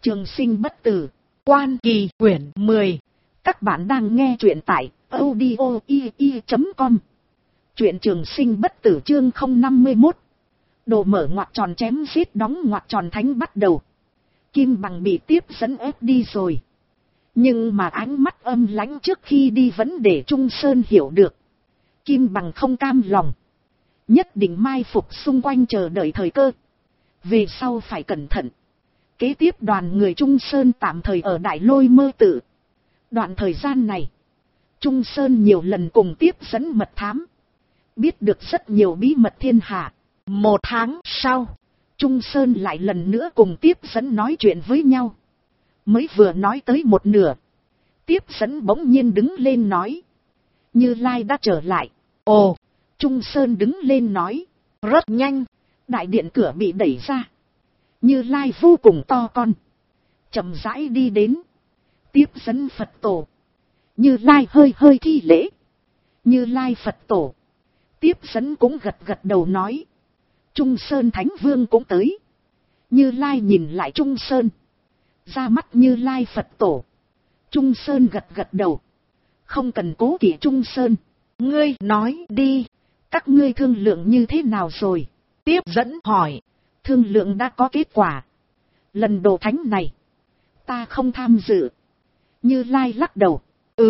Trường sinh bất tử, Quan Kỳ quyển 10. Các bạn đang nghe truyện tại audio.com. Truyện Trường sinh bất tử chương 051. Đồ mở ngoặc tròn chém giết đóng ngoặc tròn thánh bắt đầu. Kim Bằng bị tiếp dẫn ép đi rồi. Nhưng mà ánh mắt âm lãnh trước khi đi vẫn để Trung Sơn hiểu được. Kim Bằng không cam lòng. Nhất định mai phục xung quanh chờ đợi thời cơ. Về sau phải cẩn thận. Kế tiếp đoàn người Trung Sơn tạm thời ở Đại Lôi Mơ Tự. Đoạn thời gian này, Trung Sơn nhiều lần cùng tiếp dẫn mật thám. Biết được rất nhiều bí mật thiên hạ. 1 tháng sau, Trung Sơn lại lần nữa cùng tiếp dẫn nói chuyện với nhau. Mới vừa nói tới một nửa, tiếp dẫn bỗng nhiên đứng lên nói: Như Lai đã trở lại. Ồ, Trung Sơn đứng lên nói: rất nhanh. Đại điện cửa bị đẩy ra. Như Lai vô cùng to con, chậm rãi đi đến. Tiếp dẫn Phật tổ. Như Lai hơi hơi thi lễ. Như Lai Phật tổ. Tiếp dẫn cũng gật gật đầu nói: Trung Sơn Thánh Vương cũng tới. Như Lai nhìn lại Trung Sơn, ra mắt Như Lai Phật tổ. Trung Sơn gật gật đầu. Không cần cố kỵ Trung Sơn. Ngươi nói đi, các ngươi thương lượng như thế nào rồi? Tiếp dẫn hỏi. Thương lượng đã có kết quả. Lần đồ thánh này, ta không tham dự. Như Lai lắc đầu.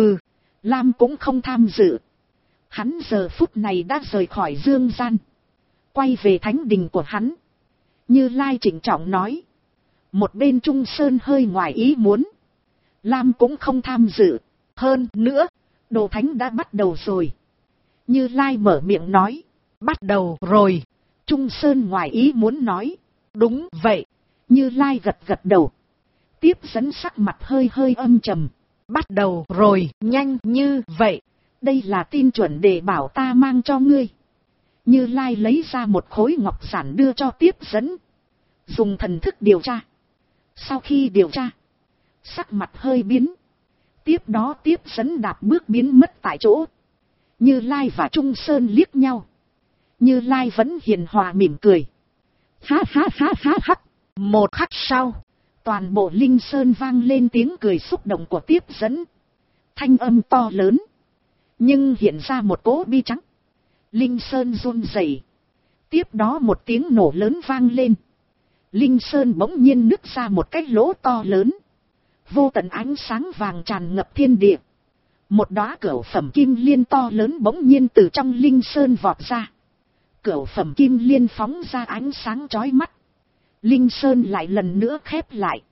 Lam cũng không tham dự. Hắn giờ phút này đã rời khỏi dương gian, quay về thánh đình của hắn. Như Lai trịnh trọng nói. Một bên Trung Sơn hơi ngoài ý muốn. Lam cũng không tham dự. Hơn nữa, đồ thánh đã bắt đầu rồi. Như Lai mở miệng nói. Bắt đầu rồi. Trung Sơn ngoài ý muốn nói. Đúng vậy. Như Lai gật gật đầu. Tiếp dẫn sắc mặt hơi hơi âm trầm. Bắt đầu rồi, nhanh như vậy. Đây là tin chuẩn để bảo ta mang cho ngươi. Như Lai lấy ra một khối ngọc giản đưa cho tiếp dẫn. Dùng thần thức điều tra. Sau khi điều tra, sắc mặt hơi biến. Tiếp đó tiếp dẫn đạp bước biến mất tại chỗ. Như Lai và Trung Sơn liếc nhau. Như Lai vẫn hiền hòa mỉm cười. Ha ha ha ha ha. Một khắc sau, toàn bộ Linh Sơn vang lên tiếng cười xúc động của tiếp dẫn. Thanh âm to lớn, nhưng hiện ra một cỗ bi trắng. Linh Sơn run rẩy. Tiếp đó một tiếng nổ lớn vang lên. Linh Sơn bỗng nhiên nứt ra một cái lỗ to lớn. Vô tận ánh sáng vàng tràn ngập thiên địa. Một đóa cửu phẩm kim liên to lớn bỗng nhiên từ trong Linh Sơn vọt ra. Cửu phẩm kim liên phóng ra ánh sáng chói mắt. Linh Sơn lại lần nữa khép lại.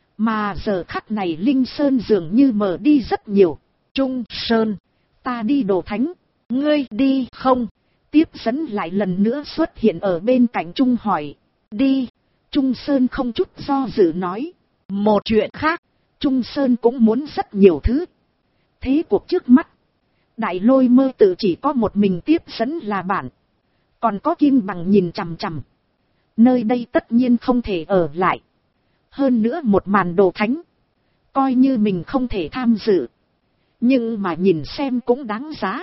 Mà giờ khắc này Linh Sơn dường như mở đi rất nhiều. Trung Sơn, ta đi đồ thánh, ngươi đi không? Tiếp dẫn lại lần nữa xuất hiện ở bên cạnh Trung hỏi. Đi. Trung Sơn không chút do dự nói. Một chuyện khác, Trung Sơn cũng muốn rất nhiều thứ. Thế cuộc trước mắt, Đại Lôi Mơ Tự chỉ có một mình tiếp dẫn là bạn. Còn có Kim Bằng nhìn chằm chằm. Nơi đây tất nhiên không thể ở lại. Hơn nữa một màn đồ thánh, coi như mình không thể tham dự, nhưng mà nhìn xem cũng đáng giá.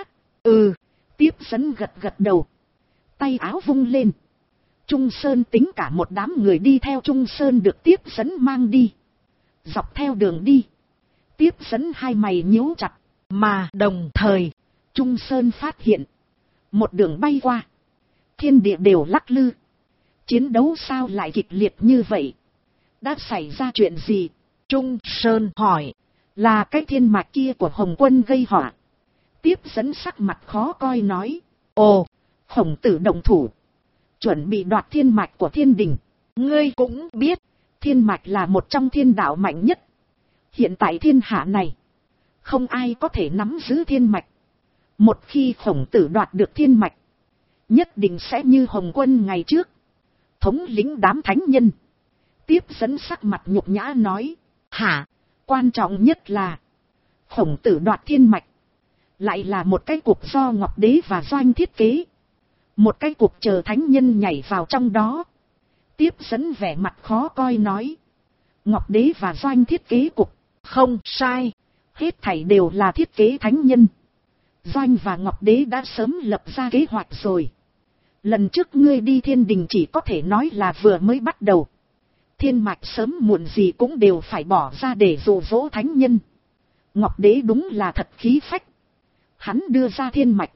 Tiếp dẫn gật gật đầu. Tay áo vung lên. Trung Sơn tính cả một đám người đi theo Trung Sơn được tiếp dẫn mang đi. Dọc theo đường đi, tiếp dẫn hai mày nhíu chặt. Mà đồng thời, Trung Sơn phát hiện, một đường bay qua, thiên địa đều lắc lư. Chiến đấu sao lại kịch liệt như vậy? Đã xảy ra chuyện gì? Trung Sơn hỏi. Là cái thiên mạch kia của Hồng Quân gây họa. Tiếp dẫn sắc mặt khó coi nói. Ồ, Khổng Tử động thủ, chuẩn bị đoạt thiên mạch của thiên đình. Ngươi cũng biết, thiên mạch là một trong thiên đạo mạnh nhất. Hiện tại thiên hạ này, không ai có thể nắm giữ thiên mạch. Một khi Khổng Tử đoạt được thiên mạch, nhất định sẽ như Hồng Quân ngày trước, thống lĩnh đám thánh nhân. Tiếp dẫn sắc mặt nhục nhã nói. Hả? Quan trọng nhất là Khổng Tử đoạt thiên mạch, lại là một cái cục do Ngọc Đế và Doanh thiết kế. Một cái cục chờ thánh nhân nhảy vào trong đó. Tiếp dẫn vẻ mặt khó coi nói. Ngọc Đế và Doanh thiết kế cục, không sai. Hết thảy đều là thiết kế thánh nhân. Doanh và Ngọc Đế đã sớm lập ra kế hoạch rồi. Lần trước ngươi đi thiên đình chỉ có thể nói là vừa mới bắt đầu. Thiên mạch sớm muộn gì cũng đều phải bỏ ra để dụ dỗ thánh nhân. Ngọc đế đúng là thật khí phách. Hắn đưa ra thiên mạch,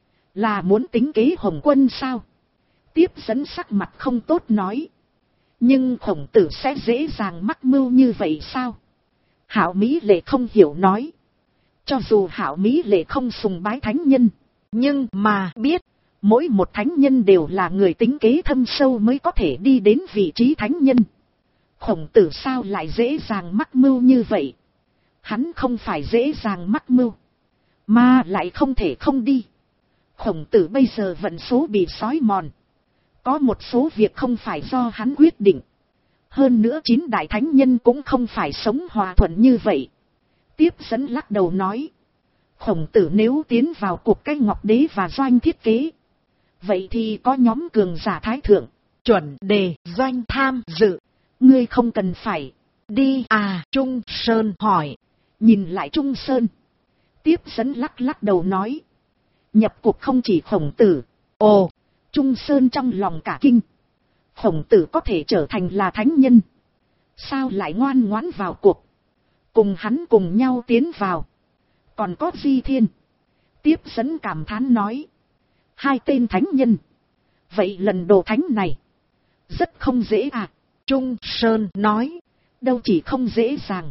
là muốn tính kế Hồng Quân sao? Tiếp dẫn sắc mặt không tốt nói. Nhưng Khổng Tử sẽ dễ dàng mắc mưu như vậy sao? Hạo Mỹ Lệ không hiểu nói. Cho dù Hạo Mỹ Lệ không sùng bái thánh nhân, nhưng mà biết, mỗi một thánh nhân đều là người tính kế thâm sâu mới có thể đi đến vị trí thánh nhân. Khổng Tử sao lại dễ dàng mắc mưu như vậy? Hắn không phải dễ dàng mắc mưu, mà lại không thể không đi. Khổng Tử bây giờ vận số bị xói mòn. Có một số việc không phải do hắn quyết định. Hơn nữa 9 đại thánh nhân cũng không phải sống hòa thuận như vậy. Tiếp dẫn lắc đầu nói. Khổng Tử nếu tiến vào cuộc cái Ngọc Đế và Doanh thiết kế, vậy thì có nhóm cường giả thái thượng, chuẩn đề, Doanh tham dự. Ngươi không cần phải đi à? Trung Sơn hỏi. Nhìn lại Trung Sơn, Tiếp dẫn lắc đầu nói. Nhập cuộc không chỉ Khổng Tử. Ồ, Trung Sơn trong lòng cả kinh. Khổng Tử có thể trở thành là thánh nhân, sao lại ngoan ngoãn vào cuộc, cùng hắn cùng nhau tiến vào. Còn có Di Thiên. Tiếp dẫn cảm thán nói. 2 tên thánh nhân, vậy lần đồ thánh này rất không dễ à? Trung Sơn nói. Đâu chỉ không dễ dàng.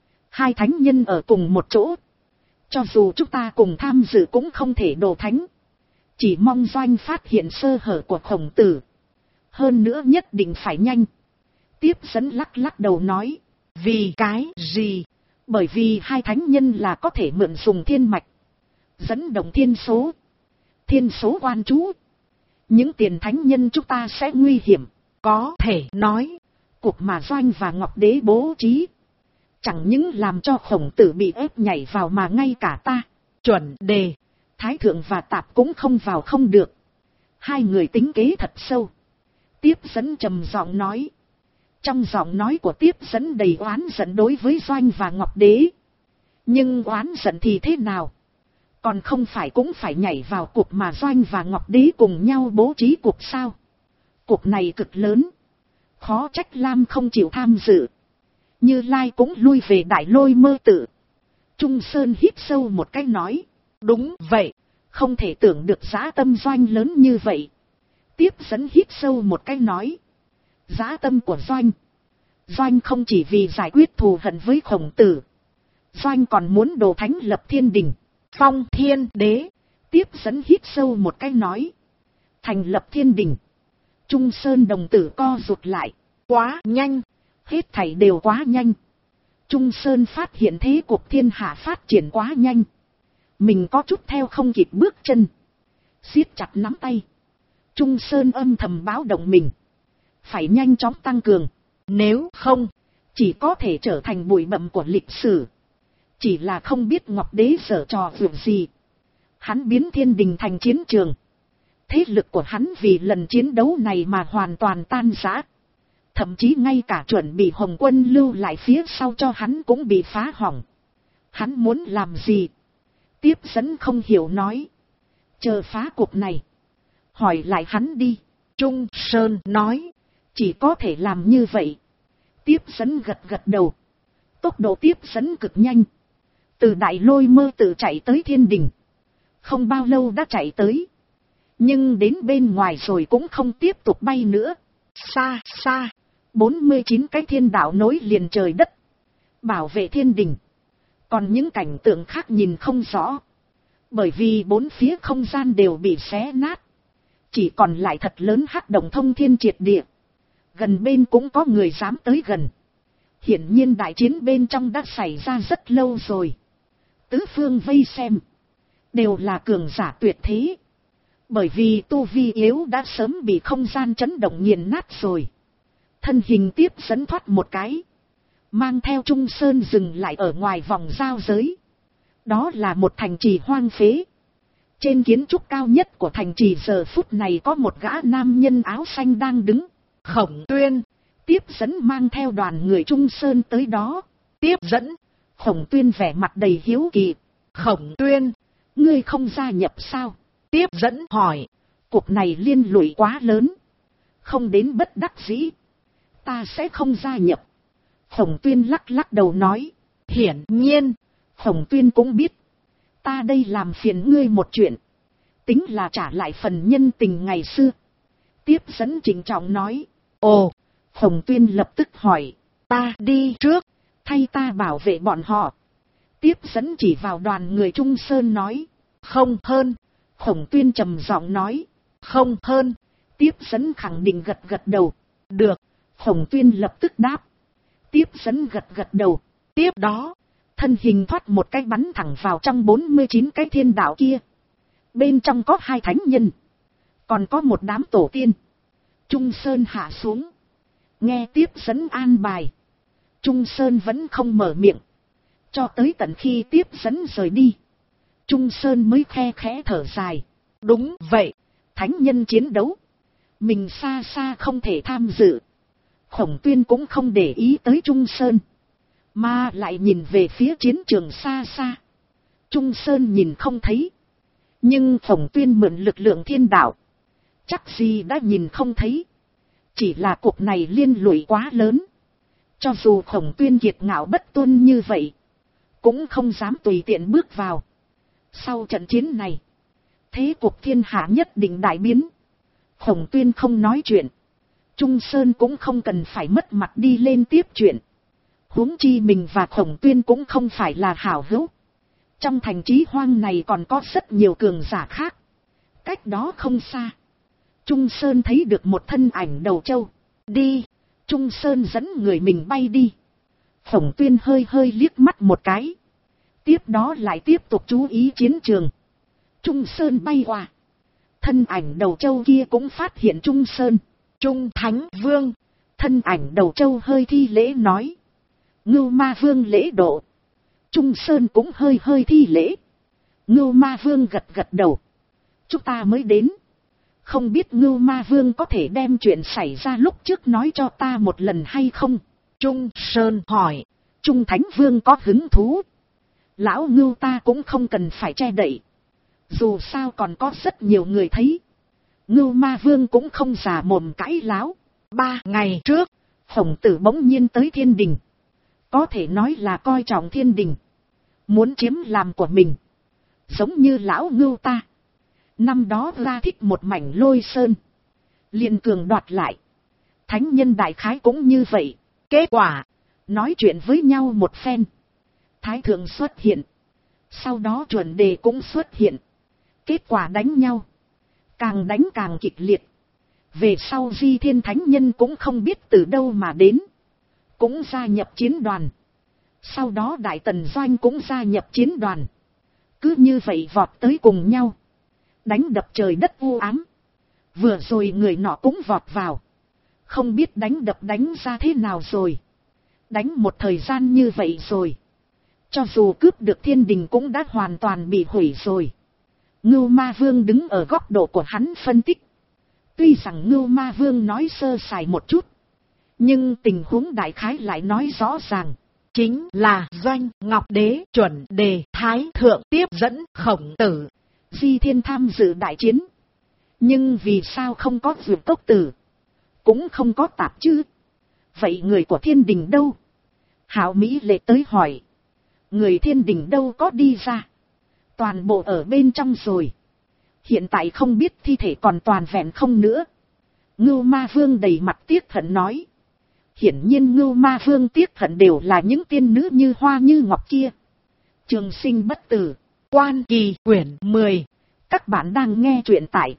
2 thánh nhân ở cùng một chỗ, cho dù chúng ta cùng tham dự cũng không thể đồ thánh. Chỉ mong Doanh phát hiện sơ hở của Khổng Tử. Hơn nữa nhất định phải nhanh. Tiếp dẫn lắc đầu nói. Vì cái gì? Bởi vì 2 thánh nhân là có thể mượn dùng thiên mạch, dẫn động thiên số, thiên số quan chú. Những tiền thánh nhân chúng ta sẽ nguy hiểm. Có thể nói, cuộc mà Doanh và Ngọc Đế bố trí, chẳng những làm cho Khổng Tử bị ép nhảy vào mà ngay cả ta, chuẩn đề, Thái Thượng và Tạp cũng không vào không được. 2 người tính kế thật sâu. Tiếp dẫn trầm giọng nói. Trong giọng nói của Tiếp dẫn đầy oán giận đối với Doanh và Ngọc Đế. Nhưng oán giận thì thế nào? Còn không phải cũng phải nhảy vào cuộc mà Doanh và Ngọc Đế cùng nhau bố trí cuộc sao? Cuộc này cực lớn, khó trách Lam không chịu tham dự. Như Lai cũng lui về Đại Lôi Mơ Tự. Trung Sơn hít sâu một cái nói. Đúng vậy, không thể tưởng được dã tâm Doanh lớn như vậy. Tiếp dẫn hít sâu một cái nói. Dã tâm của Doanh, Doanh không chỉ vì giải quyết thù hận với Khổng Tử, Doanh còn muốn đồ thánh lập thiên đình, phong thiên đế. Tiếp dẫn hít sâu một cái nói. Thành lập thiên đình. Trung Sơn đồng tử co rụt lại. Quá nhanh, hết thảy đều quá nhanh. Trung Sơn phát hiện thế cuộc thiên hạ phát triển quá nhanh, mình có chút theo không kịp bước chân, siết chặt nắm tay. Trung Sơn âm thầm báo động mình, phải nhanh chóng tăng cường, nếu không, chỉ có thể trở thành bụi bặm của lịch sử. Chỉ là không biết Ngọc Đế giở trò việc gì. Hắn biến thiên đình thành chiến trường. Thế lực của hắn vì lần chiến đấu này mà hoàn toàn tan rã. Thậm chí ngay cả chuẩn bị Hồng Quân lưu lại phía sau cho hắn cũng bị phá hỏng. Hắn muốn làm gì? Tiếp dẫn không hiểu nói. Chờ phá cuộc này, hỏi lại hắn đi. Trung Sơn nói. Chỉ có thể làm như vậy. Tiếp dẫn gật đầu. Tốc độ tiếp dẫn cực nhanh. Từ Đại Lôi Mơ Tự chạy tới thiên đình, không bao lâu đã chạy tới. Nhưng đến bên ngoài rồi cũng không tiếp tục bay nữa. Xa xa, 49 cái thiên đạo nối liền trời đất, bảo vệ thiên đình. Còn những cảnh tượng khác nhìn không rõ, bởi vì 4 phía không gian đều bị xé nát. Chỉ còn lại thật lớn hắc động thông thiên triệt địa. Gần bên cũng có người dám tới gần. Hiển nhiên đại chiến bên trong đã xảy ra rất lâu rồi. Tứ phương vây xem, đều là cường giả tuyệt thế. Bởi vì tu vi yếu đã sớm bị không gian chấn động nghiền nát rồi. Thân hình tiếp dẫn thoát một cái, mang theo Trung Sơn dừng lại ở ngoài vòng giao giới. Đó là một thành trì hoang phế. Trên kiến trúc cao nhất của thành trì giờ phút này có một gã nam nhân áo xanh đang đứng. Khổng Tuyên. Tiếp dẫn mang theo đoàn người Trung Sơn tới đó. Tiếp dẫn. Khổng Tuyên vẻ mặt đầy hiếu kỳ. Khổng Tuyên, ngươi không gia nhập sao? Tiếp dẫn hỏi. Cuộc này liên lụy quá lớn, không đến bất đắc dĩ. Ta sẽ không gia nhập. Khổng Tuyên lắc lắc đầu nói. Hiển nhiên, Khổng Tuyên cũng biết. Ta đây làm phiền ngươi một chuyện. Tính là trả lại phần nhân tình ngày xưa. Tiếp dẫn trịnh trọng nói. Ồ, Khổng Tuyên lập tức hỏi. Ta đi trước, thay ta bảo vệ bọn họ. Tiếp dẫn chỉ vào đoàn người Trung Sơn nói. Không hơn. Khổng Tuyên trầm giọng nói. Không hơn. Tiếp dẫn khẳng định gật gật đầu. Được. Khổng Tuyên lập tức đáp. Tiếp dẫn gật gật đầu. Tiếp đó, thân hình thoát một cái bắn thẳng vào trong 49 cái thiên đạo kia. Bên trong có 2 thánh nhân. Còn có một đám tổ tiên. Trung Sơn hạ xuống. Nghe tiếp dẫn an bài. Trung Sơn vẫn không mở miệng. Cho tới tận khi tiếp dẫn rời đi. Trung Sơn mới khe khẽ thở dài. Đúng vậy. Thánh nhân chiến đấu. Mình xa xa không thể tham dự. Khổng Tuyên cũng không để ý tới Trung Sơn. Mà lại nhìn về phía chiến trường xa xa. Trung Sơn nhìn không thấy. Nhưng Khổng Tuyên mượn lực lượng thiên đạo. Chắc gì đã nhìn không thấy. Chỉ là cuộc này liên lụy quá lớn. Cho dù Khổng Tuyên kiệt ngạo bất tuân như vậy. Cũng không dám tùy tiện bước vào. Sau trận chiến này. Thế cuộc thiên hạ nhất định đại biến. Khổng Tuyên không nói chuyện. Trung Sơn cũng không cần phải mất mặt đi lên tiếp chuyện. Huống chi mình và Khổng Tuyên cũng không phải là hảo hữu. Trong thành Chí Hoang này còn có rất nhiều cường giả khác. Cách đó không xa. Trung Sơn thấy được một thân ảnh đầu trâu. Đi. Trung Sơn dẫn người mình bay đi. Khổng Tuyên hơi hơi liếc mắt một cái. Tiếp đó lại tiếp tục chú ý chiến trường. Trung Sơn bay qua. Thân ảnh đầu trâu kia cũng phát hiện Trung Sơn. Trung Thánh Vương. Thân ảnh đầu trâu hơi thi lễ nói. Ngưu Ma Vương lễ độ. Trung Sơn cũng hơi hơi thi lễ. Ngưu Ma Vương gật gật đầu. Chúng ta mới đến. Không biết Ngưu Ma Vương có thể đem chuyện xảy ra lúc trước nói cho ta một lần hay không? Trung Sơn hỏi. Trung Thánh Vương có hứng thú. Lão Ngưu ta cũng không cần phải che đậy. Dù sao còn có rất nhiều người thấy. Ngưu Ma Vương cũng không giả mồm cãi láo. 3 ngày trước, Khổng Tử bỗng nhiên tới Thiên Đình. Có thể nói là coi trọng Thiên Đình. Muốn chiếm làm của mình. Giống như lão Ngưu ta. Năm đó ra thích một mảnh Lôi Sơn. Liền cường đoạt lại. Thánh nhân đại khái cũng như vậy. Kết quả, nói chuyện với nhau một phen. Thái thượng xuất hiện. Sau đó chuẩn đề cũng xuất hiện. Kết quả đánh nhau. Càng đánh càng kịch liệt. Về sau Di Thiên Thánh Nhân cũng không biết từ đâu mà đến. Cũng gia nhập chiến đoàn. Sau đó Đại Tần Doanh cũng gia nhập chiến đoàn. Cứ như vậy vọt tới cùng nhau. Đánh đập trời đất u ám. Vừa rồi người nọ cũng vọt vào. Không biết đánh đập đánh ra thế nào rồi. Đánh một thời gian như vậy rồi. Cho dù cướp được Thiên Đình cũng đã hoàn toàn bị hủy rồi. Ngưu Ma Vương đứng ở góc độ của hắn phân tích. Tuy rằng Ngưu Ma Vương nói sơ sài một chút. Nhưng tình huống đại khái lại nói rõ ràng. Chính là Doanh Ngọc Đế chuẩn đề Thái Thượng tiếp dẫn Khổng Tử. Di Thiên tham dự đại chiến. Nhưng vì sao không có Dược Cốc Tử? Cũng không có Tạp Chư. Vậy người của Thiên Đình đâu? Hạo Mỹ Lệ tới hỏi. Người Thiên Đình đâu có đi ra. Toàn bộ ở bên trong rồi. Hiện tại không biết thi thể còn toàn vẹn không nữa. Ngưu Ma Vương đầy mặt tiếc hận nói. Hiển nhiên Ngưu Ma Vương tiếc hận đều là những tiên nữ như hoa như ngọc kia. Trường Sinh Bất Tử. Quan Kỳ quyển 10. Các bạn đang nghe truyện tại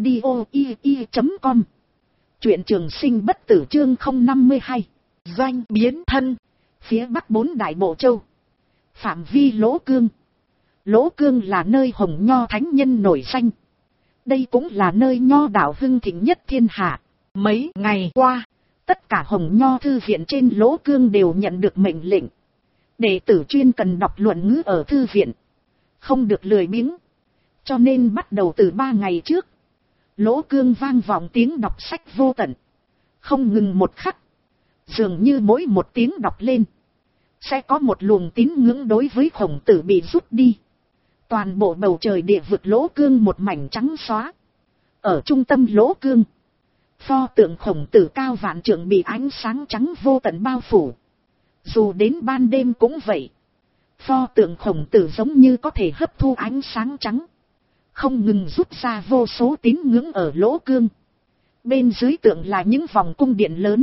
audio.com. Truyện Trường Sinh Bất Tử chương 052. Doanh biến thân. Phía bắc 4 đại bộ châu. Phạm vi Lỗ Cương. Lỗ Cương là nơi Hồng Nho Thánh Nhân nổi danh. Đây cũng là nơi Nho đạo hưng thịnh nhất thiên hạ. Mấy ngày qua, tất cả Hồng Nho thư viện trên Lỗ Cương đều nhận được mệnh lệnh. Đệ tử chuyên cần đọc luận ngữ ở thư viện. Không được lười biếng. Cho nên bắt đầu từ 3 ngày trước. Lỗ Cương vang vọng tiếng đọc sách vô tận. Không ngừng một khắc. Dường như mỗi một tiếng đọc lên. Sẽ có một luồng tín ngưỡng đối với Khổng Tử bị rút đi. Toàn bộ bầu trời địa vực Lỗ Cương một mảnh trắng xóa. Ở trung tâm Lỗ Cương. Pho tượng Khổng Tử cao vạn trượng bị ánh sáng trắng vô tận bao phủ. Dù đến ban đêm cũng vậy. Pho tượng Khổng Tử giống như có thể hấp thu ánh sáng trắng. Không ngừng rút ra vô số tín ngưỡng ở lỗ cương. Bên dưới tượng là những vòng cung điện lớn.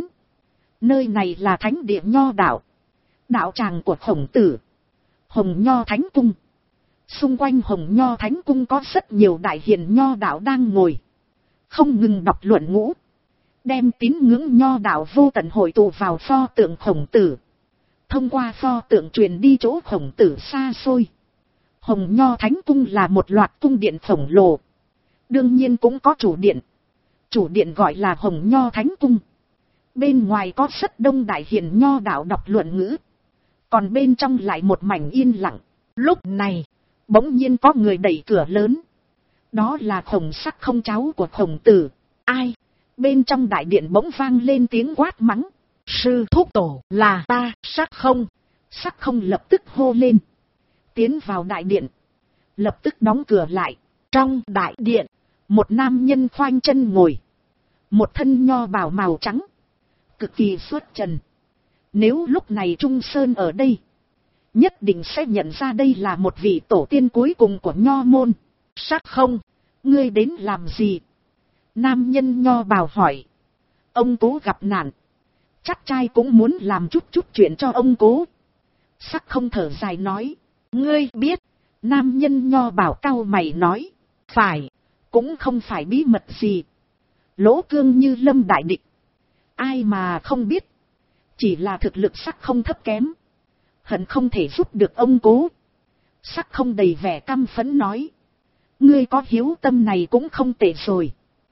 Nơi này là thánh địa Nho đạo. Đạo tràng của Khổng Tử. Hồng Nho Thánh Cung. Xung quanh Hồng Nho Thánh Cung có rất nhiều đại hiền Nho đạo đang ngồi. Không ngừng đọc luận ngũ. Đem tín ngưỡng Nho đạo vô tận hội tụ vào pho tượng Khổng Tử. Thông qua pho tượng truyền đi chỗ Khổng Tử xa xôi. Hồng Nho Thánh Cung là một loạt cung điện khổng lồ. Đương nhiên cũng có chủ điện. Chủ điện gọi là Hồng Nho Thánh Cung. Bên ngoài có rất đông đại hiền Nho đạo đọc luận ngữ. Còn bên trong lại một mảnh yên lặng. Lúc này, bỗng nhiên có người đẩy cửa lớn. Đó là Khổng Sắc Không, cháu của Khổng Tử. Ai? Bên trong đại điện bỗng vang lên tiếng quát mắng. Sư thúc tổ, là ta, Sắc Không. Sắc Không lập tức hô lên. Tiến vào đại điện. Lập tức đóng cửa lại. Trong đại điện, một nam nhân khoanh chân ngồi. Một thân nho bào màu trắng. Cực kỳ xuất trần. Nếu lúc này Trung Sơn ở đây, nhất định sẽ nhận ra đây là một vị tổ tiên cuối cùng của Nho môn. Sắc Không, ngươi đến làm gì? Nam nhân nho bào hỏi. Ông cố gặp nạn. Chắc trai cũng muốn làm chút chuyện cho ông cố. Sắc Không thở dài nói. Ngươi biết. Nam nhân nho bào cau mày nói. Phải, cũng không phải bí mật gì. Lỗ cương như lâm đại địch. Ai mà không biết. Chỉ là thực lực Sắc Không thấp kém. Hận không thể giúp được ông cố. Sắc Không đầy vẻ căm phẫn nói. Ngươi có hiếu tâm này cũng không tệ rồi.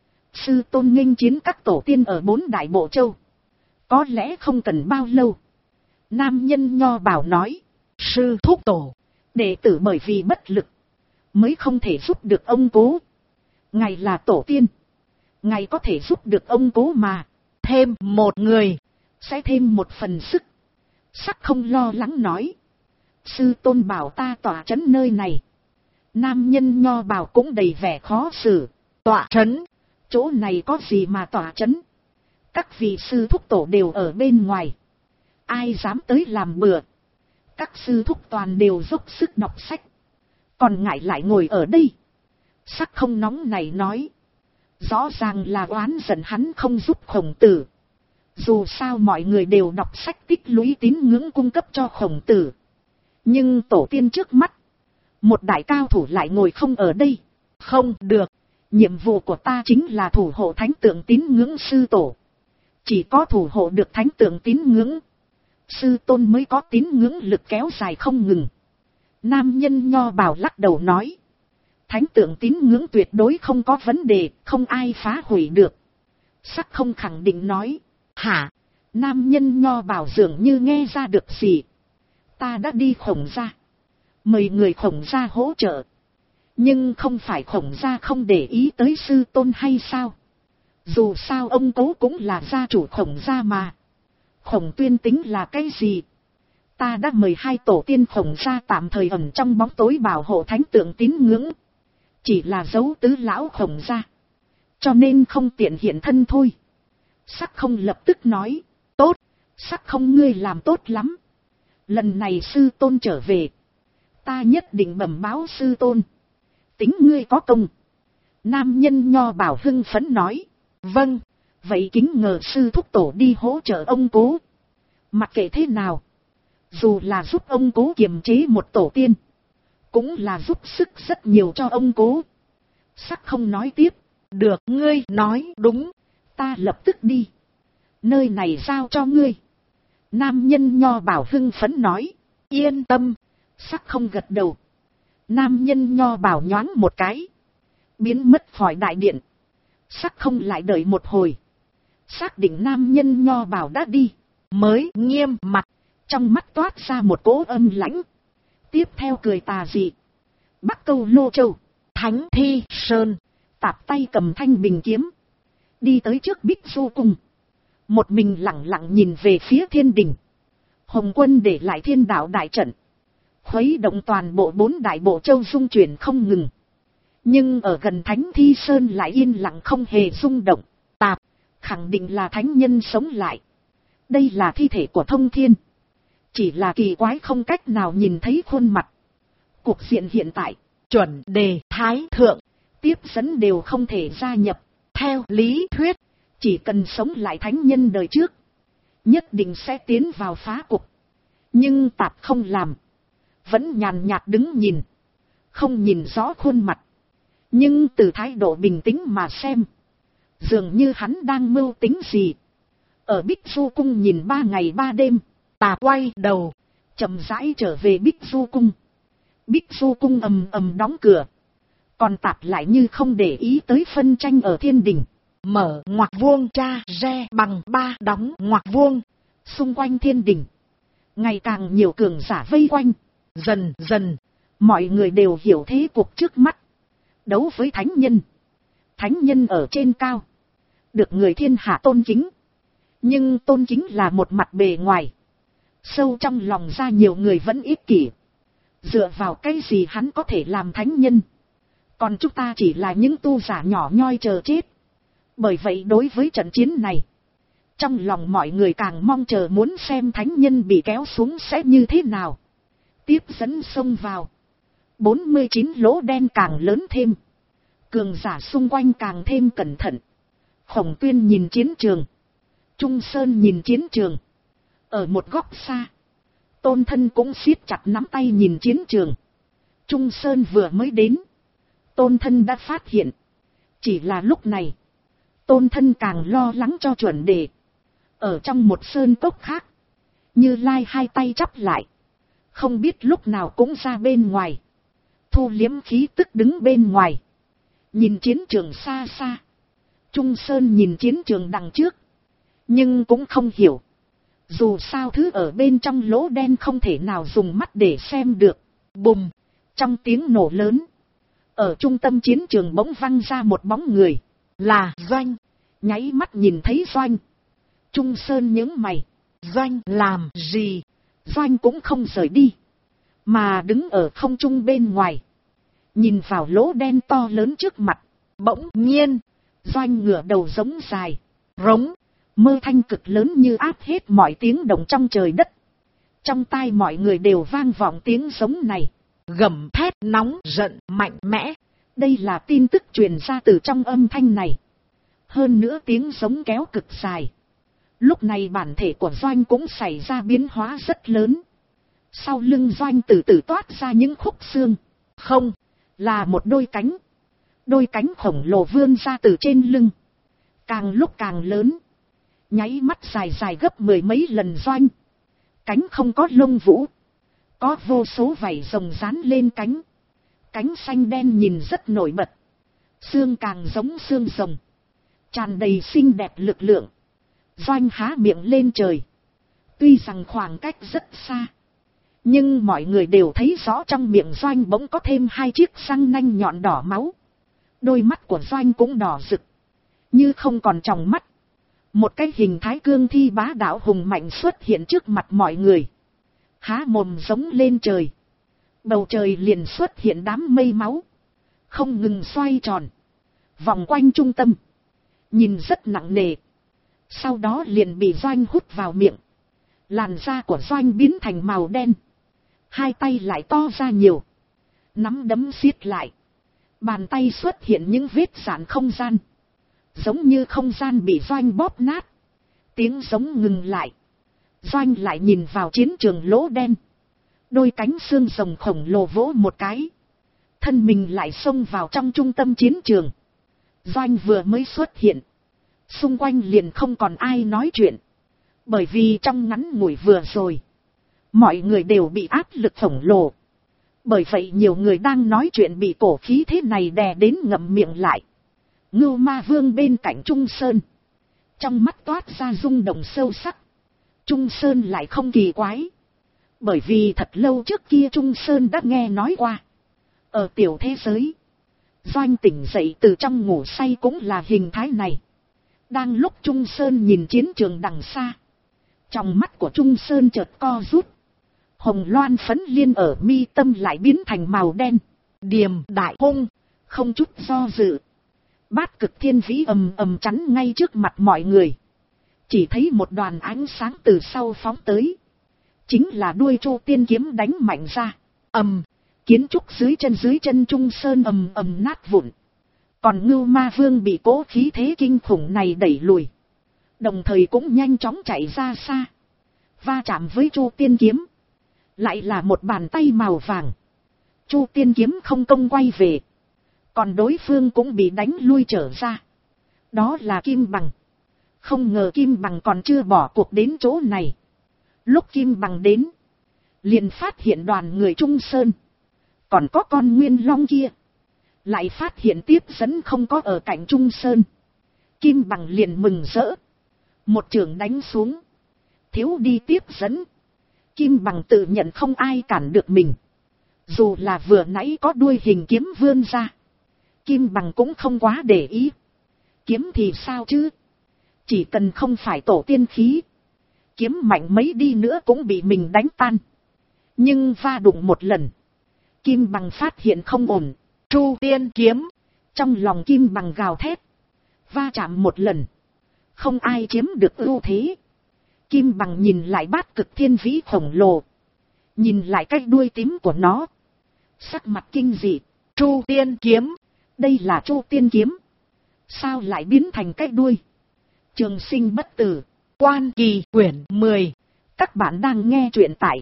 Sư tôn nghênh chiến các tổ tiên ở 4 đại bộ châu. Có lẽ không cần bao lâu. Nam nhân nho bảo nói. Sư thúc tổ, đệ tử bởi vì bất lực, mới không thể giúp được ông cố. Ngài là tổ tiên. Ngài có thể giúp được ông cố mà. Thêm một người, sẽ thêm một phần sức. Sắc Không lo lắng nói. Sư tôn bảo ta tỏa trấn nơi này. Nam nhân nho bảo cũng đầy vẻ khó xử. Tỏa trấn? Chỗ này có gì mà tỏa trấn? Các vị sư thúc tổ đều ở bên ngoài. Ai dám tới làm bừa? Các sư thúc toàn đều dốc sức đọc sách. Còn ngại lại ngồi ở đây. Sắc Không nóng này nói. Rõ ràng là oán giận hắn không giúp Khổng Tử. Dù sao mọi người đều đọc sách tích lũy tín ngưỡng cung cấp cho Khổng Tử. Nhưng tổ tiên trước mắt, một đại cao thủ lại ngồi không ở đây. Không được. Nhiệm vụ của ta chính là thủ hộ thánh tượng tín ngưỡng sư tổ. Chỉ có thủ hộ được thánh tượng tín ngưỡng, sư tôn mới có tín ngưỡng lực kéo dài không ngừng. Nam nhân nho bảo lắc đầu nói. Thánh tượng tín ngưỡng tuyệt đối không có vấn đề, không ai phá hủy được. Sắc Không khẳng định nói. Hả? Nam nhân nho bảo dường như nghe ra được gì. Ta đã đi Khổng gia, mời người Khổng gia hỗ trợ. Nhưng không phải Khổng gia không để ý tới sư tôn hay sao? Dù sao ông cố cũng là gia chủ Khổng gia mà. Khổng Tuyên tính là cái gì? Ta đã mời 2 tổ tiên Khổng gia tạm thời ẩn trong bóng tối bảo hộ thánh tượng tín ngưỡng. Chỉ là giấu tứ lão Khổng gia, cho nên không tiện hiện thân thôi. Sắc Không lập tức nói. Tốt, Sắc Không ngươi làm tốt lắm. Lần này sư tôn trở về, ta nhất định bẩm báo sư tôn. Tính ngươi có công. Nam nhân nho bảo hưng phấn nói. Vâng, vậy kính nhờ sư thúc tổ đi hỗ trợ ông cố. Mặc kệ thế nào, dù là giúp ông cố kiềm chế một tổ tiên, cũng là giúp sức rất nhiều cho ông cố. Sắc Không nói tiếp. Được, ngươi nói đúng, ta lập tức đi. Nơi này giao cho ngươi. Nam nhân nho bảo hưng phấn nói. Yên tâm. Sắc Không gật đầu. Nam nhân nho bảo nhoáng một cái, biến mất khỏi đại điện. Sắc Không lại đợi một hồi, xác định nam nhân nho bảo đã đi, mới nghiêm mặt, trong mắt toát ra một cỗ âm lãnh. Tiếp theo cười tà dị. Bắc Câu Lô Châu, Thánh Thi Sơn, tạp tay cầm thanh bình kiếm, đi tới trước Bích Du Cung. Một mình lặng lặng nhìn về phía thiên đình. Hồng Quân để lại thiên đạo đại trận, khuấy động toàn bộ 4 đại bộ châu rung chuyển không ngừng. Nhưng ở gần Thánh Thi Sơn lại yên lặng không hề rung động. Tạp, khẳng định là thánh nhân sống lại. Đây là thi thể của Thông Thiên. Chỉ là kỳ quái không cách nào nhìn thấy khuôn mặt. Cục diện hiện tại, chuẩn đề, thái thượng, tiếp dẫn đều không thể gia nhập. Theo lý thuyết, chỉ cần sống lại thánh nhân đời trước, nhất định sẽ tiến vào phá cục. Nhưng Tạp không làm. Vẫn nhàn nhạt đứng nhìn. Không nhìn rõ khuôn mặt. Nhưng từ thái độ bình tĩnh mà xem, dường như hắn đang mưu tính gì. Ở Bích Du Cung nhìn 3 ngày 3 đêm, Tạp quay đầu, chậm rãi trở về Bích Du Cung. Bích Du Cung ầm ầm đóng cửa. Còn Tạp lại như không để ý tới phân tranh ở thiên đình. Mở ngoặc vuông tra re bằng 3 đóng ngoặc vuông. Xung quanh thiên đình, ngày càng nhiều cường giả vây quanh. Dần dần, mọi người đều hiểu thế cuộc trước mắt. Đấu với thánh nhân. Thánh nhân ở trên cao, được người thiên hạ tôn kính. Nhưng tôn kính là một mặt bề ngoài. Sâu trong lòng ra nhiều người vẫn ích kỷ. Dựa vào cái gì hắn có thể làm thánh nhân? Còn chúng ta chỉ là những tu giả nhỏ nhoi chờ chết. Bởi vậy đối với trận chiến này, trong lòng mọi người càng mong chờ muốn xem thánh nhân bị kéo xuống sẽ như thế nào. Tiếp dẫn xông vào. 49 lỗ đen càng lớn thêm. Cường giả xung quanh càng thêm cẩn thận. Khổng Tuyên nhìn chiến trường. Trung Sơn nhìn chiến trường. Ở một góc xa, Tôn Thân cũng siết chặt nắm tay nhìn chiến trường. Trung Sơn vừa mới đến, Tôn Thân đã phát hiện. Chỉ là lúc này, Tôn Thân càng lo lắng cho chuẩn đề. Ở trong một sơn cốc khác, Như Lai hai tay chắp lại, không biết lúc nào cũng ra bên ngoài. Thu liếm khí tức đứng bên ngoài, nhìn chiến trường xa xa. Trung Sơn nhìn chiến trường đằng trước, nhưng cũng không hiểu. Dù sao thứ ở bên trong lỗ đen không thể nào dùng mắt để xem được. Bùm, trong tiếng nổ lớn, ở trung tâm chiến trường bỗng văng ra một bóng người, là Doanh. Nháy mắt nhìn thấy Doanh, Trung Sơn nhướng mày. Doanh làm gì? Doanh cũng không rời đi, mà đứng ở không trung bên ngoài, nhìn vào lỗ đen to lớn trước mặt. Bỗng nhiên, Doanh ngửa đầu giống dài, rống, mơ thanh cực lớn như áp hết mọi tiếng động trong trời đất. Trong tai mọi người đều vang vọng tiếng giống này, gầm thét nóng giận mạnh mẽ. Đây là tin tức truyền ra từ trong âm thanh này. Hơn nữa tiếng giống kéo cực dài. Lúc này bản thể của Doanh cũng xảy ra biến hóa rất lớn. Sau lưng Doanh từ từ toát ra những khúc xương. Không, là một đôi cánh. Đôi cánh khổng lồ vươn ra từ trên lưng. Càng lúc càng lớn. Nháy mắt dài dài gấp 10 mấy lần Doanh. Cánh không có lông vũ. Có vô số vảy rồng dán lên cánh. Cánh xanh đen nhìn rất nổi bật. Xương càng giống xương rồng, tràn đầy xinh đẹp lực lượng. Doanh há miệng lên trời. Tuy rằng khoảng cách rất xa, nhưng mọi người đều thấy rõ trong miệng Doanh bỗng có thêm 2 chiếc răng nanh nhọn đỏ máu. Đôi mắt của Doanh cũng đỏ rực, như không còn tròng mắt. Một cái hình thái cương thi bá đạo hùng mạnh xuất hiện trước mặt mọi người. Há mồm giống lên trời. Bầu trời liền xuất hiện đám mây máu, không ngừng xoay tròn, vòng quanh trung tâm, nhìn rất nặng nề. Sau đó liền bị Doanh hút vào miệng. Làn da của Doanh biến thành màu đen. 2 tay lại to ra nhiều. Nắm đấm siết lại. Bàn tay xuất hiện những vết rạn không gian. Giống như không gian bị Doanh bóp nát. Tiếng giống ngừng lại. Doanh lại nhìn vào chiến trường lỗ đen. Đôi cánh xương rồng khổng lồ vỗ một cái. Thân mình lại xông vào trong trung tâm chiến trường. Doanh vừa mới xuất hiện, xung quanh liền không còn ai nói chuyện. Bởi vì trong ngắn ngủi vừa rồi, mọi người đều bị áp lực khổng lồ. Bởi vậy nhiều người đang nói chuyện bị cổ khí thế này đè đến ngậm miệng lại. Ngưu Ma Vương bên cạnh Trung Sơn, trong mắt toát ra rung động sâu sắc. Trung Sơn lại không kỳ quái, bởi vì thật lâu trước kia Trung Sơn đã nghe nói qua. Ở tiểu thế giới, Doanh tỉnh dậy từ trong ngủ say cũng là hình thái này. Đang lúc Trung Sơn nhìn chiến trường đằng xa, trong mắt của Trung Sơn chợt co rút. Hồng loan phấn liên ở mi tâm lại biến thành màu đen. Điềm đại hung, không chút do dự, Bát Cực Thiên Vĩ ầm ầm chắn ngay trước mặt mọi người. Chỉ thấy một đoàn ánh sáng từ sau phóng tới. Chính là đuôi Chu Tiên kiếm đánh mạnh ra. Kiến trúc dưới chân Trung Sơn ầm ầm nát vụn. Còn Ngưu Ma Vương bị cố khí thế kinh khủng này đẩy lùi. Đồng thời cũng nhanh chóng chạy ra xa. Va chạm với Chu Tiên kiếm. Lại là một bàn tay màu vàng. Chu Tiên kiếm không công quay về. Còn đối phương cũng bị đánh lui trở ra. Đó là Kim Bằng. Không ngờ Kim Bằng còn chưa bỏ cuộc đến chỗ này. Lúc Kim Bằng đến, liền phát hiện đoàn người Trung Sơn. Còn có con Nguyên Long kia. Lại phát hiện tiếp dẫn không có ở cạnh Trung Sơn. Kim Bằng liền mừng rỡ. Một chưởng đánh xuống. Thiếu đi tiếp dẫn. Kim Bằng tự nhận không ai cản được mình. Dù là vừa nãy có đuôi hình kiếm vươn ra. Kim Bằng cũng không quá để ý. Kiếm thì sao chứ? Chỉ cần không phải tổ tiên khí. Kiếm mạnh mấy đi nữa cũng bị mình đánh tan. Nhưng va đụng một lần. Kim Bằng phát hiện không ổn. Chu Tiên kiếm. Trong lòng Kim Bằng gào thét. Va chạm một lần. Không ai chiếm được ưu thế. Kim Bằng nhìn lại Bát Cực Thiên Vĩ khổng lồ. Nhìn lại cái đuôi tím của nó. Sắc mặt kinh dị. Chu Tiên kiếm. Đây là Chu Tiên kiếm. Sao lại biến thành cái đuôi? Trường Sinh bất tử. Quan Kỳ quyển 10. Các bạn đang nghe truyện tại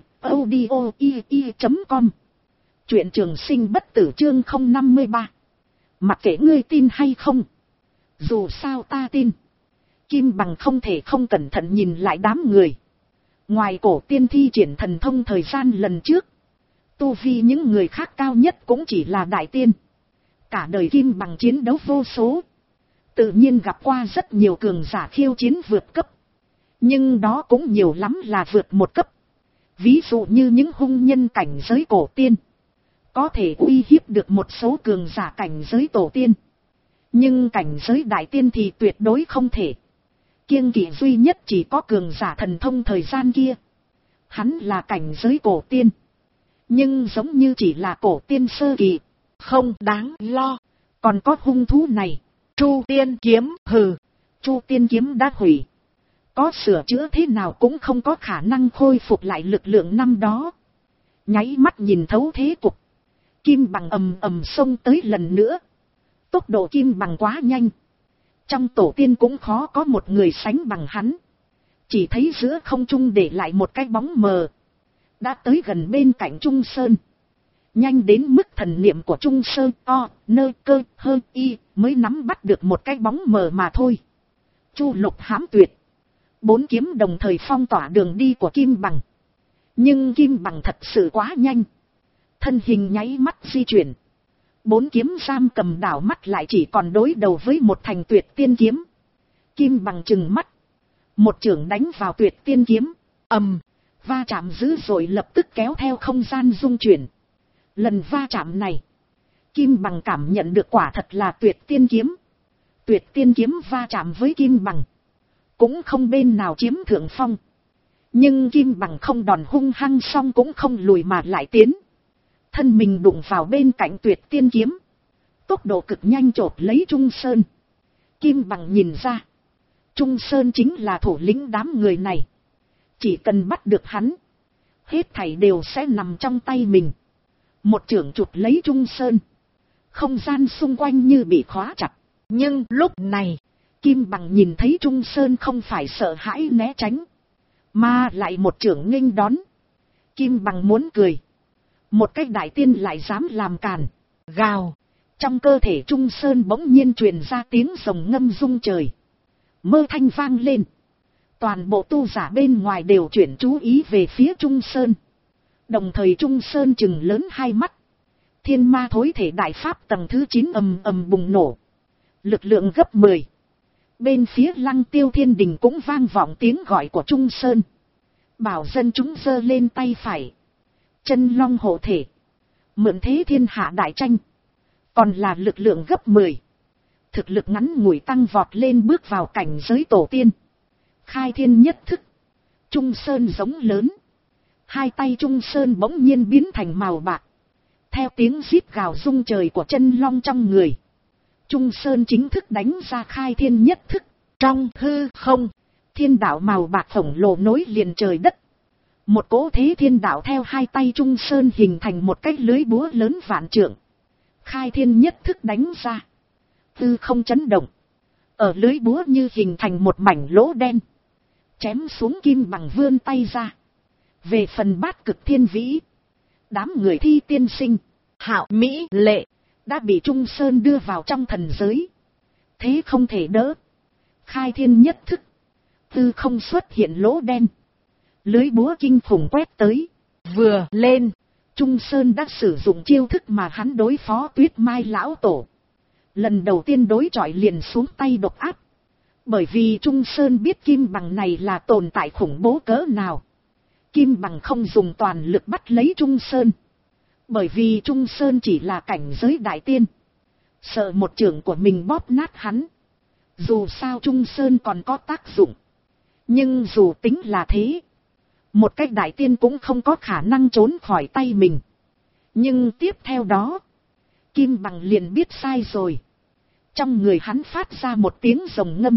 audio.com. Truyện Trường Sinh bất tử chương 053. Mặc kệ ngươi tin hay không. Dù sao ta tin. Kim Bằng không thể không cẩn thận nhìn lại đám người. Ngoài cổ tiên thi triển thần thông thời gian lần trước. Tu vi những người khác cao nhất cũng chỉ là đại tiên. Cả đời Kim Bằng chiến đấu vô số. Tự nhiên gặp qua rất nhiều cường giả khiêu chiến vượt cấp. Nhưng đó cũng nhiều lắm là vượt một cấp. Ví dụ như những hung nhân cảnh giới cổ tiên. Có thể uy hiếp được một số cường giả cảnh giới tổ tiên. Nhưng cảnh giới đại tiên thì tuyệt đối không thể. Kiêng kỵ duy nhất chỉ có cường giả thần thông thời gian kia. Hắn là cảnh giới cổ tiên. Nhưng giống như chỉ là cổ tiên sơ kỳ. Không đáng lo. Còn có hung thú này. Chu Tiên kiếm hừ. Chu Tiên kiếm đã hủy. Có sửa chữa thế nào cũng không có khả năng khôi phục lại lực lượng năm đó. Nháy mắt nhìn thấu thế cục. Kim Bằng ầm ầm xông tới lần nữa. Tốc độ Kim Bằng quá nhanh. Trong tổ tiên cũng khó có một người sánh bằng hắn. Chỉ thấy giữa không trung để lại một cái bóng mờ. Đã tới gần bên cạnh Trung Sơn. Nhanh đến mức thần niệm của Trung Sơn cơ hơ y mới nắm bắt được một cái bóng mờ mà thôi. Chu Lục hãm tuyệt. 4 kiếm đồng thời phong tỏa đường đi của Kim Bằng. Nhưng Kim Bằng thật sự quá nhanh. Thân hình nháy mắt di chuyển. 4 kiếm giam cầm đảo mắt lại chỉ còn đối đầu với một thành Tuyệt Tiên kiếm. Kim Bằng trừng mắt. Một chưởng đánh vào Tuyệt Tiên kiếm. Va chạm dữ dội lập tức kéo theo không gian rung chuyển. Lần va chạm này. Kim Bằng cảm nhận được quả thật là Tuyệt Tiên kiếm. Tuyệt Tiên kiếm va chạm với Kim Bằng. Cũng không bên nào chiếm thượng phong. Nhưng Kim Bằng không đòn hung hăng xong cũng không lùi mà lại tiến. Thân mình đụng vào bên cạnh Tuyệt Tiên kiếm. Tốc độ cực nhanh chộp lấy Trung Sơn. Kim Bằng nhìn ra. Trung Sơn chính là thủ lĩnh đám người này. Chỉ cần bắt được hắn. Hết thảy đều sẽ nằm trong tay mình. Một chưởng chụp lấy Trung Sơn. Không gian xung quanh như bị khóa chặt. Nhưng lúc này. Kim Bằng nhìn thấy Trung Sơn không phải sợ hãi né tránh. Mà lại một chưởng nghênh đón. Kim Bằng muốn cười. Một cái đại tiên lại dám làm càn. Gào. Trong cơ thể Trung Sơn bỗng nhiên truyền ra tiếng rồng ngâm rung trời. Mơ thanh vang lên. Toàn bộ tu giả bên ngoài đều chuyển chú ý về phía Trung Sơn. Đồng thời Trung Sơn trừng lớn hai mắt. Thiên ma thối thể đại pháp tầng thứ 9 ầm ầm bùng nổ. Lực lượng gấp 10. Bên phía Lăng Tiêu Thiên Đình cũng vang vọng tiếng gọi của Trung Sơn. Bảo dân chúng giơ lên tay phải. Chân long hộ thể. Mượn thế thiên hạ đại tranh. Còn là lực lượng gấp 10. Thực lực ngắn ngủi tăng vọt lên bước vào cảnh giới tổ tiên. Khai thiên nhất thức. Trung Sơn giống lớn. Hai tay Trung Sơn bỗng nhiên biến thành màu bạc. Theo tiếng rít gào rung trời của chân long trong người. Trung Sơn chính thức đánh ra khai thiên nhất thức. Trong hư không, thiên đạo màu bạc khổng lồ nối liền trời đất. Một cỗ thế thiên đạo theo hai tay Trung Sơn hình thành một cái lưới búa lớn vạn trượng. Khai thiên nhất thức đánh ra. Hư không chấn động. Ở lưới búa như hình thành một mảnh lỗ đen. Chém xuống Kim Bằng vươn tay ra. Về phần Bát Cực Thiên Vĩ, đám người Thi Tiên Sinh, Hạo Mỹ Lệ đã bị Trung Sơn đưa vào trong thần giới. Thế không thể đỡ. Khai thiên nhất thức, tư không xuất hiện lỗ đen. Lưới búa kinh khủng quét tới. Vừa lên, Trung Sơn đã sử dụng chiêu thức mà hắn đối phó Tuyết Mai lão tổ. Lần đầu tiên đối chọi liền xuống tay độc áp. Bởi vì Trung Sơn biết Kim Bằng này là tồn tại khủng bố cỡ nào. Kim Bằng không dùng toàn lực bắt lấy Trung Sơn. Bởi vì Trung Sơn chỉ là cảnh giới đại tiên. Sợ một trường của mình bóp nát hắn. Dù sao Trung Sơn còn có tác dụng. Nhưng dù tính là thế, một cách đại tiên cũng không có khả năng trốn khỏi tay mình. Nhưng tiếp theo đó, Kim Bằng liền biết sai rồi. Trong người hắn phát ra một tiếng rồng ngâm.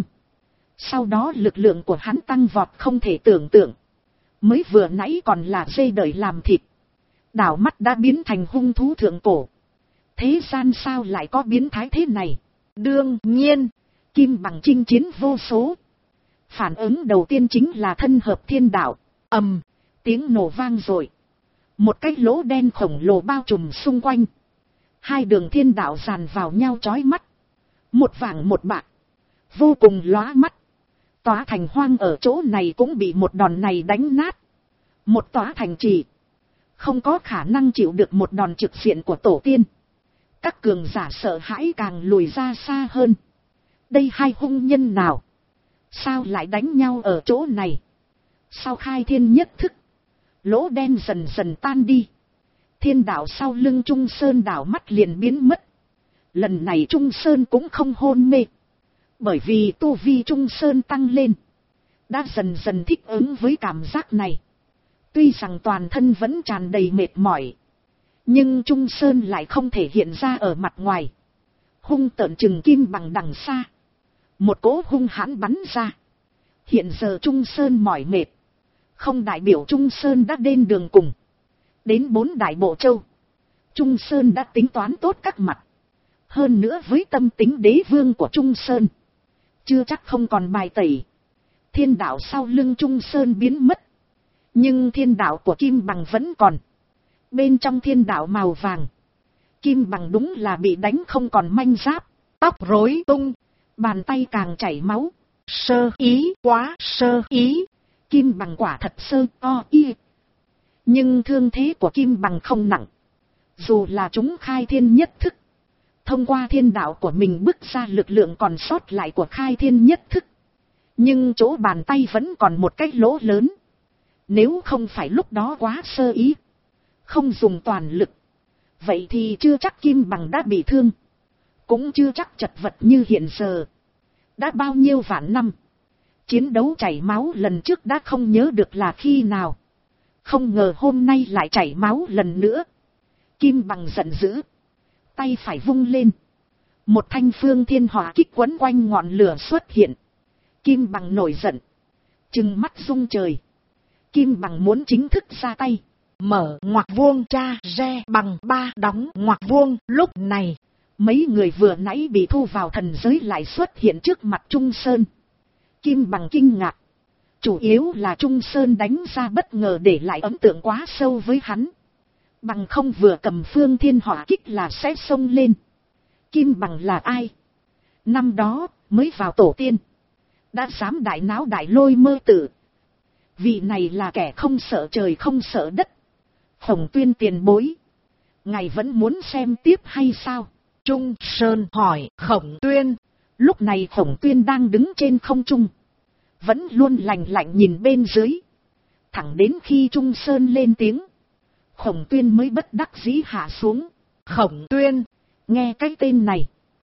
Sau đó lực lượng của hắn tăng vọt không thể tưởng tượng. Mới vừa nãy còn là dê đợi làm thịt. Đảo mắt đã biến thành hung thú thượng cổ. Thế gian sao lại có biến thái thế này? Đương nhiên, Kim Bằng chinh chiến vô số. Phản ứng đầu tiên chính là thân hợp thiên đạo. Ầm, tiếng nổ vang rồi. Một cái lỗ đen khổng lồ bao trùm xung quanh. Hai đường thiên đạo dàn vào nhau chói mắt. Một vàng một bạc. Vô cùng lóa mắt. Tòa thành hoang ở chỗ này cũng bị một đòn này đánh nát. Một tòa thành trì không có khả năng chịu được một đòn trực diện của tổ tiên. Các cường giả sợ hãi càng lùi ra xa hơn. Đây hai hung nhân nào? Sao lại đánh nhau ở chỗ này? Sau khai thiên nhất thức, lỗ đen dần dần tan đi. Thiên đạo sau lưng Trung Sơn đảo mắt liền biến mất. Lần này Trung Sơn cũng không hôn mê. Bởi vì tu vi Trung Sơn tăng lên. Đã dần dần thích ứng với cảm giác này. Tuy rằng toàn thân vẫn tràn đầy mệt mỏi. Nhưng Trung Sơn lại không thể hiện ra ở mặt ngoài. Hung tợn chừng Kim Bằng đằng xa. Một cỗ hung hãn bắn ra. Hiện giờ Trung Sơn mỏi mệt. Không đại biểu Trung Sơn đã đến đường cùng. Đến 4 đại bộ châu. Trung Sơn đã tính toán tốt các mặt. Hơn nữa với tâm tính đế vương của Trung Sơn. Chưa chắc không còn bài tẩy. Thiên đạo sau lưng Trung Sơn biến mất. Nhưng thiên đạo của Kim Bằng vẫn còn. Bên trong thiên đạo màu vàng. Kim Bằng đúng là bị đánh không còn manh giáp. Tóc rối tung. Bàn tay càng chảy máu. Sơ ý quá sơ ý. Kim Bằng quả thật sơ o y. Nhưng thương thế của Kim Bằng không nặng. Dù là chúng khai thiên nhất thức. Thông qua thiên đạo của mình bức ra lực lượng còn sót lại của khai thiên nhất thức. Nhưng chỗ bàn tay vẫn còn một cái lỗ lớn. Nếu không phải lúc đó quá sơ ý. Không dùng toàn lực. Vậy thì chưa chắc Kim Bằng đã bị thương. Cũng chưa chắc chật vật như hiện giờ. Đã bao nhiêu vạn năm. Chiến đấu chảy máu lần trước đã không nhớ được là khi nào. Không ngờ hôm nay lại chảy máu lần nữa. Kim Bằng giận dữ. Tay phải vung lên. Một thanh phương thiên hỏa kích quấn quanh ngọn lửa xuất hiện. Kim Bằng nổi giận. Trừng mắt rung trời. Kim Bằng muốn chính thức ra tay. Mở ngoặc vuông tra re bằng 3 đóng ngoặc vuông. Lúc này, mấy người vừa nãy bị thu vào thần giới lại xuất hiện trước mặt Trung Sơn. Kim Bằng kinh ngạc. Chủ yếu là Trung Sơn đánh ra bất ngờ để lại ấn tượng quá sâu với hắn. Bằng không vừa cầm phương thiên hỏa kích là sẽ xông lên. Kim Bằng là ai? Năm đó, mới vào tổ tiên. Đã dám đại náo đại lôi mơ tử. Vị này là kẻ không sợ trời không sợ đất. Khổng Tuyên tiền bối. Ngài vẫn muốn xem tiếp hay sao? Trung Sơn hỏi Khổng Tuyên. Lúc này Khổng Tuyên đang đứng trên không trung. Vẫn luôn lạnh lạnh nhìn bên dưới. Thẳng đến khi Trung Sơn lên tiếng. Khổng Tuyên mới bất đắc dĩ hạ xuống. Khổng Tuyên. Nghe cái tên này.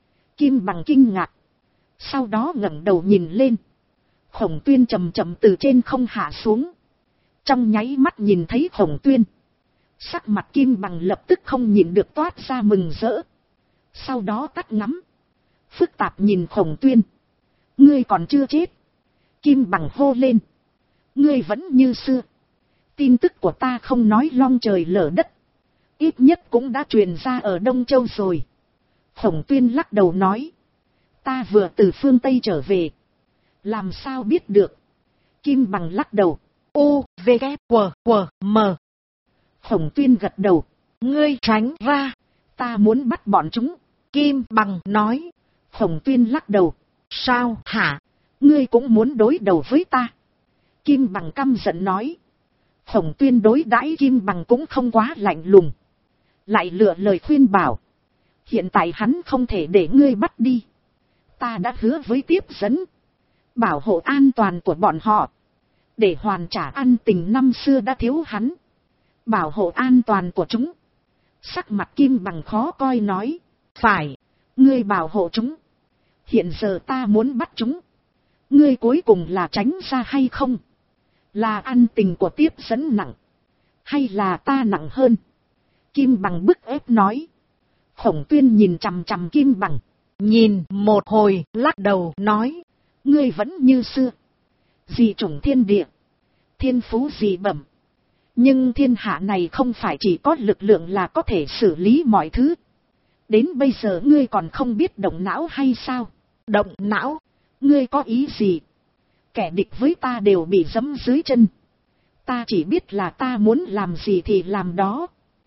Kim Bằng kinh ngạc. Sau đó ngẩng đầu nhìn lên. Khổng Tuyên chậm chậm từ trên không hạ xuống. Trong nháy mắt nhìn thấy Khổng Tuyên. Sắc mặt Kim Bằng lập tức không nhịn được toát ra mừng rỡ. Sau đó tắt ngắm. phức tạp nhìn Khổng Tuyên. Ngươi còn chưa chết. Kim Bằng hô lên. Ngươi vẫn như xưa. Tin tức của ta không nói long trời lở đất. Ít nhất cũng đã truyền ra ở Đông Châu rồi. Khổng Tuyên lắc đầu nói. Ta vừa từ phương Tây trở về. Làm sao biết được. Kim Bằng lắc đầu. U, V, K, W, W, M. Khổng Tuyên gật đầu. Ngươi tránh ra. Ta muốn bắt bọn chúng. Kim Bằng nói. Khổng Tuyên lắc đầu. Sao hả? Ngươi cũng muốn đối đầu với ta. Kim Bằng căm giận nói. Khổng Tuyên đối đãi Kim Bằng cũng không quá lạnh lùng. Lại lựa lời khuyên bảo. Hiện tại hắn không thể để ngươi bắt đi. Ta đã hứa với tiếp dẫn. Bảo hộ an toàn của bọn họ. Để hoàn trả ân tình năm xưa đã thiếu hắn. Bảo hộ an toàn của chúng. Sắc mặt Kim Bằng khó coi nói. Phải, ngươi bảo hộ chúng. Hiện giờ ta muốn bắt chúng. Ngươi cuối cùng là tránh ra hay không? Là ân tình của tiếp dẫn nặng. Hay là ta nặng hơn? Kim Bằng bức ép nói. Khổng Tuyên nhìn chằm chằm Kim Bằng. Nhìn một hồi lắc đầu nói. Ngươi vẫn như xưa. Dị chủng thiên địa. Thiên phú dị bẩm. Nhưng thiên hạ này không phải chỉ có lực lượng là có thể xử lý mọi thứ. Đến bây giờ ngươi còn không biết động não hay sao? Động não? Ngươi có ý gì? Kẻ địch với ta đều bị giẫm dưới chân. Ta chỉ biết là ta muốn làm gì thì làm đó.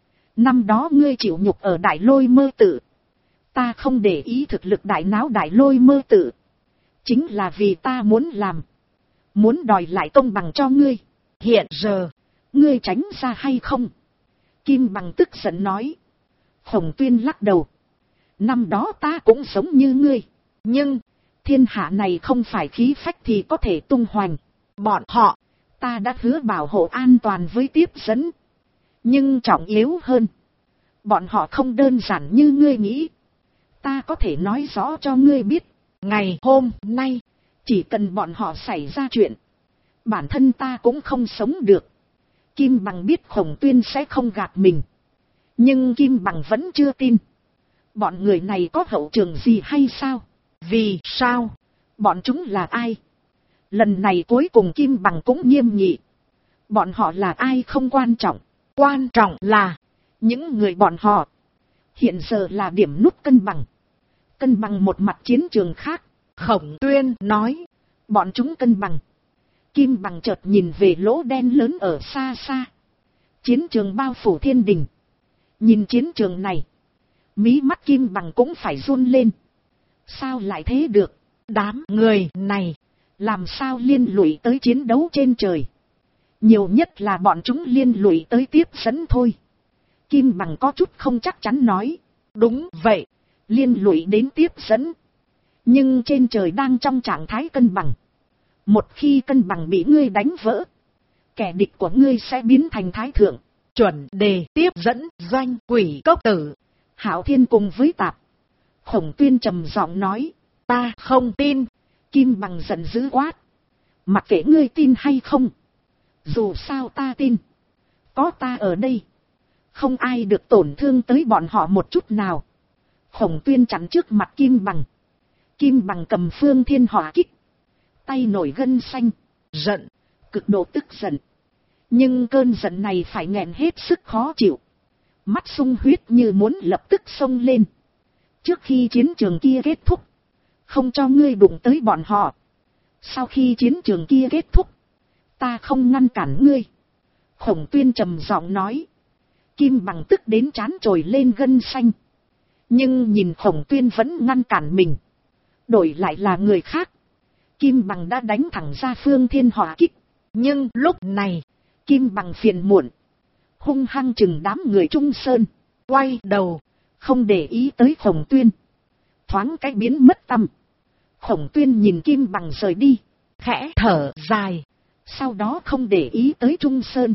Năm đó ngươi chịu nhục ở Đại Lôi Mơ Tự. Ta không để ý thực lực đại náo Đại Lôi Mơ Tự. Chính là vì ta muốn làm. Muốn đòi lại công bằng cho ngươi. Hiện giờ, ngươi tránh ra hay không? Kim Bằng tức giận nói. Khổng Tuyên lắc đầu. Năm đó ta cũng sống như ngươi. Nhưng, thiên hạ này không phải khí phách thì có thể tung hoành. Bọn họ, ta đã hứa bảo hộ an toàn với tiếp dẫn. Nhưng trọng yếu hơn, bọn họ không đơn giản như ngươi nghĩ. Ta có thể nói rõ cho ngươi biết. Ngày hôm nay, chỉ cần bọn họ xảy ra chuyện, bản thân ta cũng không sống được. Kim Bằng biết Khổng Tuyên sẽ không gạt mình. Nhưng Kim Bằng vẫn chưa tin. Bọn người này có hậu trường gì hay sao? Vì sao? Bọn chúng là ai? Lần này cuối cùng Kim Bằng cũng nghiêm nghị. Bọn họ là ai không quan trọng. Quan trọng là những người bọn họ. Hiện giờ là điểm nút cân bằng. Cân bằng một mặt chiến trường khác. Khổng Tuyên nói. Bọn chúng cân bằng. Kim Bằng chợt nhìn về lỗ đen lớn ở xa xa. Chiến trường bao phủ thiên đình. Nhìn chiến trường này. Mí mắt Kim Bằng cũng phải run lên. Sao lại thế được? Đám người này. Làm sao liên lụy tới chiến đấu trên trời? Nhiều nhất là bọn chúng liên lụy tới tiếp dẫn thôi. Kim Bằng có chút không chắc chắn nói. Đúng vậy. Liên lụy đến tiếp dẫn. Nhưng trên trời đang trong trạng thái cân bằng. Một khi cân bằng bị ngươi đánh vỡ, kẻ địch của ngươi sẽ biến thành thái thượng. Chuẩn đề tiếp dẫn doanh quỷ cốc tử. Hạo Thiên cùng với Tạp. Khổng Tuyên trầm giọng nói. Ta không tin. Kim Bằng giận dữ quát. Mặc kệ ngươi tin hay không. Dù sao ta tin. Có ta ở đây. Không ai được tổn thương tới bọn họ một chút nào. Khổng Tuyên chặn trước mặt Kim Bằng. Kim Bằng cầm phương thiên hỏa kích. Tay nổi gân xanh. Giận. Cực độ tức giận. Nhưng cơn giận này phải nghẹn hết sức khó chịu. Mắt sung huyết như muốn lập tức xông lên. Trước khi chiến trường kia kết thúc. Không cho ngươi đụng tới bọn họ. Sau khi chiến trường kia kết thúc. Ta không ngăn cản ngươi. Khổng Tuyên trầm giọng nói. Kim Bằng tức đến trán trồi lên gân xanh. Nhưng nhìn Khổng Tuyên vẫn ngăn cản mình. Đổi lại là người khác. Kim Bằng đã đánh thẳng ra phương thiên hỏa kích. Nhưng lúc này, Kim Bằng phiền muộn. Hung hăng chừng đám người Trung Sơn. Quay đầu, không để ý tới Khổng Tuyên. Thoáng cái biến mất tăm. Khổng Tuyên nhìn Kim Bằng rời đi. Khẽ thở dài. Sau đó không để ý tới Trung Sơn.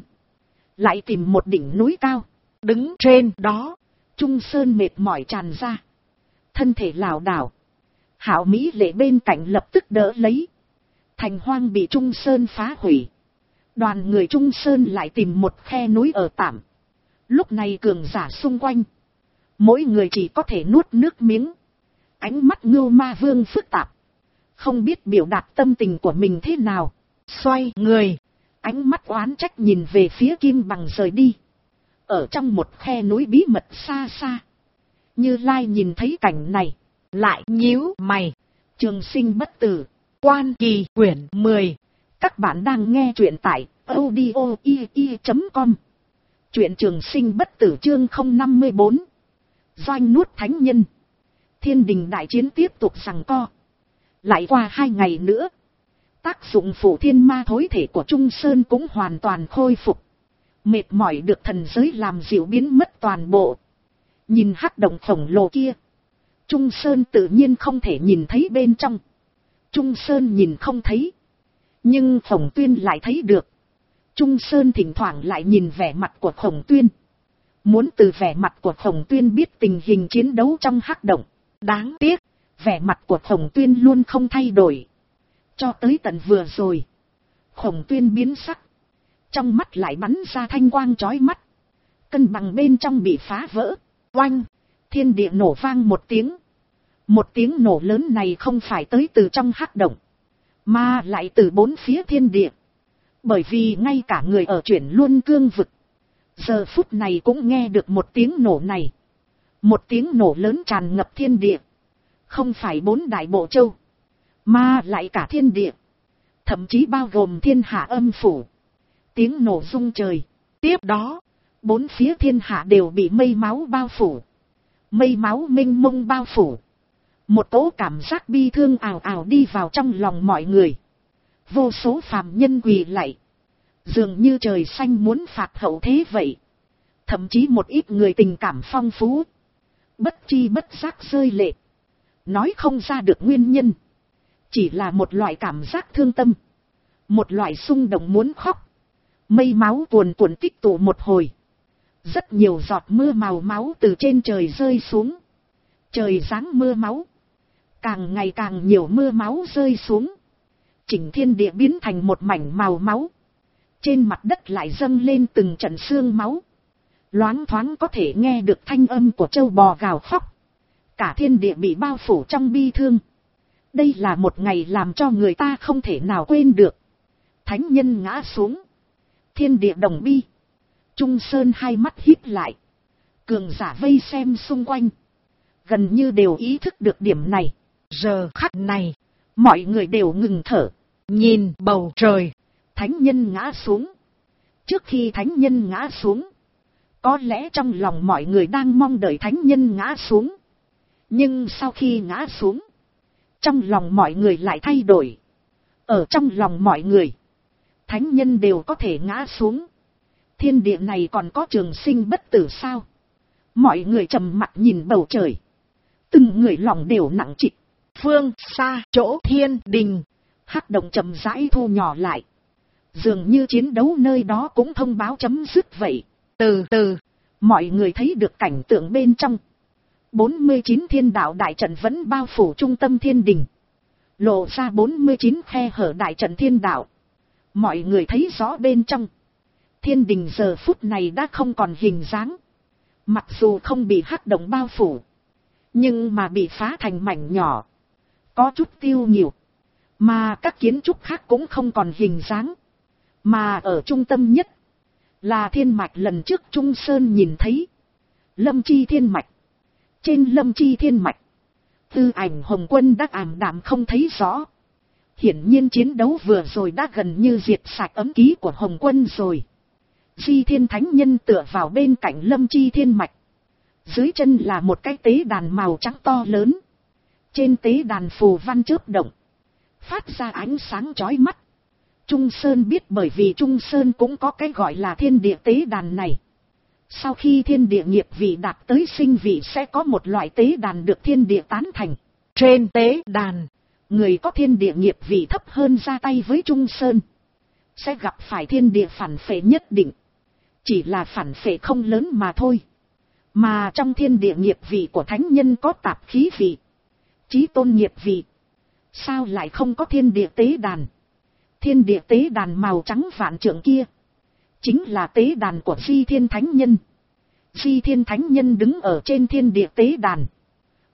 Lại tìm một đỉnh núi cao. Đứng trên đó, Trung Sơn mệt mỏi tràn ra. Thân thể lảo đảo. Hạo Mỹ Lệ bên cạnh lập tức đỡ lấy. Thành hoang bị Trung Sơn phá hủy. Đoàn người Trung Sơn lại tìm một khe núi ở tạm. Lúc này cường giả xung quanh. Mỗi người chỉ có thể nuốt nước miếng. Ánh mắt Ngưu Ma Vương phức tạp, không biết biểu đạt tâm tình của mình thế nào. Xoay người, ánh mắt oán trách nhìn về phía Kim Bằng rời đi. Ở trong một khe núi bí mật xa xa, Như Lai nhìn thấy cảnh này, lại nhíu mày. Trường sinh bất tử, Quan Kỳ quyển 10. Các bạn đang nghe truyện tại audio.ie.com. Truyện trường sinh bất tử chương 054. Doanh nuốt thánh nhân. Thiên đình đại chiến tiếp tục giằng co. Lại qua 2 ngày nữa, tác dụng phụ thiên ma thối thể của Trung Sơn cũng hoàn toàn khôi phục. Mệt mỏi được thần giới làm dịu biến mất toàn bộ. Nhìn hắc động khổng lồ kia, Trung Sơn tự nhiên không thể nhìn thấy bên trong. Trung Sơn nhìn không thấy, nhưng Khổng Tuyên lại thấy được. Trung Sơn thỉnh thoảng lại nhìn vẻ mặt của Khổng Tuyên, muốn từ vẻ mặt của Khổng Tuyên biết tình hình chiến đấu trong hắc động. Đáng tiếc, vẻ mặt của Khổng Tuyên luôn không thay đổi. Cho tới tận vừa rồi, Khổng Tuyên biến sắc, trong mắt lại bắn ra thanh quang chói mắt. Cân bằng bên trong bị phá vỡ. Oanh, thiên địa nổ vang một tiếng. Một tiếng nổ lớn này không phải tới từ trong hắc động, mà lại từ 4 phía thiên địa. Bởi vì ngay cả người ở Chuyển Luân Cương vực, giờ phút này cũng nghe được một tiếng nổ này. Một tiếng nổ lớn tràn ngập thiên địa. Không phải 4 đại bộ châu, mà lại cả thiên địa, thậm chí bao gồm thiên hạ âm phủ. Tiếng nổ rung trời. Tiếp đó, 4 phía thiên hạ đều bị mây máu bao phủ. Mây máu mênh mông bao phủ. Một cỗ cảm giác bi thương ào ào đi vào trong lòng mọi người. Vô số phàm nhân quỳ lạy, dường như trời xanh muốn phạt hậu thế vậy. Thậm chí một ít người tình cảm phong phú, bất chi bất giác rơi lệ. Nói không ra được nguyên nhân, chỉ là một loại cảm giác thương tâm, một loại xung động muốn khóc. Mây máu cuồn cuộn tích tụ một hồi, rất nhiều giọt mưa màu máu từ trên trời rơi xuống. Trời giáng mưa máu, càng ngày càng nhiều mưa máu rơi xuống. Chỉnh thiên địa biến thành một mảnh màu máu. Trên mặt đất lại dâng lên từng trận xương máu. Loáng thoáng có thể nghe được thanh âm của trâu bò gào khóc. Cả thiên địa bị bao phủ trong bi thương. Đây là một ngày làm cho người ta không thể nào quên được. Thánh nhân ngã xuống, thiên địa đồng bi. Trung Sơn hai mắt híp lại. Cường giả vây xem xung quanh, gần như đều ý thức được điểm này. Giờ khắc này, mọi người đều ngừng thở, nhìn bầu trời. Thánh nhân ngã xuống. Trước khi thánh nhân ngã xuống, có lẽ trong lòng mọi người đang mong đợi thánh nhân ngã xuống. Nhưng sau khi ngã xuống, trong lòng mọi người lại thay đổi. Ở trong lòng mọi người, thánh nhân đều có thể ngã xuống. Thiên địa này còn có trường sinh bất tử sao? Mọi người trầm mặc nhìn bầu trời, từng người lòng đều nặng trịch. Phương xa chỗ thiên đình, hắc động chậm rãi thu nhỏ lại. Dường như chiến đấu nơi đó cũng thông báo chấm dứt vậy. Từ từ, mọi người thấy được cảnh tượng bên trong. 49 thiên đạo đại trận vẫn bao phủ trung tâm thiên đình, lộ ra 49 khe hở đại trận thiên đạo. Mọi người thấy rõ bên trong. Thiên đình giờ phút này đã không còn hình dáng. Mặc dù không bị hắc động bao phủ, nhưng mà bị phá thành mảnh nhỏ, có chút tiêu nhiều. Mà các kiến trúc khác cũng không còn hình dáng. Mà ở trung tâm nhất là thiên mạch lần trước Trung Sơn nhìn thấy. Lâm Chi thiên mạch. Trên Lâm Chi thiên mạch, tư ảnh Hồng Quân đã ảm đạm không thấy rõ. Hiển nhiên chiến đấu vừa rồi đã gần như diệt sạch ấm ký của Hồng Quân rồi. Di Thiên Thánh Nhân tựa vào bên cạnh Lâm Chi thiên mạch. Dưới chân là một cái tế đàn màu trắng to lớn. Trên tế đàn phù văn chớp động, phát ra ánh sáng chói mắt. Trung Sơn biết bởi vì Trung Sơn cũng có cái gọi là thiên địa tế đàn này. Sau khi thiên địa nghiệp vị đạt tới sinh vị sẽ có một loại tế đàn được thiên địa tán thành. Trên tế đàn, người có thiên địa nghiệp vị thấp hơn ra tay với Trung Sơn, sẽ gặp phải thiên địa phản phệ nhất định. Chỉ là phản phệ không lớn mà thôi. Mà trong thiên địa nghiệp vị của thánh nhân có tạp khí vị, chí tôn nghiệp vị. Sao lại không có thiên địa tế đàn? Thiên địa tế đàn màu trắng vạn trượng kia, chính là tế đàn của Di Thiên Thánh Nhân. Di Thiên Thánh Nhân đứng ở trên thiên địa tế đàn.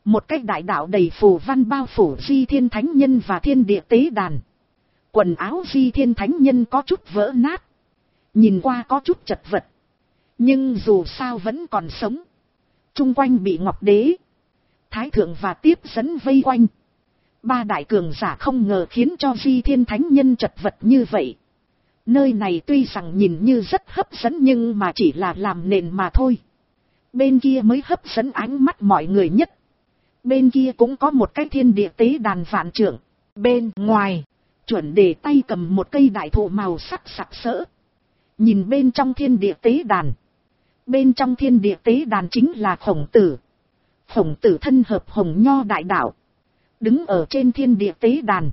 Một cái đại đạo đầy phù văn bao phủ Di Thiên Thánh Nhân và thiên địa tế đàn. Quần áo Di Thiên Thánh Nhân có chút vỡ nát. Nhìn qua có chút chật vật. Nhưng dù sao vẫn còn sống. Trung quanh bị Ngọc Đế, Thái Thượng và Tiếp Dẫn vây quanh. Ba đại cường giả không ngờ khiến cho Di Thiên Thánh Nhân chật vật như vậy. Nơi này tuy rằng nhìn như rất hấp dẫn nhưng mà chỉ là làm nền mà thôi. Bên kia mới hấp dẫn ánh mắt mọi người nhất. Bên kia cũng có một cái thiên địa tế đàn vạn trượng. Bên ngoài, chuẩn đề tay cầm một cây đại thụ màu sắc sặc sỡ. Nhìn bên trong thiên địa tế đàn. Bên trong thiên địa tế đàn chính là Khổng Tử. Khổng Tử thân hợp hồng nho đại đạo. Đứng ở trên thiên địa tế đàn.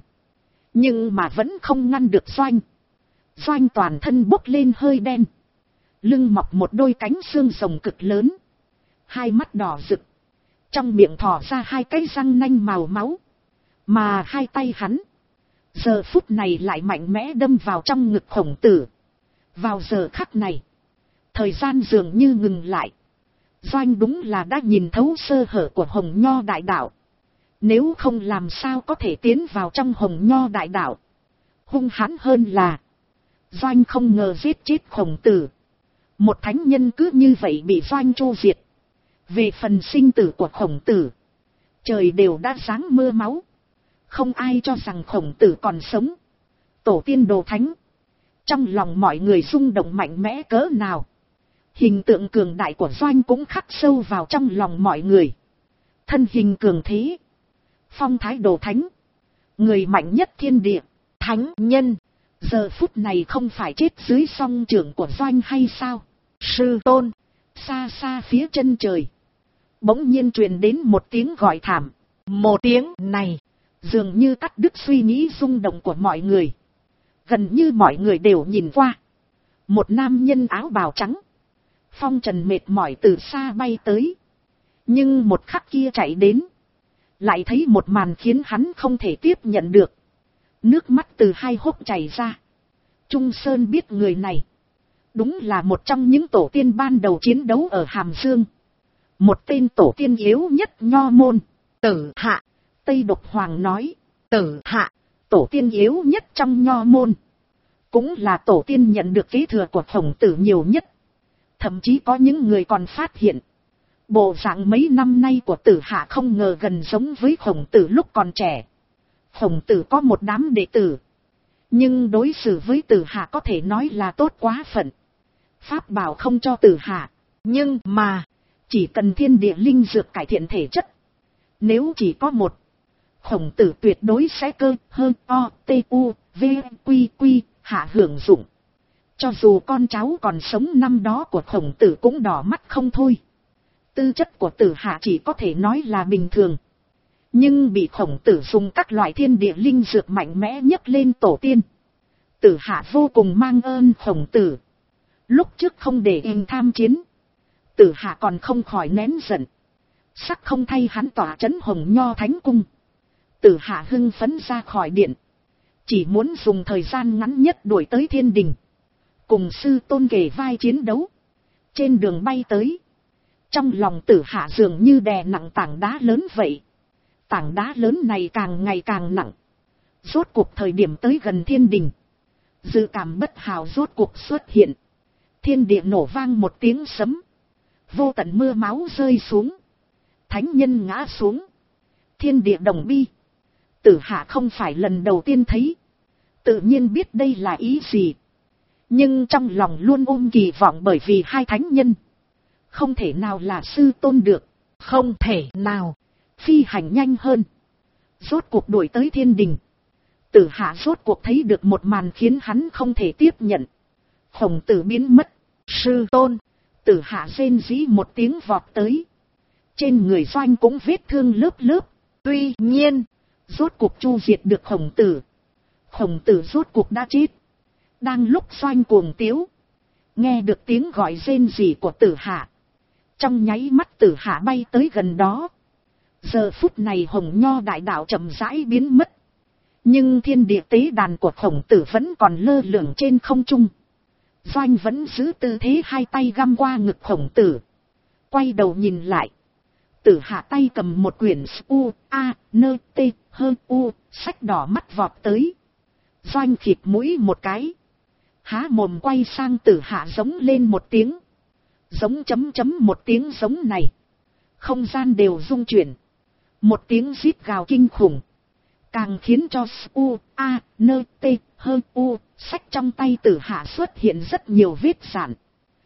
Nhưng mà vẫn không ngăn được Doanh. Doanh toàn thân bốc lên hơi đen. Lưng mọc một đôi cánh xương rồng cực lớn. Hai mắt đỏ rực. Trong miệng thò ra hai cái răng nanh màu máu. Mà hai tay hắn giờ phút này lại mạnh mẽ đâm vào trong ngực Khổng Tử. Vào giờ khắc này, thời gian dường như ngừng lại. Doanh đúng là đã nhìn thấu sơ hở của hồng nho đại đạo. Nếu không làm sao có thể tiến vào trong hồng nho đại đạo. Hung hãn hơn là Doanh không ngờ giết chết Khổng Tử. Một thánh nhân cứ như vậy bị Doanh tru diệt. Về phần sinh tử của Khổng Tử, trời đều đã giáng mưa máu. Không ai cho rằng Khổng Tử còn sống. Tổ tiên đồ thánh. Trong lòng mọi người rung động mạnh mẽ cỡ nào. Hình tượng cường đại của Doanh cũng khắc sâu vào trong lòng mọi người. Thân hình cường thế. Phong thái đồ thánh. Người mạnh nhất thiên địa. Thánh nhân. Giờ phút này không phải chết dưới song trưởng của Doanh hay sao? Sư tôn. Xa xa phía chân trời. Bỗng nhiên truyền đến một tiếng gọi thảm. Một tiếng này dường như cắt đứt suy nghĩ rung động của mọi người. Gần như mọi người đều nhìn qua. Một nam nhân áo bào trắng. Phong trần mệt mỏi từ xa bay tới. Nhưng một khắc kia chạy đến. Lại thấy một màn khiến hắn không thể tiếp nhận được. Nước mắt từ hai hốc chảy ra. Trung Sơn biết người này. Đúng là một trong những tổ tiên ban đầu chiến đấu ở Hàm Dương. Một tên tổ tiên yếu nhất Nho môn. Tử Hạ. Tây Độc Hoàng nói. Tử Hạ. Tổ tiên yếu nhất trong Nho môn. Cũng là tổ tiên nhận được kế thừa của Khổng Tử nhiều nhất. Thậm chí có những người còn phát hiện. Bộ dạng mấy năm nay của Tử Hạ không ngờ gần giống với Khổng Tử lúc còn trẻ. Khổng Tử có một đám đệ tử. Nhưng đối xử với Tử Hạ có thể nói là tốt quá phận. Pháp bảo không cho Tử Hạ. Nhưng mà, chỉ cần thiên địa linh dược cải thiện thể chất. Nếu chỉ có một, Khổng Tử tuyệt đối sẽ cơ hơn o, t, u, v, quy quy, hạ hưởng dụng. Cho dù con cháu còn sống năm đó của Khổng Tử cũng đỏ mắt không thôi. Tư chất của Tử Hạ chỉ có thể nói là bình thường. Nhưng bị Khổng Tử dùng các loại thiên địa linh dược mạnh mẽ nhấc lên tổ tiên. Tử Hạ vô cùng mang ơn Khổng Tử. Lúc trước không để yên tham chiến, Tử Hạ còn không khỏi nén giận. Sắc không thay hắn tỏa trấn Hồng Nho Thánh Cung. Tử Hạ hưng phấn ra khỏi điện. Chỉ muốn dùng thời gian ngắn nhất đuổi tới thiên đình. Cùng sư tôn kề vai chiến đấu. Trên đường bay tới. Trong lòng Tử Hạ dường như đè nặng tảng đá lớn vậy. Tảng đá lớn này càng ngày càng nặng. Rốt cuộc thời điểm tới gần thiên đình. Dự cảm bất hảo rốt cuộc xuất hiện. Thiên địa nổ vang một tiếng sấm. Vô tận mưa máu rơi xuống. Thánh nhân ngã xuống. Thiên địa đồng bi. Tử Hạ không phải lần đầu tiên thấy. Tự nhiên biết đây là ý gì. Nhưng trong lòng luôn ôm kỳ vọng bởi vì hai thánh nhân. Không thể nào là sư tôn được. Không thể nào. Phi hành nhanh hơn. Rốt cuộc đuổi tới thiên đình. Tử Hạ rốt cuộc thấy được một màn khiến hắn không thể tiếp nhận. Khổng Tử biến mất. Sư tôn. Tử Hạ rên rỉ một tiếng vọt tới. Trên người Doanh cũng vết thương lớp lớp. Tuy nhiên, rốt cuộc chu diệt được Khổng Tử. Khổng Tử rốt cuộc đã chết. Đang lúc Doanh cuồng tiếu, nghe được tiếng gọi rên rỉ của Tử Hạ. Trong nháy mắt Tử Hạ bay tới gần đó. Giờ phút này Hồng Nho đại đạo chậm rãi biến mất. Nhưng thiên địa tế đàn của Khổng Tử vẫn còn lơ lửng trên không trung. Doanh vẫn giữ tư thế hai tay găm qua ngực Khổng Tử. Quay đầu nhìn lại. Tử Hạ tay cầm một quyển U-A-N-T-H-U, sách đỏ mắt vọt tới. Doanh khịt mũi một cái. Há mồm quay sang Tử Hạ giống lên một tiếng. Giống chấm chấm một tiếng giống này. Không gian đều rung chuyển. Một tiếng rít gào kinh khủng. Càng khiến cho U-A-N-T-H-U, sách trong tay Tử Hạ xuất hiện rất nhiều vết rạn.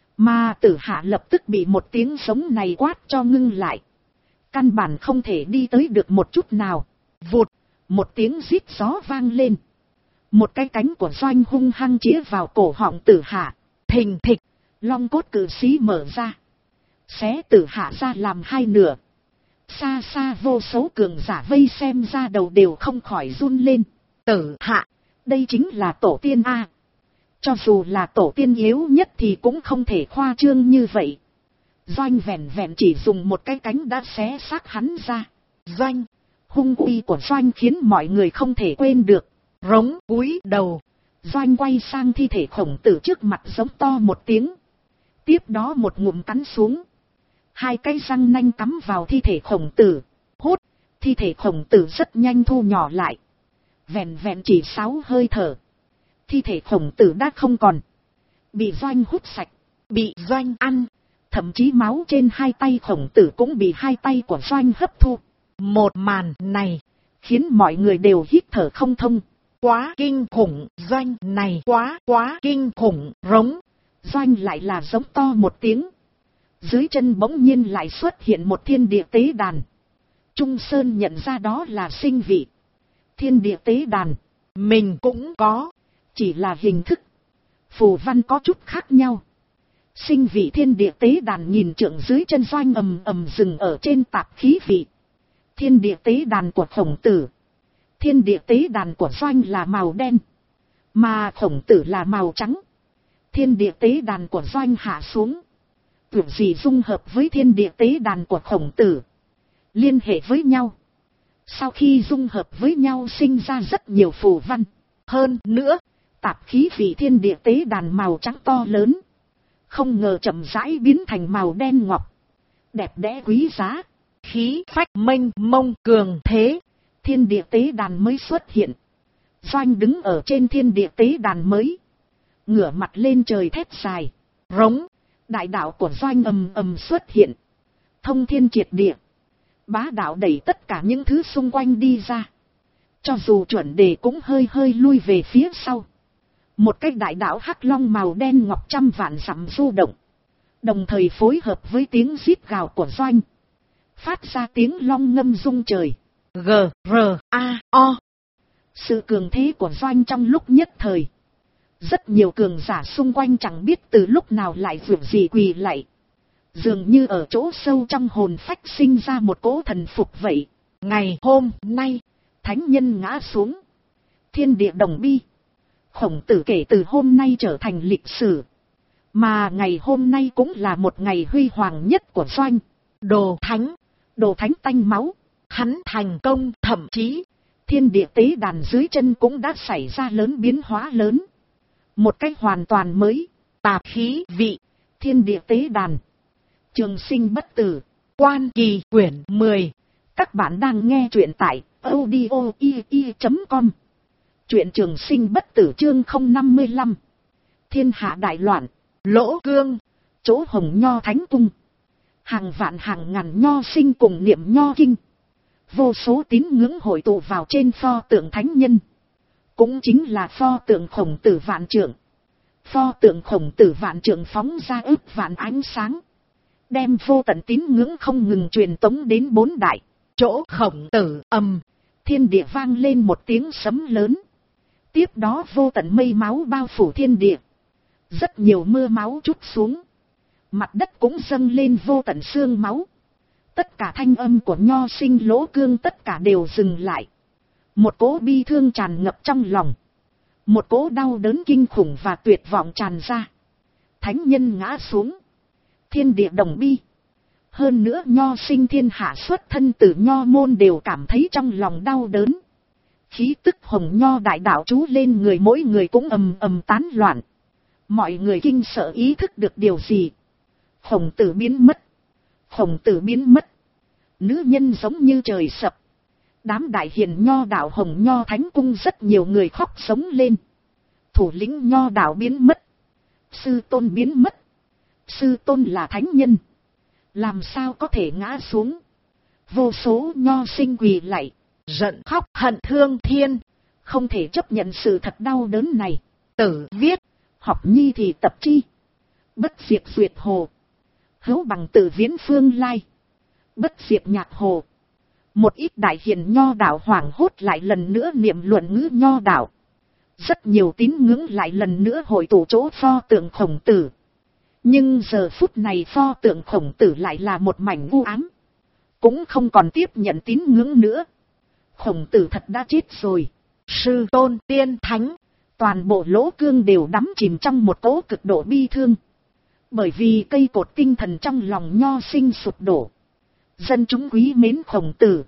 Mà Tử Hạ lập tức bị một tiếng giống này quát cho ngưng lại. Căn bản không thể đi tới được một chút nào. Vụt, một tiếng rít gió vang lên. Một cái cánh của Doanh hung hăng chĩa vào cổ họng Tử Hạ. Thình thịch, long cốt cử sĩ mở ra. Xé Tử Hạ ra làm hai nửa. Xa xa vô số cường giả vây xem ra đầu đều không khỏi run lên. Tử Hạ, đây chính là tổ tiên A. Cho dù là tổ tiên yếu nhất thì cũng không thể khoa trương như vậy. Doanh vẹn vẹn chỉ dùng một cái cánh đã xé xác hắn ra. Doanh, hung uy của Doanh khiến mọi người không thể quên được. Rống cúi đầu. Doanh quay sang thi thể Khổng Tử trước mặt giống to một tiếng. Tiếp đó một ngụm cắn xuống. Hai cái răng nanh cắm vào thi thể Khổng Tử. Hút, thi thể Khổng Tử rất nhanh thu nhỏ lại. Vẹn vẹn chỉ 6 hơi thở. Thi thể Khổng Tử đã không còn. Bị Doanh hút sạch, bị Doanh ăn. Thậm chí máu trên hai tay Khổng Tử cũng bị hai tay của Doanh hấp thu. Một màn này khiến mọi người đều hít thở không thông. Quá kinh khủng, Doanh này quá kinh khủng. Rống, Doanh lại là giống to một tiếng. Dưới chân bỗng nhiên lại xuất hiện một thiên địa tế đàn. Trung Sơn nhận ra đó là sinh vị. Thiên địa tế đàn, mình cũng có, chỉ là hình thức, phù văn có chút khác nhau. Sinh vị thiên địa tế đàn nhìn trượng dưới chân Doanh ầm ầm dừng ở trên tạp khí vị. Thiên địa tế đàn của Khổng Tử. Thiên địa tế đàn của Doanh là màu đen, mà Khổng Tử là màu trắng. Thiên địa tế đàn của Doanh hạ xuống. Tưởng gì dung hợp với thiên địa tế đàn của Khổng Tử. Liên hệ với nhau. Sau khi dung hợp với nhau sinh ra rất nhiều phù văn. Hơn nữa, tạp khí vị thiên địa tế đàn màu trắng to lớn. Không ngờ chậm rãi biến thành màu đen ngọc. Đẹp đẽ quý giá. Khí phách mênh mông cường thế. Thiên địa tế đàn mới xuất hiện. Doanh đứng ở trên thiên địa tế đàn mới. Ngửa mặt lên trời thét dài. Rống. Đại đạo của Doanh ầm ầm xuất hiện. Thông thiên triệt địa. Bá đạo đẩy tất cả những thứ xung quanh đi ra. Cho dù chuẩn đề cũng hơi hơi lui về phía sau. Một cái đại đạo hắc long màu đen ngọc trăm vạn dặm du động. Đồng thời phối hợp với tiếng rít gào của Doanh. Phát ra tiếng long ngâm rung trời. G-R-A-O. Sự cường thế của Doanh trong lúc nhất thời. Rất nhiều cường giả xung quanh chẳng biết từ lúc nào lại vượt gì quỳ lạy. Dường như ở chỗ sâu trong hồn phách sinh ra một cỗ thần phục vậy. Ngày hôm nay, thánh nhân ngã xuống. Thiên địa đồng bi. Khổng Tử kể từ hôm nay trở thành lịch sử. Mà ngày hôm nay cũng là một ngày huy hoàng nhất của Doanh. Đồ thánh tanh máu. Hắn thành công, thậm chí thiên địa tế đàn dưới chân cũng đã xảy ra lớn biến hóa lớn. Một cách hoàn toàn mới. Tạp khí vị. Thiên địa tế đàn. Trường sinh bất tử. Quan Kỳ quyển 10. Các bạn đang nghe truyện tại audio.com. Truyện Trường sinh bất tử chương 055. Thiên hạ đại loạn. Lỗ Cương. Chỗ Hồng Nho Thánh Cung. Hàng vạn hàng ngàn nho sinh cùng niệm nho kinh. Vô số tín ngưỡng hội tụ vào trên pho tượng thánh nhân. Cũng chính là pho tượng Khổng Tử vạn trượng. Pho tượng Khổng Tử vạn trượng phóng ra ức vạn ánh sáng. Đem vô tận tín ngưỡng không ngừng truyền tống đến bốn đại. Chỗ Khổng Tử ầm. Thiên địa vang lên một tiếng sấm lớn. Tiếp đó vô tận mây máu bao phủ thiên địa. Rất nhiều mưa máu trút xuống. Mặt đất cũng dâng lên vô tận xương máu. Tất cả thanh âm của nho sinh Lỗ Cương tất cả đều dừng lại. Một cỗ bi thương tràn ngập trong lòng. Một cỗ đau đớn kinh khủng và tuyệt vọng tràn ra. Thánh nhân ngã xuống. Thiên địa đồng bi. Hơn nữa nho sinh thiên hạ xuất thân từ nho môn đều cảm thấy trong lòng đau đớn. Khí tức hồng nho đại đạo trú lên người mỗi người cũng ầm ầm tán loạn. Mọi người kinh sợ ý thức được điều gì. Khổng Tử biến mất. Khổng Tử biến mất. Nữ nhân giống như trời sập. Đám đại hiền nho đạo Hồng Nho Thánh Cung rất nhiều người khóc sống lên. Thủ lĩnh nho đạo biến mất. Sư tôn biến mất. Sư tôn là thánh nhân. Làm sao có thể ngã xuống. Vô số nho sinh quỳ lạy, giận khóc hận thương thiên. Không thể chấp nhận sự thật đau đớn này. Tử viết, học nhi thì tập chi. Bất diệt duyệt hồ. Hữu bằng tự viễn phương lai. Bất diệt nhạc hồ. Một ít đại hiền nho đạo hoảng hốt lại lần nữa niệm luận ngữ nho đạo. Rất nhiều tín ngưỡng lại lần nữa hội tụ chỗ pho tượng Khổng Tử. Nhưng giờ phút này pho tượng Khổng Tử lại là một mảnh u ám. Cũng không còn tiếp nhận tín ngưỡng nữa. Khổng Tử thật đã chết rồi. Sư tôn tiên thánh. Toàn bộ Lỗ Cương đều đắm chìm trong một cỗ cực độ bi thương. Bởi vì cây cột tinh thần trong lòng nho sinh sụp đổ. Dân chúng quý mến Khổng Tử.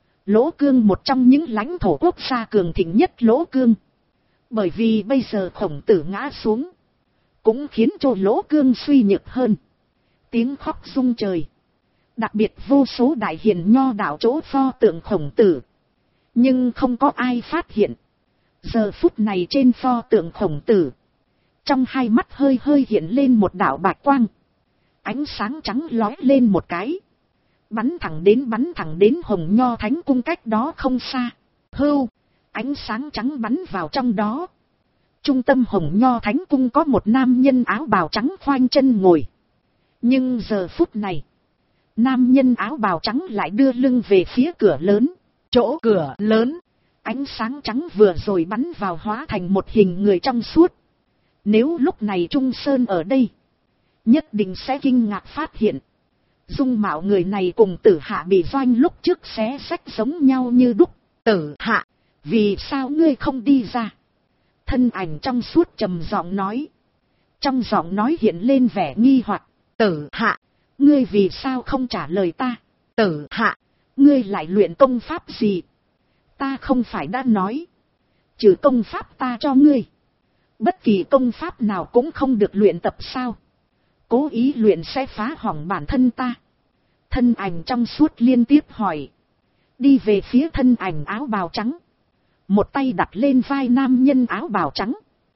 Lỗ Cương một trong những lãnh thổ quốc gia cường thịnh nhất Lỗ Cương. Bởi vì bây giờ Khổng Tử ngã xuống. Cũng khiến cho Lỗ Cương suy nhược hơn. Tiếng khóc rung trời. Đặc biệt vô số đại hiền nho đạo chỗ pho tượng Khổng Tử. Nhưng không có ai phát hiện. Giờ phút này trên pho tượng Khổng Tử. Trong hai mắt hơi hơi hiện lên một đạo bạch quang. Ánh sáng trắng lóe lên một cái. Bắn thẳng đến Hồng Nho Thánh Cung cách đó không xa. Hưu, ánh sáng trắng bắn vào trong đó. Trung tâm Hồng Nho Thánh Cung có một nam nhân áo bào trắng khoanh chân ngồi. Nhưng giờ phút này, nam nhân áo bào trắng lại đưa lưng về phía cửa lớn. Chỗ cửa lớn, ánh sáng trắng vừa rồi bắn vào hóa thành một hình người trong suốt. Nếu lúc này Trung Sơn ở đây, nhất định sẽ kinh ngạc phát hiện. Dung mạo người này cùng Tử Hạ bị Doanh lúc trước xé xách giống nhau như đúc. Tử Hạ, vì sao ngươi không đi ra? Thân ảnh trong suốt trầm giọng nói. Trong giọng nói hiện lên vẻ nghi hoặc. Tử Hạ, ngươi vì sao không trả lời ta? Tử Hạ, ngươi lại luyện công pháp gì? Ta không phải đã nói. Trừ công pháp ta cho ngươi. Bất kỳ công pháp nào cũng không được luyện tập sao? Cố ý luyện sẽ phá hỏng bản thân ta. Thân ảnh trong suốt liên tiếp hỏi. Đi về phía thân ảnh áo bào trắng. Một tay đặt lên vai nam nhân áo bào trắng.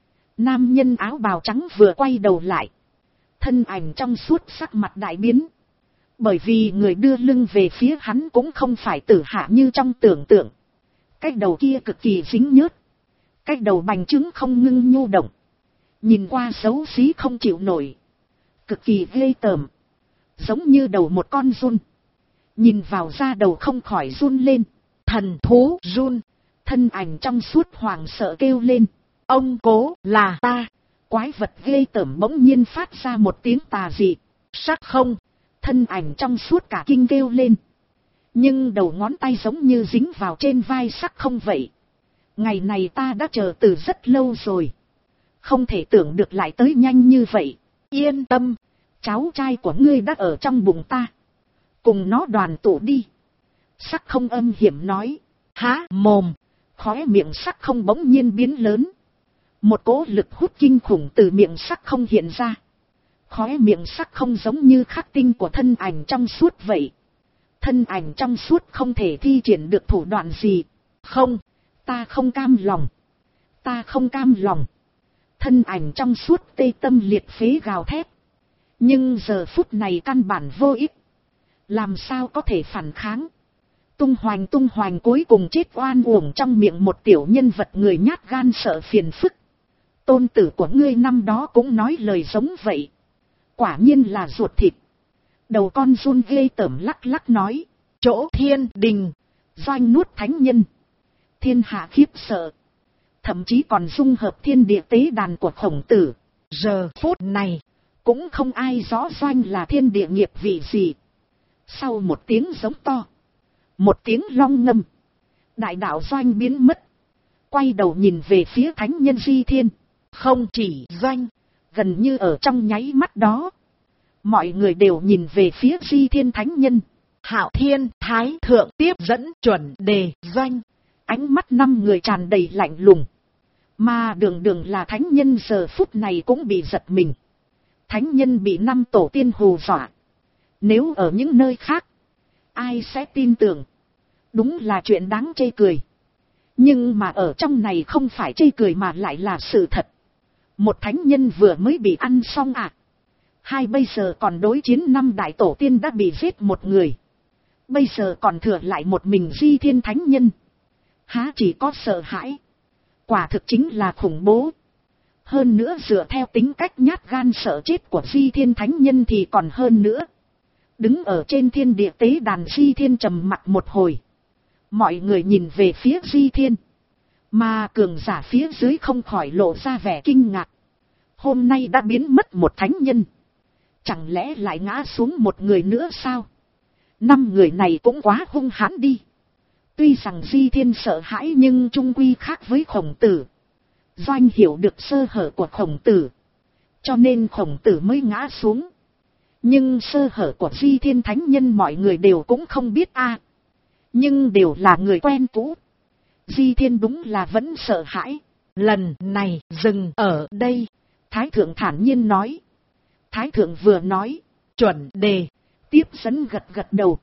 Nam nhân áo bào trắng vừa quay đầu lại. Thân ảnh trong suốt sắc mặt đại biến. Bởi vì người đưa lưng về phía hắn cũng không phải Tử Hạ như trong tưởng tượng. Cái đầu kia cực kỳ dính nhớt. Cái đầu bành trướng không ngưng nhu động. Nhìn qua xấu xí không chịu nổi. Cực kỳ ghê tởm. Giống như đầu một con giun. Nhìn vào da đầu không khỏi run lên. Thần thú run. Thân ảnh trong suốt hoàng sợ kêu lên. Ông cố là ta. Quái vật ghê tởm bỗng nhiên phát ra một tiếng tà dị. Sắc không. Thân ảnh trong suốt cả kinh kêu lên. Nhưng đầu ngón tay giống như dính vào trên vai sắc không vậy. Ngày này ta đã chờ từ rất lâu rồi. Không thể tưởng được lại tới nhanh như vậy. Yên tâm. Cháu trai của ngươi đã ở trong bụng ta. Cùng nó đoàn tụ đi. Sắc không âm hiểm nói. Há mồm. Khóe miệng sắc không bỗng nhiên biến lớn. Một cỗ lực hút kinh khủng từ miệng sắc không hiện ra. Khóe miệng sắc không giống như khắc tinh của thân ảnh trong suốt vậy. Thân ảnh trong suốt không thể thi triển được thủ đoạn gì. Không, ta không cam lòng. Ta không cam lòng. Thân ảnh trong suốt tê tâm liệt phế gào thét. Nhưng giờ phút này căn bản vô ích. Làm sao có thể phản kháng. Tung hoành cuối cùng chết oan uổng trong miệng một tiểu nhân vật người nhát gan sợ phiền phức. Tôn tử của ngươi năm đó cũng nói lời giống vậy. Quả nhiên là ruột thịt. Đầu con run ghê tởm lắc lắc nói. Chỗ thiên đình. Doanh nuốt thánh nhân. Thiên hạ khiếp sợ. Thậm chí còn dung hợp thiên địa tế đàn của Khổng Tử. Giờ phút này. Cũng không ai rõ Doanh là thiên địa nghiệp vị gì. Sau một tiếng giống to. Một tiếng long ngâm. Đại đạo Doanh biến mất. Quay đầu nhìn về phía thánh nhân Di Thiên. Không chỉ Doanh. Gần như ở trong nháy mắt đó. Mọi người đều nhìn về phía Di Thiên thánh nhân. Hạo Thiên Thái Thượng tiếp dẫn chuẩn đề Doanh. Ánh mắt 5 người tràn đầy lạnh lùng. Mà đường là thánh nhân giờ phút này cũng bị giật mình. Thánh nhân bị 5 tổ tiên hù dọa. Nếu ở những nơi khác. ai sẽ tin tưởng. Đúng là chuyện đáng chê cười. Nhưng mà ở trong này không phải chê cười mà lại là sự thật. Một thánh nhân vừa mới bị ăn xong à. Hai bây giờ còn đối chiến 5 đại tổ tiên đã bị giết một người. Bây giờ còn thừa lại một mình Di Thiên thánh nhân. Há chỉ có sợ hãi. Quả thực chính là khủng bố. Hơn nữa dựa theo tính cách nhát gan sợ chết của Di Thiên thánh nhân thì còn hơn nữa. Đứng ở trên thiên địa tế đàn Di Thiên trầm mặc một hồi. Mọi người nhìn về phía Di Thiên. Mà cường giả phía dưới không khỏi lộ ra vẻ kinh ngạc. Hôm nay đã biến mất một thánh nhân. Chẳng lẽ lại ngã xuống một người nữa sao? 5 người này cũng quá hung hãn đi. Tuy rằng Di Thiên sợ hãi nhưng chung quy khác với Khổng Tử. Doanh hiểu được sơ hở của Khổng Tử. Cho nên Khổng Tử mới ngã xuống. Nhưng sơ hở của Di Thiên thánh nhân mọi người đều cũng không biết a. Nhưng đều là người quen cũ. Di Thiên đúng là vẫn sợ hãi. Lần này dừng ở đây. Thái thượng thản nhiên nói. Thái thượng vừa nói. Chuẩn đề. Tiếp dẫn gật gật đầu.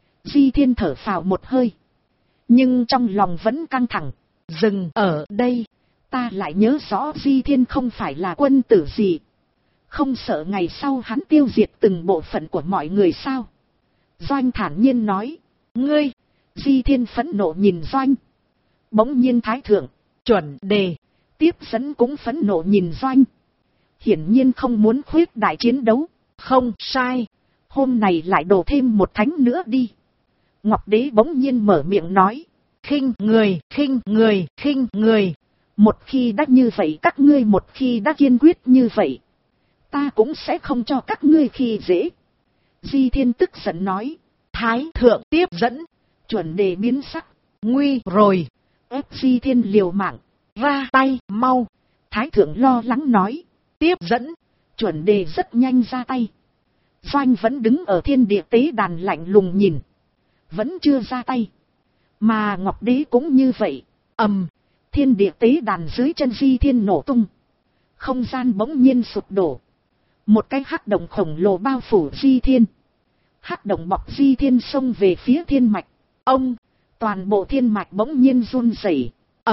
Di Thiên thở phào một hơi. Nhưng trong lòng vẫn căng thẳng. Dừng ở đây. Ta lại nhớ rõ Di Thiên không phải là quân tử gì. Không sợ ngày sau hắn tiêu diệt từng bộ phận của mọi người sao? Doanh thản nhiên nói. Ngươi. Di Thiên phẫn nộ nhìn Doanh. Bỗng nhiên Thái thượng, Chuẩn đề, Tiếp dẫn cũng phẫn nộ nhìn Doanh. Hiển nhiên không muốn khuyết đại chiến đấu. Không sai. Hôm nay lại đổ thêm một thánh nữa đi. Ngọc Đế bỗng nhiên mở miệng nói. Khinh người, khinh người, khinh người. Một khi đã như vậy các ngươi một khi đã kiên quyết như vậy. Ta cũng sẽ không cho các ngươi khi dễ. Di Thiên tức giận nói. Thái thượng Tiếp dẫn. Chuẩn đề biến sắc. Nguy rồi. Ép Di Thiên liều mạng. Ra tay mau. Thái thượng lo lắng nói. Tiếp dẫn. Chuẩn đề rất nhanh ra tay. Doanh vẫn đứng ở thiên địa tế đàn lạnh lùng nhìn. Vẫn chưa ra tay. Mà Ngọc Đế cũng như vậy. Thiên địa tế đàn dưới chân Di Thiên nổ tung. Không gian bỗng nhiên sụp đổ. Một cái hắc động khổng lồ bao phủ Di Thiên. Hắc động bọc Di Thiên xông về phía thiên mạch. Toàn bộ thiên mạch bỗng nhiên run rẩy.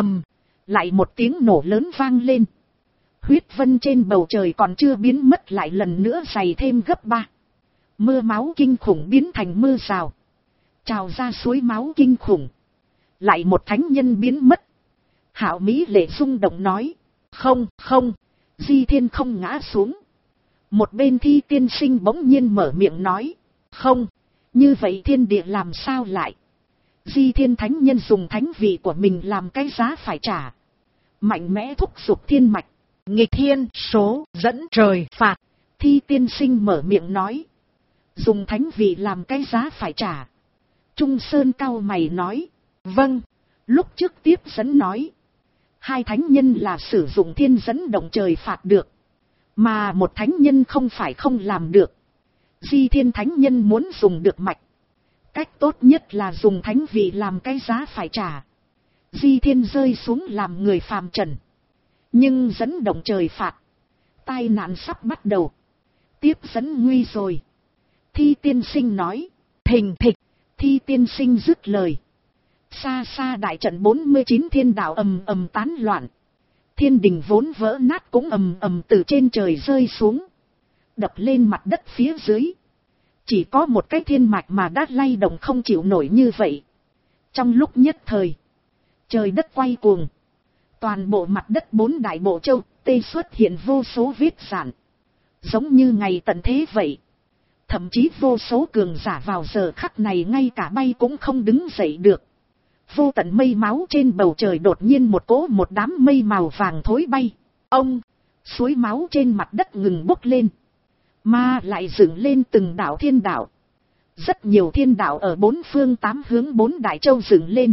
Lại một tiếng nổ lớn vang lên. Huyết vân trên bầu trời còn chưa biến mất lại lần nữa dày thêm gấp 3. Mưa máu kinh khủng biến thành mưa rào. Trào ra suối máu kinh khủng. Lại một thánh nhân biến mất. Hạo Mỹ lệ rung động nói. Không. Di Thiên không ngã xuống. Một bên Thi tiên sinh bỗng nhiên mở miệng nói. Không. Như vậy thiên địa làm sao lại? Di Thiên thánh nhân dùng thánh vị của mình làm cái giá phải trả. Mạnh mẽ thúc giục thiên mạch. Nghịch thiên số dẫn trời phạt. Thi tiên sinh mở miệng nói. Dùng thánh vị làm cái giá phải trả. Trung Sơn cau mày nói. Vâng. Lúc trước Tiếp dẫn nói. Hai thánh nhân là sử dụng thiên dẫn động trời phạt được. Mà một thánh nhân không phải không làm được. Di Thiên thánh nhân muốn dùng được mạch. Cách tốt nhất là dùng thánh vị làm cái giá phải trả. Di Thiên rơi xuống làm người phàm trần. Nhưng dẫn động trời phạt. Tai nạn sắp bắt đầu. Tiếp dẫn nguy rồi. Thi tiên sinh nói. Thình thịch. Thi tiên sinh dứt lời. Xa xa đại trận 49 thiên đạo ầm ầm tán loạn. Thiên đình vốn vỡ nát cũng ầm ầm từ trên trời rơi xuống. Đập lên mặt đất phía dưới. Chỉ có một cái thiên mạch mà đã lay động không chịu nổi như vậy. Trong lúc nhất thời. Trời đất quay cuồng. Toàn bộ mặt đất 4 đại bộ châu tê xuất hiện vô số vết rạn. Giống như ngày tận thế vậy. Thậm chí vô số cường giả vào giờ khắc này ngay cả bay cũng không đứng dậy được. Vô tận mây máu trên bầu trời đột nhiên một đám mây màu vàng thối bay. Suối máu trên mặt đất ngừng bốc lên. Mà lại dựng lên từng đảo thiên đạo. Rất nhiều thiên đạo ở 4 phương 8 hướng 4 đại châu dựng lên.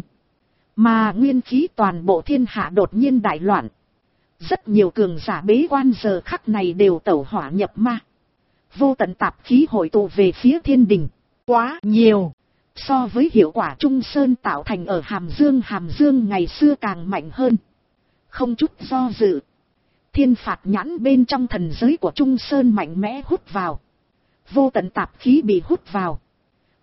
Mà nguyên khí toàn bộ thiên hạ đột nhiên đại loạn. Rất nhiều cường giả bế quan giờ khắc này đều tẩu hỏa nhập ma. Vô tận tạp khí hội tụ về phía thiên đình. Quá nhiều. So với hiệu quả Trung Sơn tạo thành ở Hàm Dương ngày xưa càng mạnh hơn. Không chút do dự. Thiên phạt nhãn bên trong thần giới của Trung Sơn mạnh mẽ hút vào. Vô tận tạp khí bị hút vào.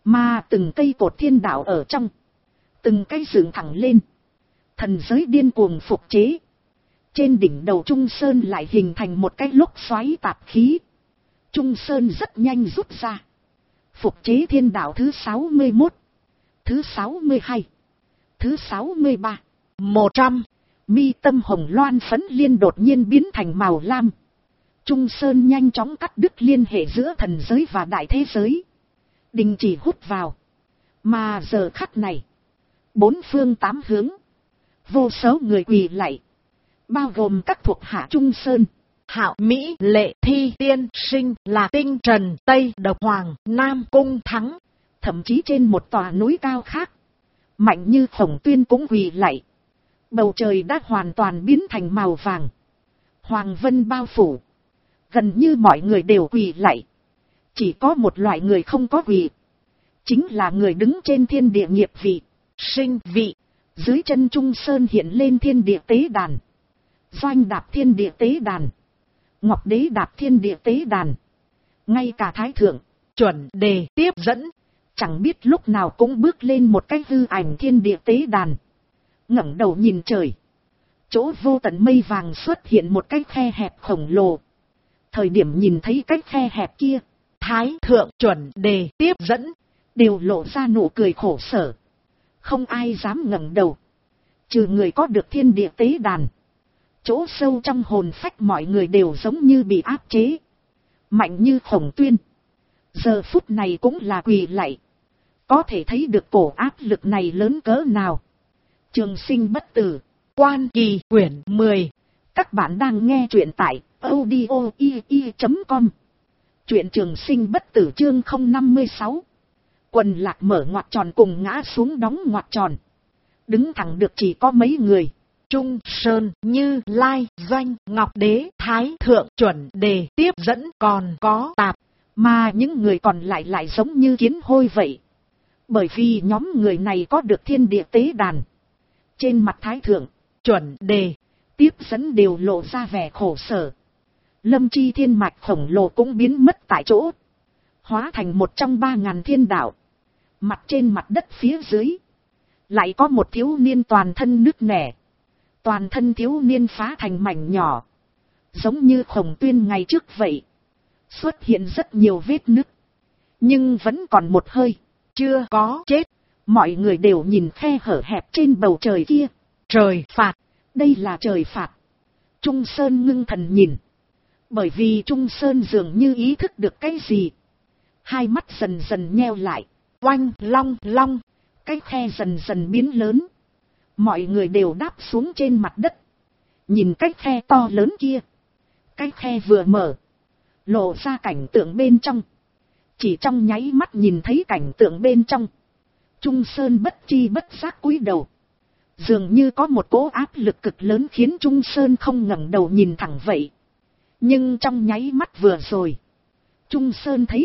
Mà từng cây cột thiên đạo ở trong, từng cây dựng thẳng lên, thần giới điên cuồng phục chế. Trên đỉnh đầu Trung Sơn lại hình thành một cái lốc xoáy tạp khí. Trung Sơn rất nhanh rút ra. Phục chế thiên đạo thứ 61, thứ 62, thứ 63, 100. Mi tâm hồng loan phấn liên đột nhiên biến thành màu lam. Trung Sơn nhanh chóng cắt đứt liên hệ giữa thần giới và đại thế giới. Đình chỉ hút vào. Mà giờ khắc này, bốn phương tám hướng, vô số người quỳ lạy, bao gồm các thuộc hạ Trung Sơn. Hạo, Mỹ, Lệ, Thi, Tiên, Sinh, Là Tinh, Trần, Tây, Độc, Hoàng, Nam, Cung, Thắng. Thậm chí trên một tòa núi cao khác, Mạnh Như Khổng Tuyên cũng quỳ lạy. Bầu trời đã hoàn toàn biến thành màu vàng. Hoàng vân bao phủ. Gần như mọi người đều quỳ lạy. Chỉ có một loại người không có quỳ. Chính là người đứng trên thiên địa nghiệp vị, sinh vị. Dưới chân Trung Sơn hiện lên thiên địa tế đàn. Doanh đạp thiên địa tế đàn. Ngọc Đế đạp thiên địa tế đàn. Ngay cả Thái Thượng, Chuẩn Đề tiếp dẫn. Chẳng biết lúc nào cũng bước lên một cái hư ảnh thiên địa tế đàn. Ngẩng đầu nhìn trời. Chỗ vô tận mây vàng xuất hiện một cái khe hẹp khổng lồ. Thời điểm nhìn thấy cái khe hẹp kia, Thái Thượng, Chuẩn Đề tiếp dẫn đều lộ ra nụ cười khổ sở. Không ai dám ngẩng đầu, trừ người có được thiên địa tế đàn. Chỗ sâu trong hồn phách mọi người đều giống như bị áp chế. Mạnh Như Khổng Tuyên giờ phút này cũng là quỳ lạy. Có thể thấy được cổ áp lực này lớn cỡ nào. Trường Sinh Bất Tử, Quan Kỳ, quyển 10. Các bạn đang nghe truyện tại audio.com. Truyện Trường Sinh Bất Tử chương 056. Quần lạc mở ngoặc tròn cùng ngã xuống đóng ngoặc tròn. Đứng thẳng được chỉ có mấy người. Trung Sơn, Như Lai, Doanh, Ngọc Đế, Thái Thượng, Chuẩn Đề tiếp dẫn, còn có Tạp. Mà những người còn lại lại giống như kiến hôi vậy. Bởi vì nhóm người này có được thiên địa tế đàn. Trên mặt Thái Thượng, Chuẩn Đề tiếp dẫn đều lộ ra vẻ khổ sở. Lâm Chi thiên mạch khổng lồ cũng biến mất tại chỗ, hóa thành một trong 3.000 thiên đạo. Mặt trên mặt đất phía dưới lại có một thiếu niên toàn thân nứt nẻ. Toàn thân thiếu niên phá thành mảnh nhỏ, giống như Khổng Tuyên ngày trước vậy. Xuất hiện rất nhiều vết nứt, nhưng vẫn còn một hơi, chưa có chết. Mọi người đều nhìn khe hở hẹp trên bầu trời kia. Trời phạt, đây là trời phạt. Trung Sơn ngưng thần nhìn. Bởi vì Trung Sơn dường như ý thức được cái gì. Hai mắt dần dần nheo lại. Oanh, long, long. Cái khe dần dần biến lớn. Mọi người đều đáp xuống trên mặt đất. Nhìn cái khe to lớn kia. Cái khe vừa mở, lộ ra cảnh tượng bên trong. Chỉ trong nháy mắt nhìn thấy cảnh tượng bên trong, Trung Sơn bất chi bất giác cúi đầu. Dường như có một cỗ áp lực cực lớn khiến Trung Sơn không ngẩng đầu nhìn thẳng vậy. Nhưng trong nháy mắt vừa rồi, Trung Sơn thấy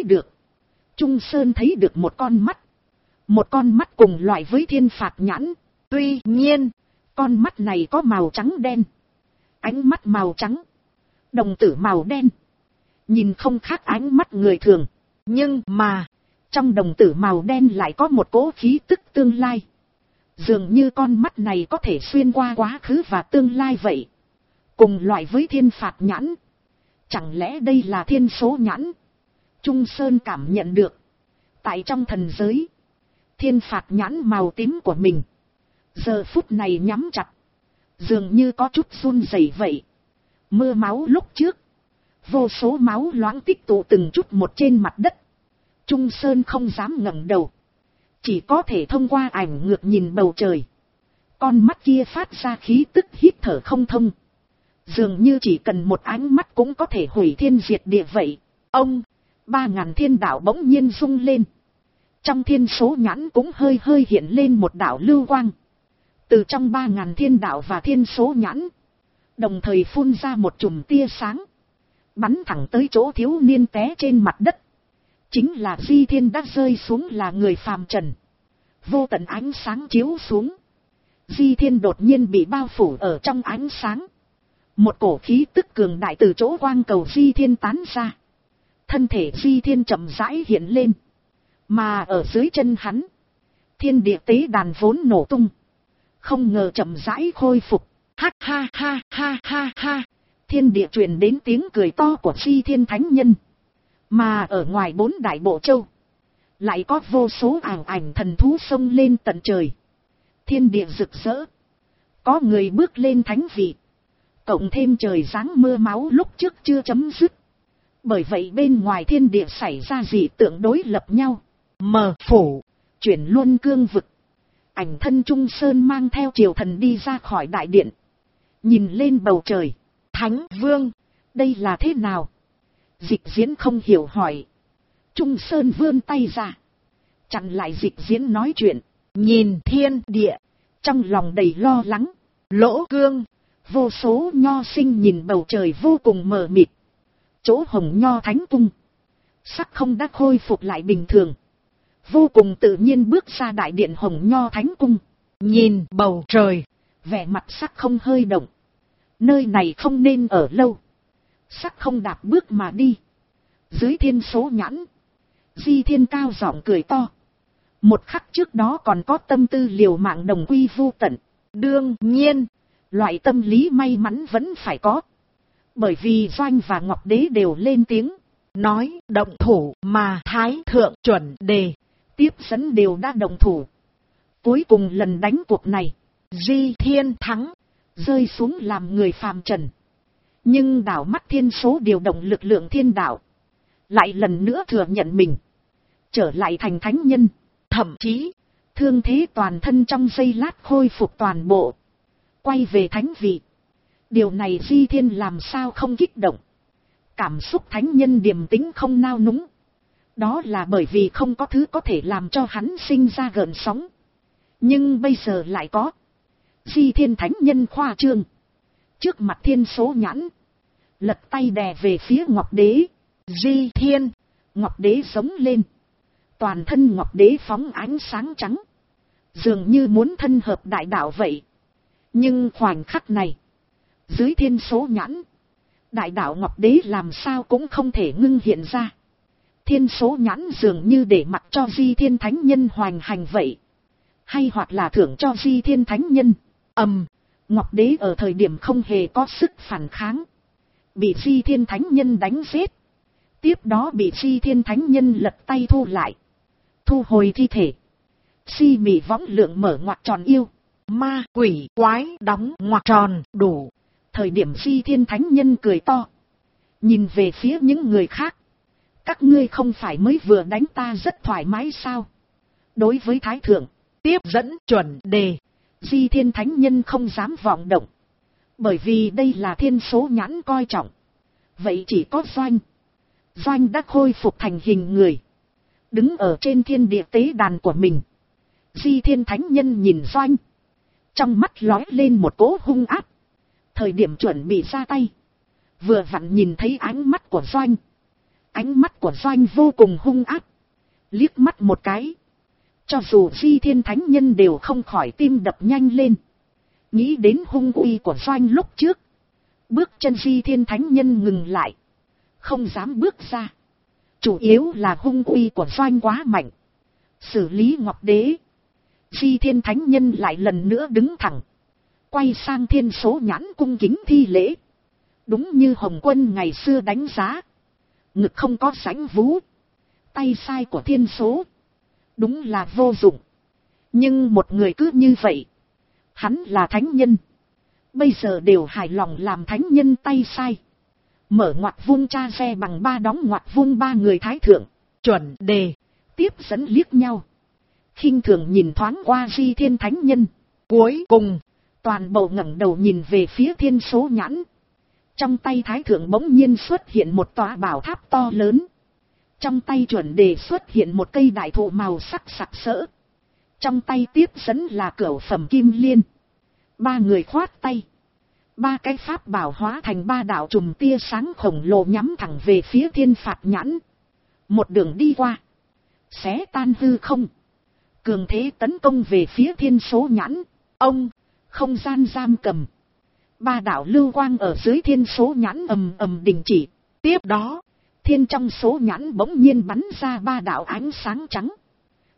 được một con mắt. Một con mắt cùng loại với thiên phạt nhãn. Tuy nhiên, con mắt này có màu trắng đen. Ánh mắt màu trắng, đồng tử màu đen. Nhìn không khác ánh mắt người thường. Nhưng mà, trong đồng tử màu đen lại có một cỗ khí tức tương lai. Dường như con mắt này có thể xuyên qua quá khứ và tương lai vậy. Cùng loại với thiên phạt nhãn. Chẳng lẽ đây là thiên số nhãn? Trung Sơn cảm nhận được. Tại trong thần giới, thiên phạt nhãn màu tím của mình giờ phút này nhắm chặt. Dường như có chút run rẩy vậy. Mưa máu lúc trước, vô số máu loãng tích tụ từng chút một trên mặt đất. Trung Sơn không dám ngẩng đầu, chỉ có thể thông qua ảnh ngược nhìn bầu trời. Con mắt kia phát ra khí tức hít thở không thông. Dường như chỉ cần một ánh mắt cũng có thể hủy thiên diệt địa vậy. Ông, 3.000 thiên đạo bỗng nhiên rung lên. Trong thiên số nhãn cũng hơi hơi hiện lên một đạo lưu quang. Từ trong 3.000 thiên đạo và thiên số nhãn, đồng thời phun ra một chùm tia sáng, bắn thẳng tới chỗ thiếu niên té trên mặt đất. Chính là Di Thiên đã rơi xuống là người phàm trần. Vô tận ánh sáng chiếu xuống, Di Thiên đột nhiên bị bao phủ ở trong ánh sáng. Một cổ khí tức cường đại từ chỗ quang cầu Di Thiên tán ra. Thân thể Di Thiên chậm rãi hiện lên. Mà ở dưới chân hắn, thiên địa tế đàn vốn nổ tung, không ngờ chậm rãi khôi phục. Ha ha ha ha ha ha. Thiên địa truyền đến tiếng cười to của Di Thiên Thánh Nhân. Mà ở ngoài 4 đại bộ châu, lại có vô số ảo ảnh thần thú xông lên tận trời. Thiên địa rực rỡ. Có người bước lên thánh vị. Cộng thêm trời giáng mưa máu lúc trước chưa chấm dứt. Bởi vậy bên ngoài thiên địa xảy ra dị tượng đối lập nhau. Mờ phủ, chuyển luân cương vực. Ảnh thân Trung Sơn mang theo triều thần đi ra khỏi đại điện. Nhìn lên bầu trời. Thánh Vương, đây là thế nào? Dịch Diễn không hiểu hỏi. Trung Sơn vươn tay ra, chặn lại Dịch Diễn nói chuyện. Nhìn thiên địa, trong lòng đầy lo lắng. Lỗ Cương, vô số nho sinh nhìn bầu trời vô cùng mờ mịt. Chỗ Hồng Nho Thánh Cung, sắc không đã khôi phục lại bình thường. Vô cùng tự nhiên bước ra đại điện Hồng Nho Thánh Cung. Nhìn bầu trời, vẻ mặt sắc không hơi động. Nơi này không nên ở lâu. Sắc không đạp bước mà đi. Dưới thiên số nhãn, Di Thiên cao giọng cười to. Một khắc trước đó còn có tâm tư liều mạng đồng quy vu tận. Đương nhiên, loại tâm lý may mắn vẫn phải có. Bởi vì Doanh và Ngọc Đế đều lên tiếng, nói động thủ mà Thái Thượng chuẩn đề, tiếp dẫn đều đã động thủ. Cuối cùng lần đánh cuộc này, Di Thiên thắng, rơi xuống làm người phàm trần. Nhưng đảo mắt thiên số điều động lực lượng thiên đạo, lại lần nữa thừa nhận mình trở lại thành thánh nhân. Thậm chí, thương thế toàn thân trong giây lát khôi phục toàn bộ, quay về thánh vị. Điều này Di Thiên làm sao không kích động. Cảm xúc thánh nhân điềm tĩnh không nao núng. Đó là bởi vì không có thứ có thể làm cho hắn sinh ra gợn sóng. Nhưng bây giờ lại có. Di Thiên thánh nhân khoa trương. Trước mặt thiên số nhãn, lật tay đè về phía Ngọc Đế. Di Thiên, Ngọc Đế sống lên. Toàn thân Ngọc Đế phóng ánh sáng trắng, dường như muốn thân hợp đại đạo vậy. Nhưng khoảnh khắc này, dưới thiên số nhãn, đại đạo Ngọc Đế làm sao cũng không thể ngưng hiện ra. Thiên số nhãn dường như để mặc cho Di Thiên thánh nhân hoành hành vậy. Hay hoặc là thưởng cho Di Thiên thánh nhân. Ngọc Đế ở thời điểm không hề có sức phản kháng, bị Di Thiên thánh nhân đánh giết. Tiếp đó bị Di Thiên thánh nhân lật tay thu lại, thu hồi thi thể. Si mị võng lượng mở ngoặc tròn yêu, ma quỷ quái đóng ngoặc tròn đủ. Thời điểm Di Thiên thánh nhân cười to, nhìn về phía những người khác. Các ngươi không phải mới vừa đánh ta rất thoải mái sao? Đối với Thái Thượng, tiếp dẫn chuẩn đề, Di Thiên thánh nhân không dám vọng động. Bởi vì đây là thiên số nhãn coi trọng. Vậy chỉ có Doanh đã khôi phục thành hình người, đứng ở trên thiên địa tế đàn của mình. Di Thiên thánh nhân nhìn Doanh, trong mắt lóe lên một cỗ hung ác. Thời điểm chuẩn bị ra tay, vừa vặn nhìn thấy ánh mắt của Doanh. Ánh mắt của Doanh vô cùng hung ác. Liếc mắt một cái, cho dù Di Thiên thánh nhân đều không khỏi tim đập nhanh lên. Nghĩ đến hung uy của Doanh lúc trước, bước chân Di Thiên thánh nhân ngừng lại, không dám bước ra. Chủ yếu là hung uy của Doanh quá mạnh. Xử lý Ngọc Đế, Di Thiên thánh nhân lại lần nữa đứng thẳng, quay sang thiên số nhãn cung kính thi lễ. Đúng như Hồng Quân ngày xưa đánh giá, ngực không có sánh vú, tay sai của thiên số, đúng là vô dụng. Nhưng một người cứ như vậy, hắn là thánh nhân, bây giờ đều hài lòng làm thánh nhân tay sai. Mở ngoặc vung cha xe bằng 3 đóng ngoặc vung 3 người Thái Thượng, chuẩn đề, tiếp dẫn liếc nhau, khinh thường nhìn thoáng qua Di Thiên thánh nhân. Cuối cùng, toàn bộ ngẩng đầu nhìn về phía thiên số nhãn. Trong tay Thái Thượng bỗng nhiên xuất hiện một tòa bảo tháp to lớn. Trong tay chuẩn đề xuất hiện một cây đại thụ màu sắc sặc sỡ. Trong tay tiếp dẫn là cửu phẩm kim liên. 3 người khoát tay, 3 cái pháp bảo hóa thành 3 đạo chùm tia sáng khổng lồ nhắm thẳng về phía thiên phạt nhãn. Một đường đi qua, xé tan hư không, cường thế tấn công về phía thiên số nhãn. Không gian giam cầm, 3 đạo lưu quang ở dưới thiên số nhãn ầm ầm đình chỉ. Tiếp đó, thiên trong số nhãn bỗng nhiên bắn ra 3 đạo ánh sáng trắng.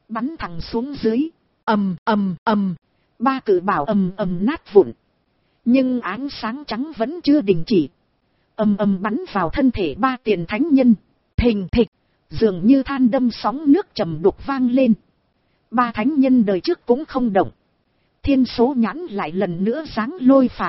bắn thẳng xuống dưới, ầm ầm ầm, ba cự bảo ầm ầm nát vụn. Nhưng ánh sáng trắng vẫn chưa đình chỉ, ầm ầm bắn vào thân thể ba tiền thánh nhân, thình thịch, dường như than đâm sóng nước trầm đục vang lên. Ba thánh nhân đời trước cũng không động. Thiên số nhãn lại lần nữa giáng lôi phạt,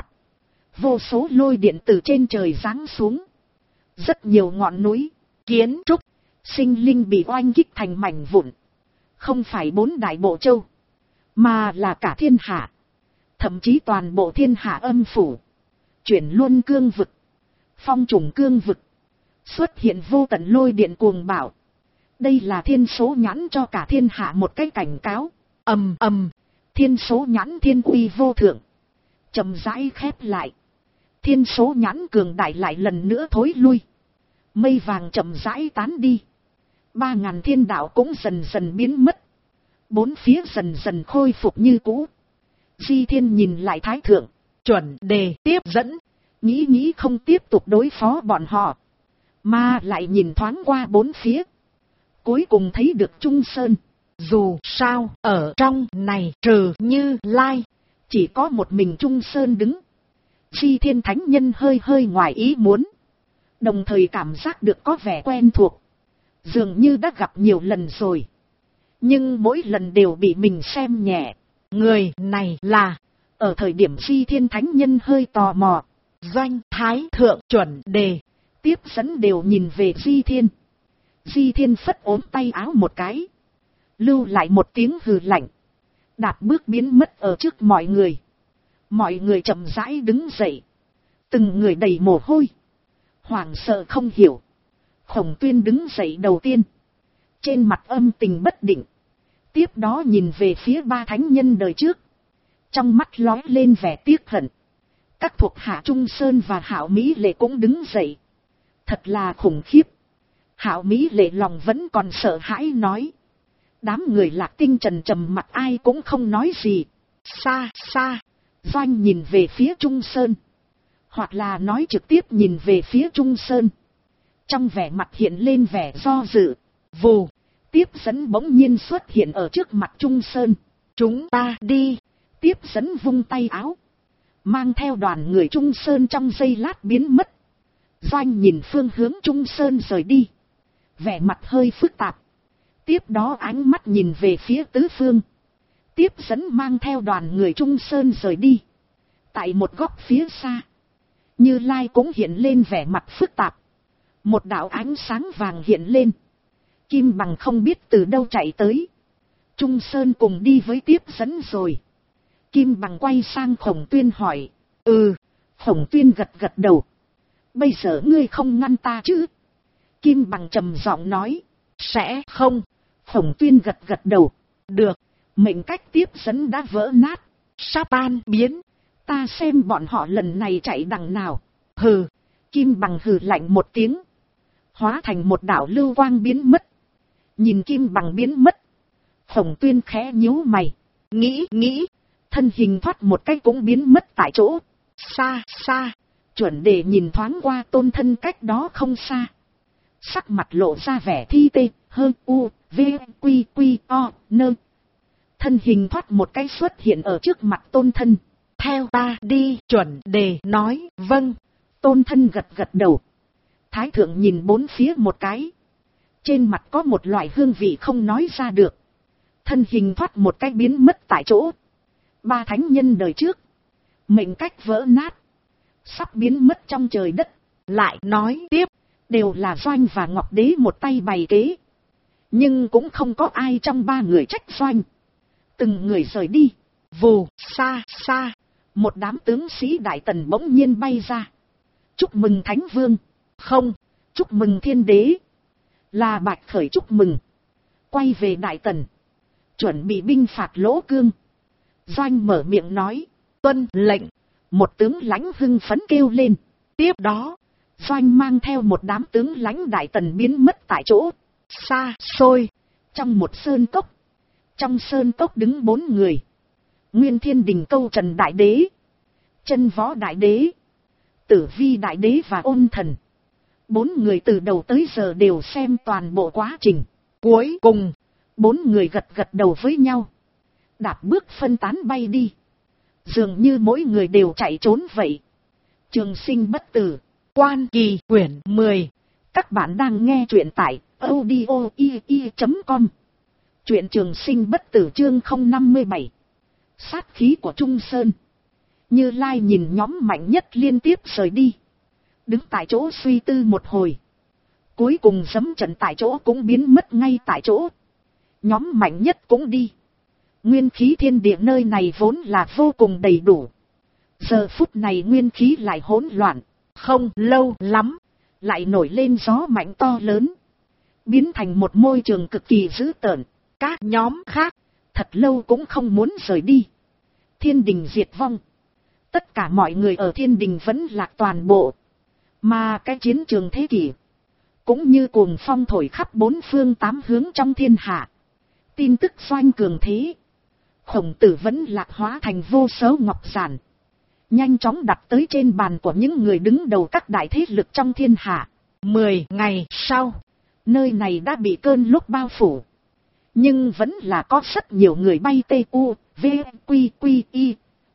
vô số lôi điện từ trên trời giáng xuống. Rất nhiều ngọn núi, kiến trúc, sinh linh bị oanh kích thành mảnh vụn. Không phải 4 đại bộ châu, mà là cả thiên hạ, thậm chí toàn bộ thiên hạ âm phủ, chuyển luân cương vực, phong trùng cương vực, xuất hiện vô tận lôi điện cuồng bạo. Đây là thiên số nhãn cho cả thiên hạ một cái cảnh cáo. Ầm ầm, thiên số nhãn thiên uy vô thượng, chậm rãi khép lại. Thiên số nhãn cường đại lại lần nữa thối lui, mây vàng chậm rãi tán đi. 3000 thiên đạo cũng dần dần biến mất, bốn phía dần dần khôi phục như cũ. Di Thiên nhìn lại Thái Thượng, chuẩn đề tiếp dẫn, nghĩ không tiếp tục đối phó bọn họ, mà lại nhìn thoáng qua bốn phía. Cuối cùng thấy được Trung Sơn. Dù sao ở trong này trừ Như Lai, chỉ có một mình Trung Sơn đứng. Di Thiên thánh nhân hơi ngoài ý muốn, đồng thời cảm giác được có vẻ quen thuộc, dường như đã gặp nhiều lần rồi, nhưng mỗi lần đều bị mình xem nhẹ. Người này là... Ở thời điểm Di Thiên thánh nhân hơi tò mò, Doanh, Thái Thượng, chuẩn đề, tiếp dẫn đều nhìn về Di Thiên. Di Thiên phất ốm tay áo một cái, lưu lại một tiếng hừ lạnh, đạp bước biến mất ở trước mọi người. Mọi người chậm rãi đứng dậy, từng người đầy mồ hôi, hoảng sợ không hiểu. Khổng Tuyên đứng dậy đầu tiên, trên mặt âm tình bất định, tiếp đó nhìn về phía ba thánh nhân đời trước, trong mắt lóe lên vẻ tiếc hận. Các thuộc hạ Trung Sơn và Hạo Mỹ Lệ cũng đứng dậy. Thật là khủng khiếp. Hạo Mỹ Lệ lòng vẫn còn sợ hãi nói. Đám người Lạc Tinh trần trầm mặt ai cũng không nói gì. Xa xa, Doanh nhìn về phía Trung Sơn, hoặc là nói trực tiếp nhìn về phía Trung Sơn. Trong vẻ mặt hiện lên vẻ do dự. Vù, tiếp dẫn bỗng nhiên xuất hiện ở trước mặt Trung Sơn. Chúng ta đi. Tiếp dẫn vung tay áo, mang theo đoàn người Trung Sơn trong giây lát biến mất. Doanh nhìn phương hướng Trung Sơn rời đi, vẻ mặt hơi phức tạp. Tiếp đó ánh mắt nhìn về phía tứ phương. Tiếp dẫn mang theo đoàn người Trung Sơn rời đi. Tại một góc phía xa, Như Lai cũng hiện lên vẻ mặt phức tạp. Một đạo ánh sáng vàng hiện lên. Kim Bằng không biết từ đâu chạy tới. Trung Sơn cùng đi với tiếp dẫn rồi. Kim Bằng quay sang Khổng Tuyên hỏi. Khổng Tuyên gật đầu. Bây giờ ngươi không ngăn ta chứ? Kim Bằng trầm giọng nói. Sẽ không. Khổng Tuyên gật đầu. Được, mệnh cách tiếp dẫn đã vỡ nát, sắp tan biến. Ta xem bọn họ lần này chạy đằng nào. Hừ. Kim Bằng hừ lạnh một tiếng, hóa thành một đạo lưu quang biến mất. Nhìn Kim Bằng biến mất, Khổng Tuyên khẽ nhíu mày, nghĩ, thân hình thoát một cái cũng biến mất tại chỗ. Xa xa, chuẩn đề nhìn thoáng qua tôn thân cách đó không xa, sắc mặt lộ ra vẻ thi tê, hơn u, v, quy, o, nơ. Thân hình thoát một cái xuất hiện ở trước mặt tôn thân. Theo ta đi, chuẩn đề nói. Vâng. Tôn thân gật đầu. Thái thượng nhìn bốn phía một cái, trên mặt có một loại hương vị không nói ra được. Thân hình thoát một cái biến mất tại chỗ. Ba thánh nhân đời trước, mệnh cách vỡ nát, sắp biến mất trong trời đất. Lại nói tiếp, đều là Doanh và Ngọc Đế một tay bày kế, nhưng cũng không có ai trong ba người trách Doanh. Từng người rời đi. Vù, xa xa, một đám tướng sĩ đại tần bỗng nhiên bay ra. Chúc mừng Thánh Vương. Không, chúc mừng Thiên Đế. Là Bạch Khởi chúc mừng. Quay về đại tần, chuẩn bị binh phạt Lỗ Cương. Doanh mở miệng nói. Tuân lệnh. Một tướng lãnh hưng phấn kêu lên. Tiếp đó, Doanh mang theo một đám tướng lãnh đại tần biến mất tại chỗ. Xa xôi, trong một sơn cốc. Trong sơn cốc đứng 4 người. Nguyên Thiên Đình Câu Trần Đại Đế, Chân Võ Đại Đế, Tử Vi Đại Đế và Ôn Thần. 4 người từ đầu tới giờ đều xem toàn bộ quá trình. Cuối cùng, Bốn người gật gật đầu với nhau. Đạp bước phân tán bay đi. Dường như mỗi người đều chạy trốn vậy. Trường sinh bất tử. Quan Kỳ quyển 10. Các bạn đang nghe truyện tại audio.com. Truyện Trường sinh bất tử chương 057. Sát khí của Trung Sơn. Như Lai nhìn nhóm mạnh nhất liên tiếp rời đi. Đứng tại chỗ suy tư một hồi. Cuối cùng giẫm trận tại chỗ cũng biến mất ngay tại chỗ. Nhóm mạnh nhất cũng đi. Nguyên khí thiên địa nơi này vốn là vô cùng đầy đủ. Giờ phút này nguyên khí lại hỗn loạn. Không lâu lắm, lại nổi lên gió mạnh to lớn. Biến thành một môi trường cực kỳ dữ tợn. Các nhóm khác, thật lâu cũng không muốn rời đi. Thiên đình diệt vong. Tất cả mọi người ở thiên đình vẫn lạc toàn bộ. Mà cái chiến trường thế kỷ, cũng như cuồng phong thổi khắp bốn phương tám hướng trong thiên hạ. Tin tức xoanh cường thế. Khổng Tử vẫn lạc hóa thành vô số ngọc giản. Nhanh chóng đặt tới trên bàn của những người đứng đầu các đại thế lực trong thiên hạ. 10 ngày sau, nơi này đã bị cơn lốc bao phủ. Nhưng vẫn là có rất nhiều người bay TU, V, Quy, Quy, Y.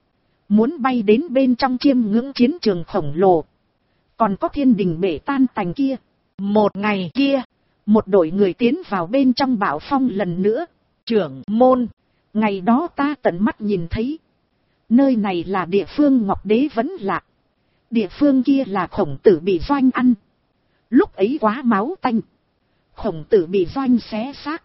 Muốn bay đến bên trong chiêm ngưỡng chiến trường khổng lồ. Còn có thiên đình bể tan tành kia. Một ngày kia, một đội người tiến vào bên trong bạo phong lần nữa. Trưởng môn, ngày đó ta tận mắt nhìn thấy. Nơi này là địa phương Ngọc Đế vẫn lạc. Địa phương kia là Khổng Tử bị doanh ăn. Lúc ấy quá máu tanh. Khổng Tử bị doanh xé xác.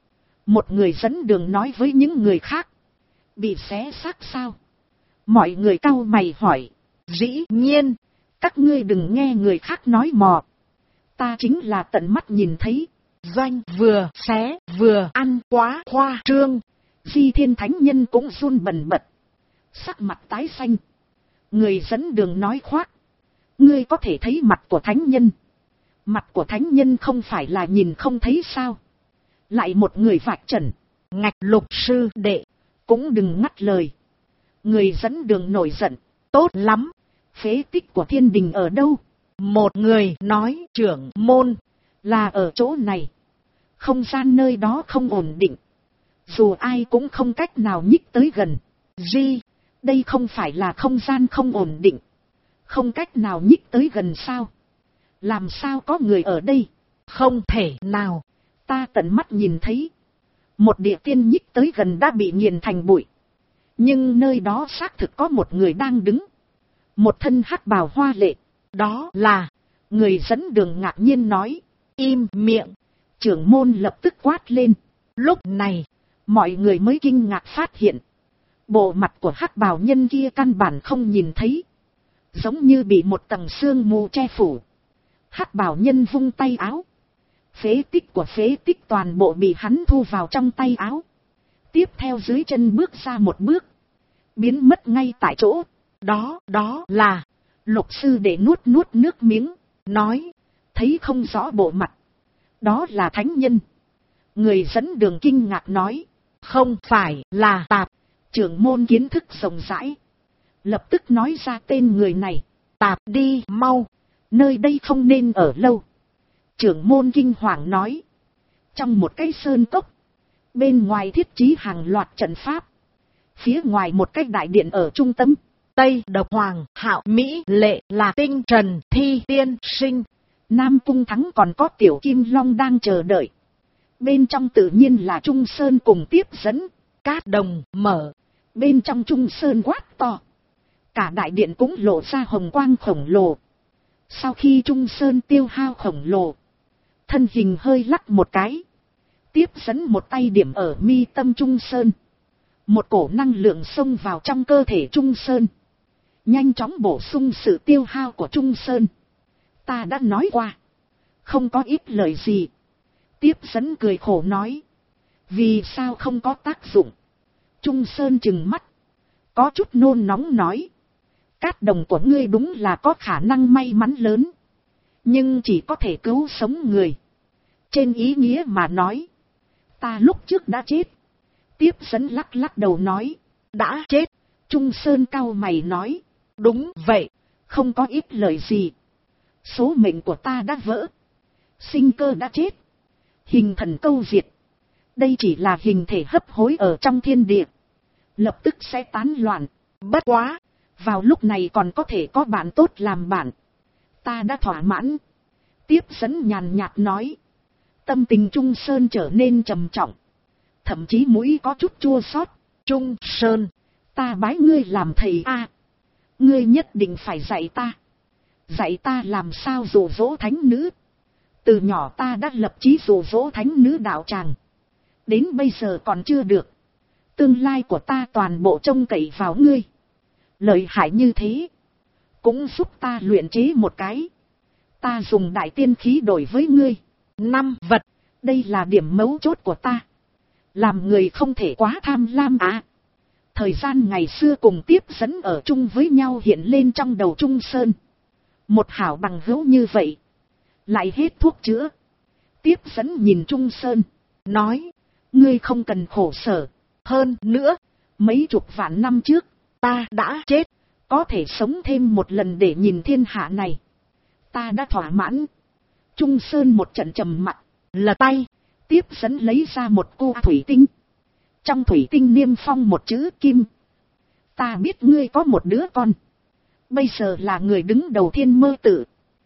Một người dẫn đường nói với những người khác. Bị xé xác sao? Mọi người cau mày hỏi. Dĩ nhiên, các ngươi đừng nghe người khác nói mò. Ta chính là tận mắt nhìn thấy. Doanh vừa xé vừa ăn quá khoa trương. Di Thiên Thánh Nhân cũng run bần bật. Sắc mặt tái xanh. Người dẫn đường nói khoác. Ngươi có thể thấy mặt của Thánh Nhân. Mặt của Thánh Nhân không phải là nhìn không thấy sao? Lại một người vạch trần. Ngạch Lục sư đệ. Cũng đừng ngắt lời. Người dẫn đường nổi giận. Tốt lắm. Phế tích của thiên đình ở đâu? Một người nói trưởng môn. Là ở chỗ này. Không gian nơi đó không ổn định. Dù ai cũng không cách nào nhích tới gần. Đây không phải là không gian không ổn định. Không cách nào nhích tới gần sao? Làm sao có người ở đây? Không thể nào. Ta tận mắt nhìn thấy. Một địa tiên nhích tới gần đã bị nghiền thành bụi. Nhưng nơi đó xác thực có một người đang đứng. Một thân hắc bào hoa lệ. Đó là... Người dẫn đường ngạc nhiên nói. Im miệng. Trưởng môn lập tức quát lên. Lúc này, mọi người mới kinh ngạc phát hiện. Bộ mặt của hắc bào nhân kia căn bản không nhìn thấy. Giống như bị một tầng sương mù che phủ. Hắc bào nhân vung tay áo. Phế tích của phế tích toàn bộ bị hắn thu vào trong tay áo. Tiếp theo dưới chân bước ra một bước. Biến mất ngay tại chỗ. Đó là... Lục sư để nuốt nước miếng. Nói. Thấy không rõ bộ mặt. Đó là Thánh Nhân. Người dẫn đường kinh ngạc nói. Không phải là Tạp. Trưởng môn kiến thức rộng rãi. Lập tức nói ra tên người này. Tạp đi mau. Nơi đây không nên ở lâu. Trưởng môn kinh hoàng nói. Trong một cái sơn cốc. Bên ngoài thiết trí hàng loạt trận pháp. Phía ngoài một cái đại điện ở trung tâm. Tây Độc Hoàng, Hạo Mỹ Lệ là Tinh Trần Thi Tiên Sinh. Nam Cung Thắng còn có Tiểu Kim Long đang chờ đợi. Bên trong tự nhiên là Trung Sơn cùng tiếp dẫn. Cát đồng mở. Bên trong Trung Sơn quát to. Cả đại điện cũng lộ ra hồng quang khổng lồ. Sau khi Trung Sơn tiêu hao khổng lồ. Thân hình hơi lắc một cái. Tiếp dẫn một tay điểm ở mi tâm Trung Sơn. Một cổ năng lượng xông vào trong cơ thể Trung Sơn. Nhanh chóng bổ sung sự tiêu hao của Trung Sơn. Ta đã nói qua. Không có ít lời gì. Tiếp dẫn cười khổ nói. Vì sao không có tác dụng? Trung Sơn trừng mắt. Có chút nôn nóng nói. Cát đồng của ngươi đúng là có khả năng may mắn lớn. Nhưng chỉ có thể cứu sống người. Trên ý nghĩa mà nói. Ta lúc trước đã chết. Tiếp dẫn lắc đầu nói. Đã chết. Trung Sơn cau mày nói. Đúng vậy. Không có ít lời gì. Số mệnh của ta đã vỡ. Sinh cơ đã chết. Hình thần câu diệt. Đây chỉ là hình thể hấp hối ở trong thiên địa, lập tức sẽ tán loạn. Bất quá, vào lúc này còn có thể có bạn tốt làm bạn, ta đã thỏa mãn. Tiếp dẫn nhàn nhạt nói. Tâm tình Trung Sơn trở nên trầm trọng, thậm chí mũi có chút chua xót. Trung Sơn, ta bái ngươi làm thầy a, ngươi nhất định phải dạy ta làm sao dụ dỗ thánh nữ. Từ nhỏ ta đã lập chí dụ dỗ thánh nữ đạo tràng, đến bây giờ còn chưa được. Tương lai của ta toàn bộ trông cậy vào ngươi. Lợi hại như thế, cũng giúp ta luyện chế một cái. Ta dùng đại tiên khí đổi với ngươi 5 vật, đây là điểm mấu chốt của ta. Làm người không thể quá tham lam à. Thời gian ngày xưa cùng tiếp dẫn ở chung với nhau hiện lên trong đầu Trung Sơn. Một hảo bằng hữu như vậy, lại hết thuốc chữa. Tiếp dẫn nhìn Trung Sơn, nói, ngươi không cần khổ sở. Hơn nữa, mấy chục vạn năm trước, ta đã chết, có thể sống thêm một lần để nhìn thiên hạ này. Ta đã thỏa mãn. Trung Sơn một trận trầm mặc, lật tay, tiếp dẫn lấy ra một cu thủy tinh. Trong thủy tinh niêm phong một chữ Kim. Ta biết ngươi có một đứa con, bây giờ là người đứng đầu Thiên Mơ Tự.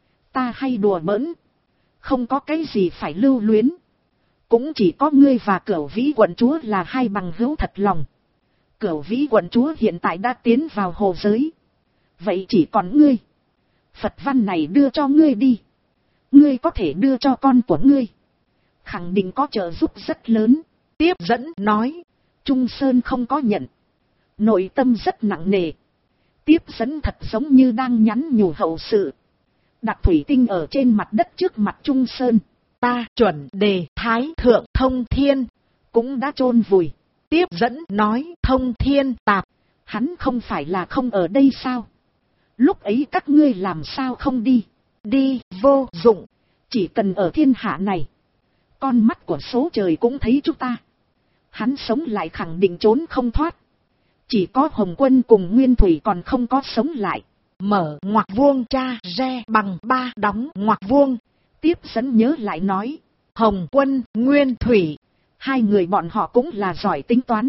Ta hay đùa bỡn, không có cái gì phải lưu luyến. Cũng chỉ có ngươi và Cửu Vĩ quận chúa là hai bằng hữu thật lòng. Cửu Vĩ quận chúa hiện tại đã tiến vào hồ giới, vậy chỉ còn ngươi. Phật văn này đưa cho ngươi đi, ngươi có thể đưa cho con của ngươi, khẳng định có trợ giúp rất lớn. Tiếp dẫn nói. Trung Sơn không có nhận, nội tâm rất nặng nề. Tiếp dẫn thật giống như đang nhắn nhủ hậu sự. Đặt thủy tinh ở trên mặt đất trước mặt Trung Sơn. Ta chuẩn đề Thái Thượng Thông Thiên cũng đã chôn vùi. Tiếp dẫn nói. Thông Thiên tạp, hắn không phải là không ở đây sao? Lúc ấy các ngươi làm sao không đi? Đi vô dụng, chỉ cần ở thiên hạ này, con mắt của số trời cũng thấy chúng ta. Hắn sống lại khẳng định trốn không thoát. Chỉ có Hồng Quân cùng Nguyên Thủy còn không có sống lại. Mở ngoặc vuông tra re bằng 3 đóng ngoặc vuông. Tiếp dẫn nhớ lại nói. Hồng Quân, Nguyên Thủy, hai người bọn họ cũng là giỏi tính toán.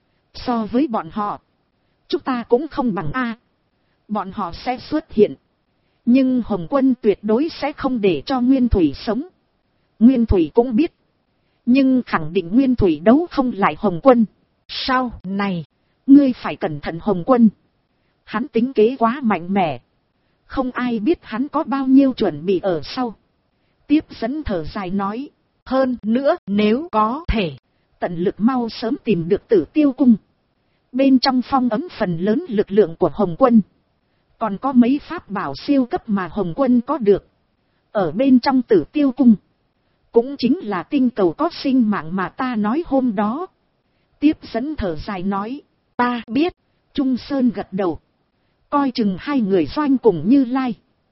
So với bọn họ, chúng ta cũng không bằng A. Bọn họ sẽ xuất hiện, nhưng Hồng Quân tuyệt đối sẽ không để cho Nguyên Thủy sống. Nguyên Thủy cũng biết, nhưng khẳng định Nguyên Thủy đấu không lại Hồng Quân. Sau này, ngươi phải cẩn thận Hồng Quân. Hắn tính kế quá mạnh mẽ, không ai biết hắn có bao nhiêu chuẩn bị ở sau. Tiếp dẫn thở dài nói. Hơn nữa, nếu có thể, tận lực mau sớm tìm được Tử Tiêu Cung. Bên trong phong ấm phần lớn lực lượng của Hồng Quân. Còn có mấy pháp bảo siêu cấp mà Hồng Quân có được. Ở bên trong Tử Tiêu Cung, cũng chính là tinh cầu có sinh mạng mà ta nói hôm đó. Tiếp dẫn thở dài nói. Ta biết. Trung Sơn gật đầu. Coi chừng hai người Doanh cùng Như Lai.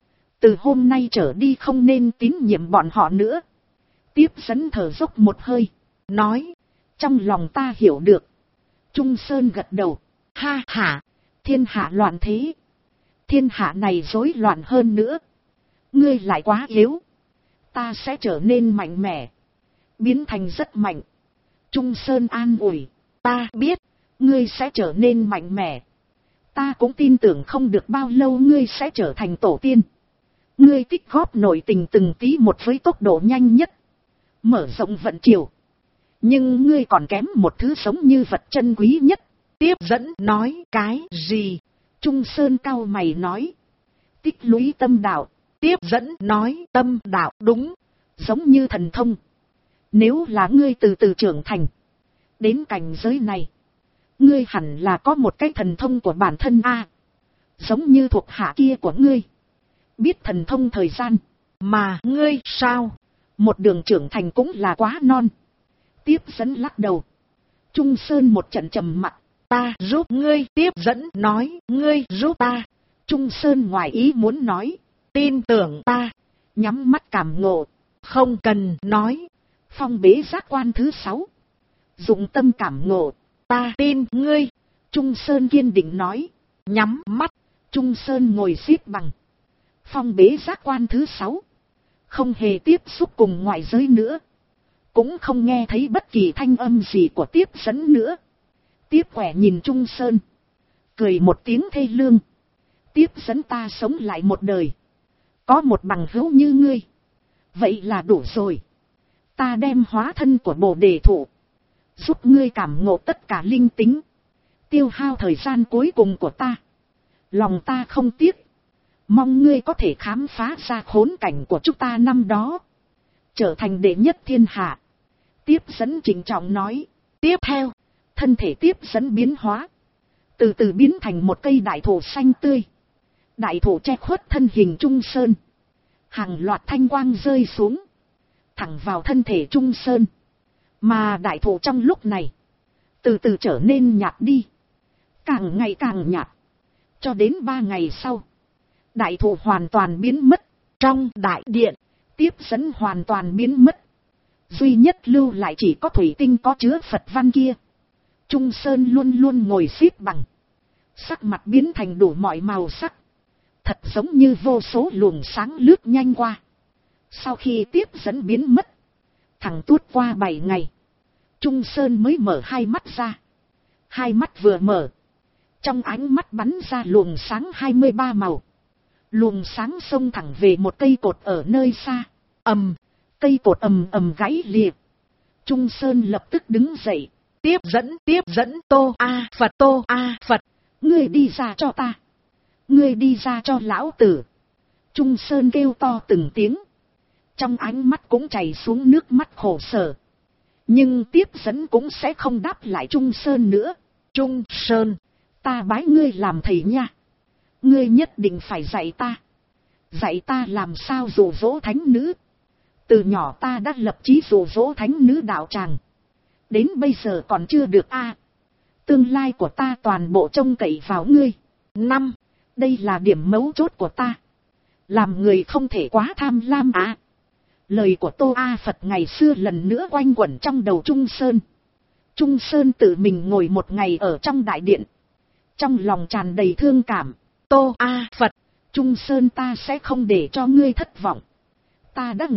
Từ hôm nay trở đi không nên tín nhiệm bọn họ nữa. Tiếp dẫn thở dốc một hơi, nói. Trong lòng ta hiểu được. Trung Sơn gật đầu. Ha ha, thiên hạ loạn thế. Thiên hạ này rối loạn hơn nữa. Ngươi lại quá yếu. Ta sẽ trở nên mạnh mẽ, biến thành rất mạnh. Trung Sơn an ủi. Ta biết, ngươi sẽ trở nên mạnh mẽ. Ta cũng tin tưởng không được bao lâu ngươi sẽ trở thành tổ tiên. Ngươi tích góp nội tình từng tí một với tốc độ nhanh nhất, mở rộng vận chiều. Nhưng ngươi còn kém một thứ sống như vật chân quý nhất. Tiếp dẫn nói. Cái gì? Trung Sơn cau mày nói. Tích lũy tâm đạo. Tiếp dẫn nói. Tâm đạo, đúng, giống như thần thông. Nếu là ngươi từ từ trưởng thành đến cảnh giới này, ngươi hẳn là có một cái thần thông của bản thân a. Giống như thuộc hạ kia của ngươi, biết thần thông thời gian. Mà ngươi sao? Một đường trưởng thành cũng là quá non. Tiếp dẫn lắc đầu. Trung Sơn một trận trầm mặc. Ta giúp ngươi. Tiếp dẫn nói. Ngươi giúp ta. Trung Sơn ngoài ý muốn nói. Tin tưởng ta. Nhắm mắt cảm ngộ. Không cần nói. Phong bế giác quan thứ 6. Dụng tâm cảm ngộ. Ta tin ngươi. Trung Sơn kiên định nói. Nhắm mắt. Trung Sơn ngồi xếp bằng. Phong bế giác quan thứ 6. Không hề tiếp xúc cùng ngoại giới nữa. cũng không nghe thấy bất kỳ thanh âm gì của Tiếp Dẫn nữa. Tiếp Quẻ nhìn Trung Sơn, cười một tiếng thê lương. Tiếp Dẫn ta sống lại một đời, có một bằng hữu như ngươi, vậy là đủ rồi. Ta đem hóa thân của Bồ Đề Thụ, giúp ngươi cảm ngộ tất cả linh tính, tiêu hao thời gian cuối cùng của ta. Lòng ta không tiếc, mong ngươi có thể khám phá ra khốn cảnh của chúng ta năm đó, trở thành đệ nhất thiên hạ. Tiếp Dẫn trịnh trọng nói. Tiếp theo, thân thể Tiếp Dẫn biến hóa, từ từ biến thành một cây đại thụ xanh tươi. Đại thụ che khuất thân hình Trung Sơn, hàng loạt thanh quang rơi xuống, thẳng vào thân thể Trung Sơn. Mà đại thụ trong lúc này, từ từ trở nên nhạt đi, càng ngày càng nhạt, cho đến 3 ngày sau, đại thụ hoàn toàn biến mất. Trong đại điện, Tiếp Dẫn hoàn toàn biến mất, duy nhất lưu lại chỉ có thủy tinh có chứa Phật văn kia. Trung Sơn luôn luôn ngồi xếp bằng, sắc mặt biến thành đủ mọi màu sắc, thật giống như vô số luồng sáng lướt nhanh qua. Sau khi Tiếp Dẫn biến mất, thẳng tuốt qua 7 ngày, Trung Sơn mới mở hai mắt ra. Hai mắt vừa mở, trong ánh mắt bắn ra luồng sáng 23 màu. Luồng sáng xông thẳng về một cây cột ở nơi xa. Ầm, cây cột ầm ầm gãy liệt. Trung Sơn lập tức đứng dậy. Tiếp dẫn, Tô A Phật, Tô A Phật, ngươi đi ra cho ta, ngươi đi ra cho lão tử. Trung Sơn kêu to từng tiếng, trong ánh mắt cũng chảy xuống nước mắt khổ sở. Nhưng Tiếp Dẫn cũng sẽ không đáp lại Trung Sơn nữa. Trung Sơn, ta bái ngươi làm thầy nha, ngươi nhất định phải dạy ta làm sao dụ dỗ thánh nữ. Từ nhỏ ta đã lập chí dụ dỗ thánh nữ đạo tràng, đến bây giờ còn chưa được a. Tương lai của ta toàn bộ trông cậy vào ngươi. Đây là điểm mấu chốt của ta, làm người không thể quá tham lam á. Lời của Tô A Phật ngày xưa lần nữa quanh quẩn trong đầu Trung Sơn. Trung Sơn tự mình ngồi một ngày ở trong đại điện, trong lòng tràn đầy thương cảm. Tô A Phật, Trung Sơn ta sẽ không để cho ngươi thất vọng. Ta đã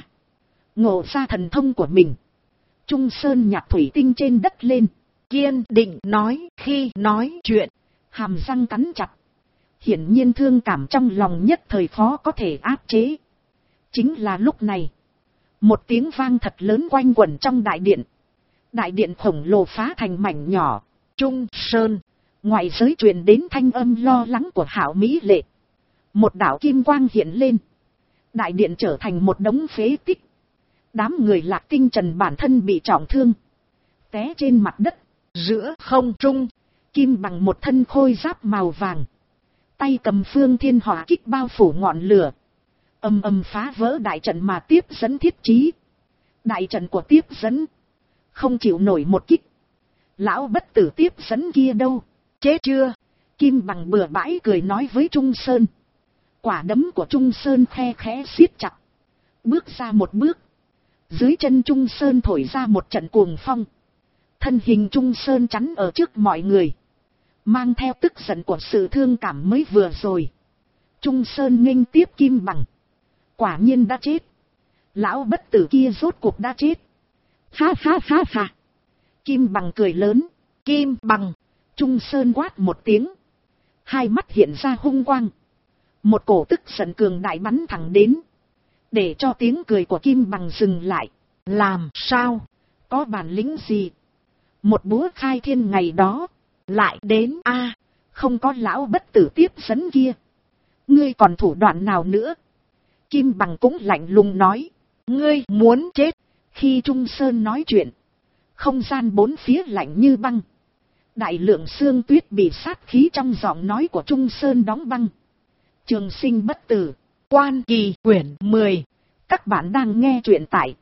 ngộ ra thần thông của mình. Trung Sơn nhặt thủy tinh trên đất lên, kiên định nói. Khi nói chuyện, hàm răng cắn chặt, hiển nhiên thương cảm trong lòng nhất thời khó có thể áp chế. Chính là lúc này, một tiếng vang thật lớn quanh quẩn trong đại điện. Đại điện khổng lồ phá thành mảnh nhỏ. Trung Sơn, ngoại giới truyền đến thanh âm lo lắng của Hạo Mỹ Lệ. Một đạo kim quang hiện lên, đại điện trở thành một đống phế tích. Đám người Lạc Tinh Trần bản thân bị trọng thương, té trên mặt đất. Giữa không trung, Kim Bằng một thân khôi giáp màu vàng, tay cầm phương thiên hỏa kích bao phủ ngọn lửa, ầm ầm phá vỡ đại trận mà Tiếp Dẫn thiết trí. Đại trận của Tiếp Dẫn không chịu nổi một kích. Lão bất tử Tiếp Dẫn kia đâu, chết chưa? Kim Bằng bừa bãi cười nói với Trung Sơn. Quả đấm của Trung Sơn khe khẽ siết chặt, bước ra một bước, dưới chân Trung Sơn thổi ra một trận cuồng phong. Thân hình Trung Sơn chắn ở trước mọi người, mang theo tức giận của sự thương cảm mới vừa rồi. Trung Sơn nghênh tiếp Kim Bằng. Quả nhiên đã chết. Lão bất tử kia rốt cuộc đã chết. Ha ha ha ha. Kim Bằng cười lớn. Kim Bằng. Trung Sơn quát một tiếng, hai mắt hiện ra hung quang. Một cổ tức giận cường đại bắn thẳng đến, để cho tiếng cười của Kim Bằng dừng lại. Làm sao? Có bản lĩnh gì? Một búa khai thiên ngày đó lại đến a? Không có lão bất tử Tiếp Dẫn kia, ngươi còn thủ đoạn nào nữa? Kim Bằng cũng lạnh lùng nói. Ngươi muốn chết? Khi Trung Sơn nói chuyện, không gian bốn phía lạnh như băng. Đại lượng xương tuyết bị sát khí trong giọng nói của Trung Sơn đóng băng. Trường sinh bất tử, Quan Kỳ quyển 10. Các bạn đang nghe truyện tại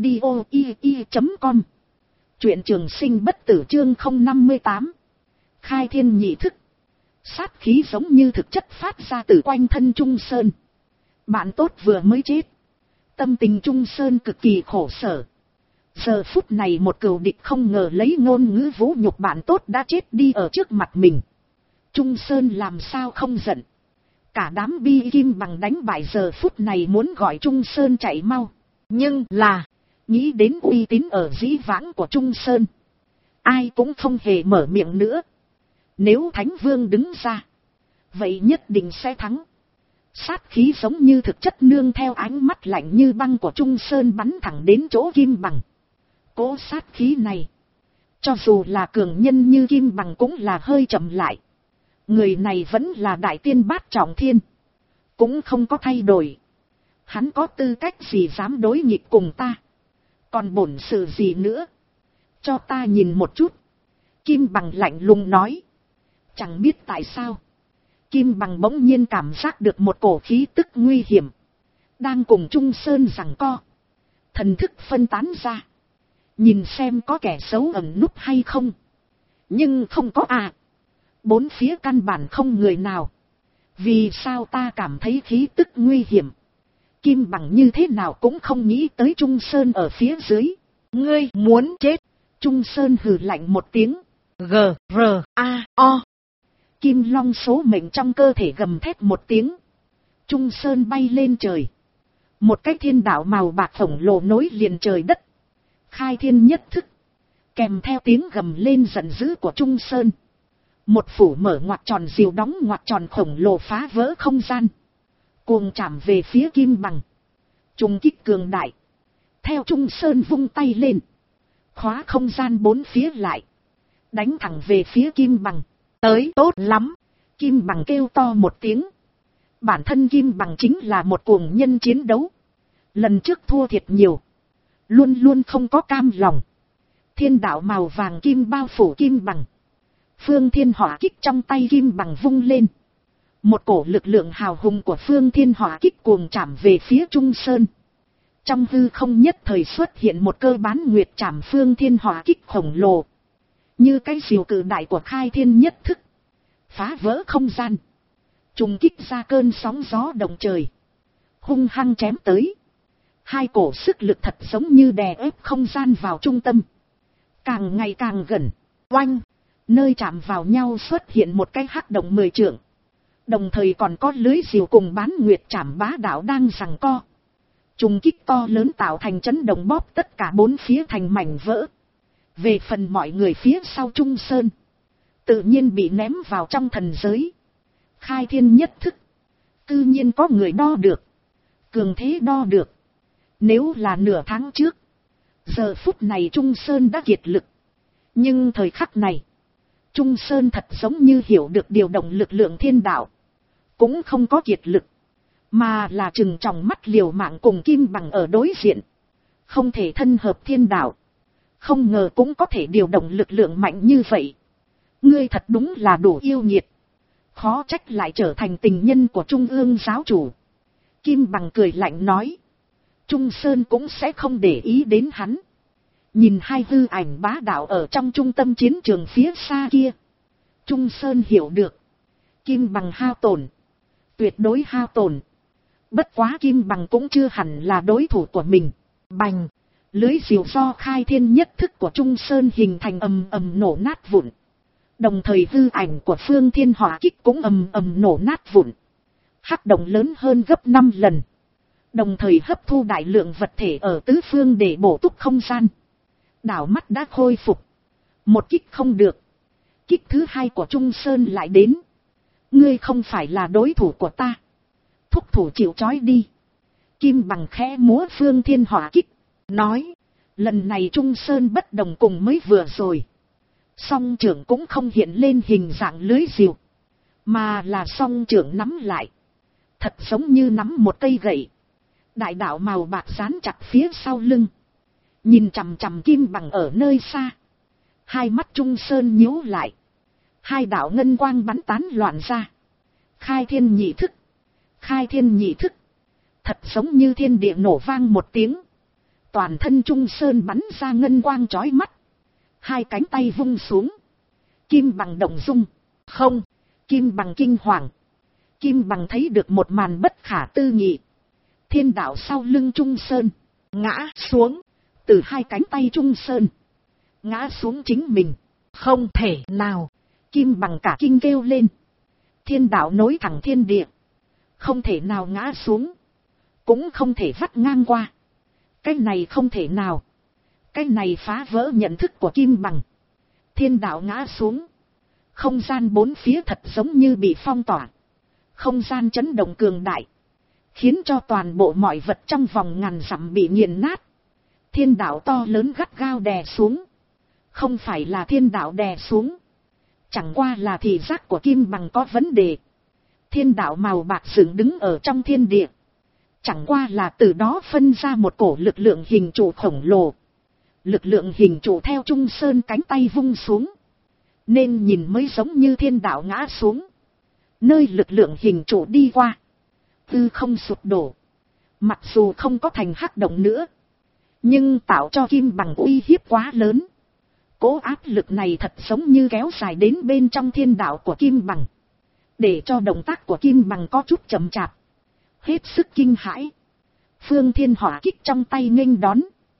audio.com. Truyện Trường Sinh bất tử chương 058. Khai thiên nhị thức. Sát khí giống như thực chất phát ra từ quanh thân Trung Sơn. Bạn tốt vừa mới chết. Tâm tình Trung Sơn cực kỳ khổ sở. Giờ phút này một cừu địch không ngờ lấy ngôn ngữ vũ nhục bạn tốt đã chết đi ở trước mặt mình. Trung Sơn làm sao không giận. Cả đám bi Kim Bằng đánh bại giờ phút này muốn gọi Trung Sơn chạy mau. Nhưng là, Nghĩ đến uy tín ở dĩ vãng của Trung Sơn, ai cũng không hề mở miệng nữa. Nếu Thánh Vương đứng ra, vậy nhất định sẽ thắng. Sát khí giống như thực chất nương theo ánh mắt lạnh như băng của Trung Sơn bắn thẳng đến chỗ Kim Bằng. Cỗ sát khí này, cho dù là cường nhân như Kim Bằng cũng là hơi chậm lại. Người này vẫn là đại tiên bát trọng thiên, cũng không có thay đổi. Hắn có tư cách gì dám đối nghịch cùng ta? Còn bổn sự gì nữa? Cho ta nhìn một chút. Kim Bằng lạnh lùng nói. Chẳng biết tại sao, Kim Bằng bỗng nhiên cảm giác được một cổ khí tức nguy hiểm đang cùng Trung Sơn giằng co. Thần thức phân tán ra, nhìn xem có kẻ xấu ẩn núp hay không. Nhưng không có à. Bốn phía căn bản không người nào. Vì sao ta cảm thấy khí tức nguy hiểm? Kim Bằng như thế nào cũng không nghĩ tới Trung Sơn ở phía dưới. Ngươi muốn chết. Trung Sơn hừ lạnh một tiếng. G-R-A-O. Kim Long số mệnh trong cơ thể gầm thét một tiếng. Trung Sơn bay lên trời. Một cái thiên đạo màu bạc khổng lồ nối liền trời đất. Khai thiên nhất thức. Kèm theo tiếng gầm lên giận dữ của Trung Sơn. Một phủ mở ngoặc tròn diều đóng ngoặc tròn khổng lồ phá vỡ không gian. Cuồng chạm về phía Kim Bằng. Trùng kích cường đại. Theo Trung Sơn vung tay lên. Khóa không gian bốn phía lại. Đánh thẳng về phía Kim Bằng. Tới tốt lắm. Kim Bằng kêu to một tiếng. Bản thân Kim Bằng chính là một cuồng nhân chiến đấu. Lần trước thua thiệt nhiều. Luôn luôn không có cam lòng. Thiên đạo màu vàng kim bao phủ Kim Bằng. Phương Thiên Hỏa Kích trong tay Kim Bằng vung lên. Một cổ lực lượng hào hùng của Phương Thiên Hỏa Kích cuồng chạm về phía Trung Sơn. Trong hư không nhất thời xuất hiện một cơ bán nguyệt chạm Phương Thiên Hỏa Kích khổng lồ. Như cái diều cự đại của khai thiên nhất thức. Phá vỡ không gian. Trùng kích ra cơn sóng gió động trời. Hung hăng chém tới. Hai cổ sức lực thật giống như đè ép không gian vào trung tâm. Càng ngày càng gần. Oanh. Nơi chạm vào nhau xuất hiện một cái hắc động 10 trượng. Đồng thời còn có lưới diều cùng bán nguyệt chạm bá đạo đang giằng co. Trùng kích to lớn tạo thành chấn động bóp tất cả bốn phía thành mảnh vỡ. Về phần mọi người phía sau Trung Sơn, tự nhiên bị ném vào trong thần giới. Khai thiên nhất thức. Tự nhiên có người đo được. Cường thế đo được. Nếu là nửa tháng trước, giờ phút này Trung Sơn đã kiệt lực. Nhưng thời khắc này, Trung Sơn thật giống như hiểu được điều động lực lượng thiên đạo. Cũng không có kiệt lực, mà là trừng tròng mắt liều mạng cùng Kim Bằng ở đối diện. Không thể thân hợp thiên đạo. Không ngờ cũng có thể điều động lực lượng mạnh như vậy. Ngươi thật đúng là đủ yêu nghiệt. Khó trách lại trở thành tình nhân của Trung ương giáo chủ. Kim Bằng cười lạnh nói. Trung Sơn cũng sẽ không để ý đến hắn. Nhìn hai hư ảnh bá đạo ở trong trung tâm chiến trường phía xa kia. Trung Sơn hiểu được. Kim Bằng hao tổn. Tuyệt đối hao tổn. Bất quá Kim Bằng cũng chưa hẳn là đối thủ của mình. Bành. Lưới diều do khai thiên nhất thức của Trung Sơn hình thành ầm ầm nổ nát vụn. Đồng thời hư ảnh của Phương Thiên Hỏa Kích cũng ầm ầm nổ nát vụn. Hắc động lớn hơn gấp 5 lần. Đồng thời hấp thu đại lượng vật thể ở tứ phương để bổ túc không gian. Đảo mắt đã khôi phục. Một kích không được. Kích thứ hai của Trung Sơn lại đến. Ngươi không phải là đối thủ của ta. Thúc thủ chịu trói đi. Kim Bằng khẽ múa Phương Thiên Hỏa Kích. Nói. Lần này Trung Sơn bất đồng cùng mới vừa rồi. Song trưởng cũng không hiện lên hình dạng lưới diều. Mà là song trưởng nắm lại. Thật giống như nắm một cây gậy. Đại đạo màu bạc dán chặt phía sau lưng. Nhìn chằm chằm Kim Bằng ở nơi xa. Hai mắt Trung Sơn nhíu lại. Hai đạo ngân quang bắn tán loạn ra. Khai thiên nhị thức. Khai thiên nhị thức. Thật giống như thiên địa nổ vang một tiếng. Toàn thân Trung Sơn bắn ra ngân quang chói mắt. Hai cánh tay vung xuống. Kim Bằng động dung. Không. Kim Bằng kinh hoàng. Kim Bằng thấy được một màn bất khả tư nghị. Thiên đạo sau lưng Trung Sơn. Ngã xuống. Từ hai cánh tay Trung Sơn. Ngã xuống chính mình. Không thể nào. Kim Bằng cả kinh kêu lên. Thiên đạo nối thẳng thiên địa. Không thể nào ngã xuống. Cũng không thể vắt ngang qua. Cái này không thể nào. Cái này phá vỡ nhận thức của Kim Bằng. Thiên đạo ngã xuống. Không gian bốn phía thật giống như bị phong tỏa. Không gian chấn động cường đại. Khiến cho toàn bộ mọi vật trong vòng ngàn dặm bị nghiền nát. Thiên đạo to lớn gắt gao đè xuống. Không phải là thiên đạo đè xuống. Chẳng qua là thị giác của Kim Bằng có vấn đề. Thiên đạo màu bạc dựng đứng ở trong thiên địa. Chẳng qua là từ đó phân ra một cổ lực lượng hình trụ khổng lồ. Lực lượng hình trụ theo Trung Sơn cánh tay vung xuống. Nên nhìn mới giống như thiên đạo ngã xuống. Nơi lực lượng hình trụ đi qua. Tư không sụp đổ. Mặc dù không có thành hắc động nữa. Nhưng tạo cho Kim Bằng uy hiếp quá lớn. Cố áp lực này thật giống như kéo dài đến bên trong thiên đạo của Kim Bằng. Để cho động tác của Kim Bằng có chút chậm chạp. Hết sức kinh hãi. Phương Thiên hỏa kích trong tay nghênh đón.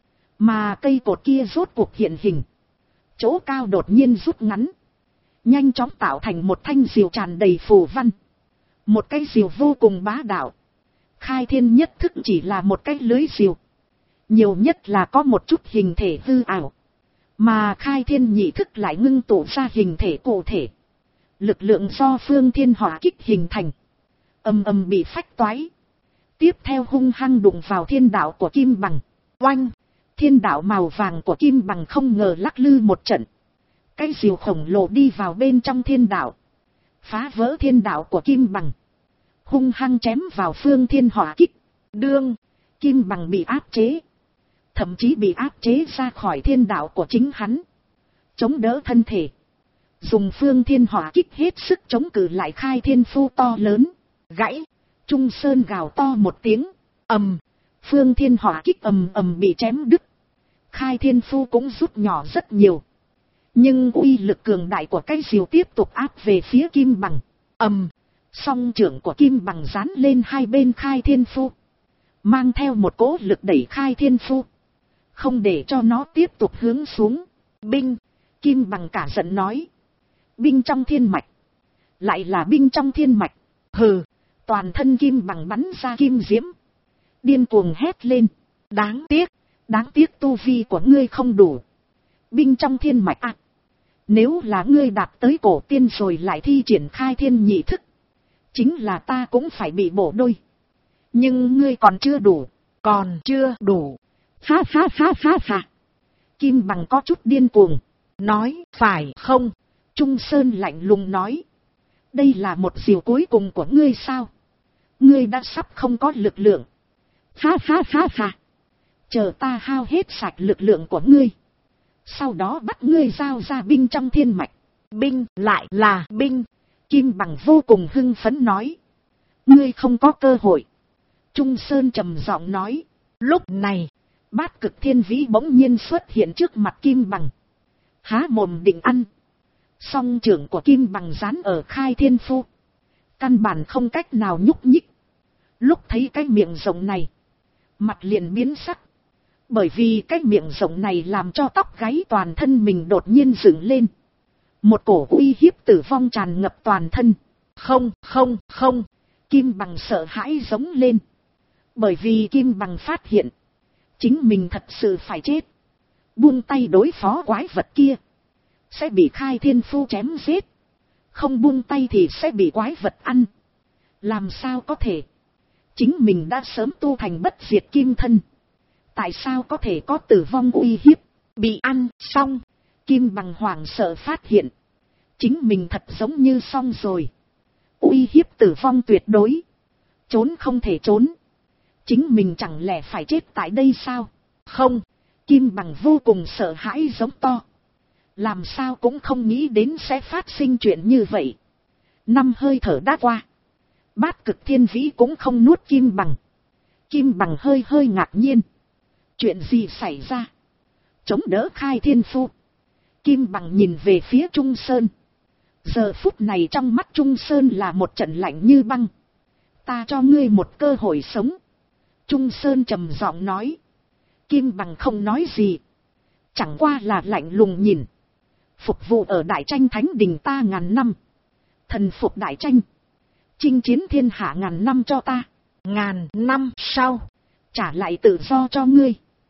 Mà cây cột kia rốt cuộc hiện hình. Chỗ cao đột nhiên rút ngắn. Nhanh chóng tạo thành một thanh diều tràn đầy phù văn. Một cái diều vô cùng bá đạo. Khai thiên nhất thức chỉ là một cái lưới diều. Nhiều nhất là có một chút hình thể hư ảo. Mà khai thiên nhị thức lại ngưng tụ ra hình thể cụ thể. Lực lượng do Phương Thiên hỏa kích hình thành. Ầm ầm bị phách toái. Tiếp theo hung hăng đụng vào thiên đạo của Kim Bằng. Oanh! Thiên đạo màu vàng của Kim Bằng không ngờ lắc lư một trận. Cái diều khổng lồ đi vào bên trong thiên đạo. Phá vỡ thiên đạo của Kim Bằng. Hung hăng chém vào Phương Thiên hỏa kích. Đương! Kim Bằng bị áp chế. Thậm chí bị áp chế ra khỏi thiên đạo của chính hắn. Chống đỡ thân thể. Dùng Phương Thiên hỏa kích hết sức chống cự lại khai thiên phu to lớn. Gãy! Trung Sơn gào to một tiếng. Ầm! Phương Thiên hỏa kích ầm ầm bị chém đứt. Khai thiên phu cũng rút nhỏ rất nhiều. Nhưng uy lực cường đại của cái diều tiếp tục áp về phía Kim Bằng. Ầm! Song trưởng của Kim Bằng dán lên hai bên khai thiên phu. Mang theo một cỗ lực đẩy khai thiên phu. Không để cho nó tiếp tục hướng xuống. Binh! Kim Bằng cả giận nói. Binh trong thiên mạch. Lại là binh trong thiên mạch. Hừ! Toàn thân Kim Bằng bắn ra kim diễm. Điên cuồng hét lên. Đáng tiếc tu vi của ngươi không đủ. Binh trong thiên mạch ạ. Nếu là ngươi đạt tới cổ tiên rồi lại thi triển khai thiên nhị thức. Chính là ta cũng phải bị bổ đôi. Nhưng ngươi còn chưa đủ. Ha ha ha ha ha. Kim Bằng có chút điên cuồng. Nói phải không? Trung Sơn lạnh lùng nói. Đây là một diều cuối cùng của ngươi sao? Ngươi đã sắp không có lực lượng. Ha ha ha ha. Chờ ta hao hết sạch lực lượng của ngươi. Sau đó bắt ngươi giao ra binh trong thiên mạch. Binh lại là binh. Kim Bằng vô cùng hưng phấn nói. Ngươi không có cơ hội. Trung Sơn trầm giọng nói. Lúc này, Bát Cực Thiên Vĩ bỗng nhiên xuất hiện trước mặt Kim Bằng. Há mồm định ăn. Song trưởng của Kim Bằng dán ở khai thiên phu. Căn bản không cách nào nhúc nhích. Lúc thấy cái miệng rộng này, mặt liền biến sắc. Bởi vì cái miệng rộng này làm cho tóc gáy toàn thân mình đột nhiên dựng lên. Một cổ uy hiếp tử vong tràn ngập toàn thân. Không. Kim Bằng sợ hãi giống lên. Bởi vì Kim Bằng phát hiện. Chính mình thật sự phải chết. Buông tay đối phó quái vật kia. Sẽ bị khai thiên phu chém giết. Không buông tay thì sẽ bị quái vật ăn. Làm sao có thể. Chính mình đã sớm tu thành bất diệt kim thân. Tại sao có thể có tử vong uy hiếp. Bị ăn xong. Kim Bằng hoảng sợ phát hiện. Chính mình thật giống như xong rồi. Uy hiếp tử vong tuyệt đối. Trốn không thể trốn. Chính mình chẳng lẽ phải chết tại đây sao? Không. Kim Bằng vô cùng sợ hãi giống to. Làm sao cũng không nghĩ đến sẽ phát sinh chuyện như vậy. 5 hơi thở đã qua. Bát Cực Thiên Vĩ cũng không nuốt Kim Bằng. Kim Bằng hơi ngạc nhiên. Chuyện gì xảy ra? Chống đỡ khai thiên phu. Kim Bằng nhìn về phía Trung Sơn. Giờ phút này trong mắt Trung Sơn là một trận lạnh như băng. Ta cho ngươi một cơ hội sống. Trung Sơn trầm giọng nói. Kim Bằng không nói gì. Chẳng qua là lạnh lùng nhìn. Phục vụ ở Đại Tranh Thánh Đình ta ngàn năm. Thần phục Đại Tranh. Chinh chiến thiên hạ ngàn năm cho ta. Ngàn năm sau. Trả lại tự do cho ngươi.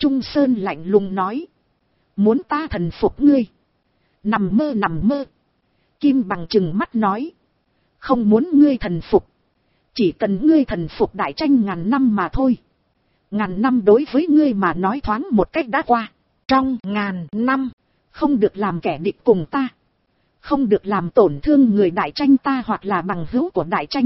Trung Sơn lạnh lùng nói. Muốn ta thần phục ngươi? Nằm mơ. Kim Bằng trừng mắt nói. Không muốn ngươi thần phục. Chỉ cần ngươi thần phục đại tranh ngàn năm mà thôi. Ngàn năm đối với ngươi mà nói thoáng một cách đã qua. Trong ngàn năm, không được làm kẻ địch cùng ta. Không được làm tổn thương người đại tranh ta hoặc là bằng hữu của đại tranh.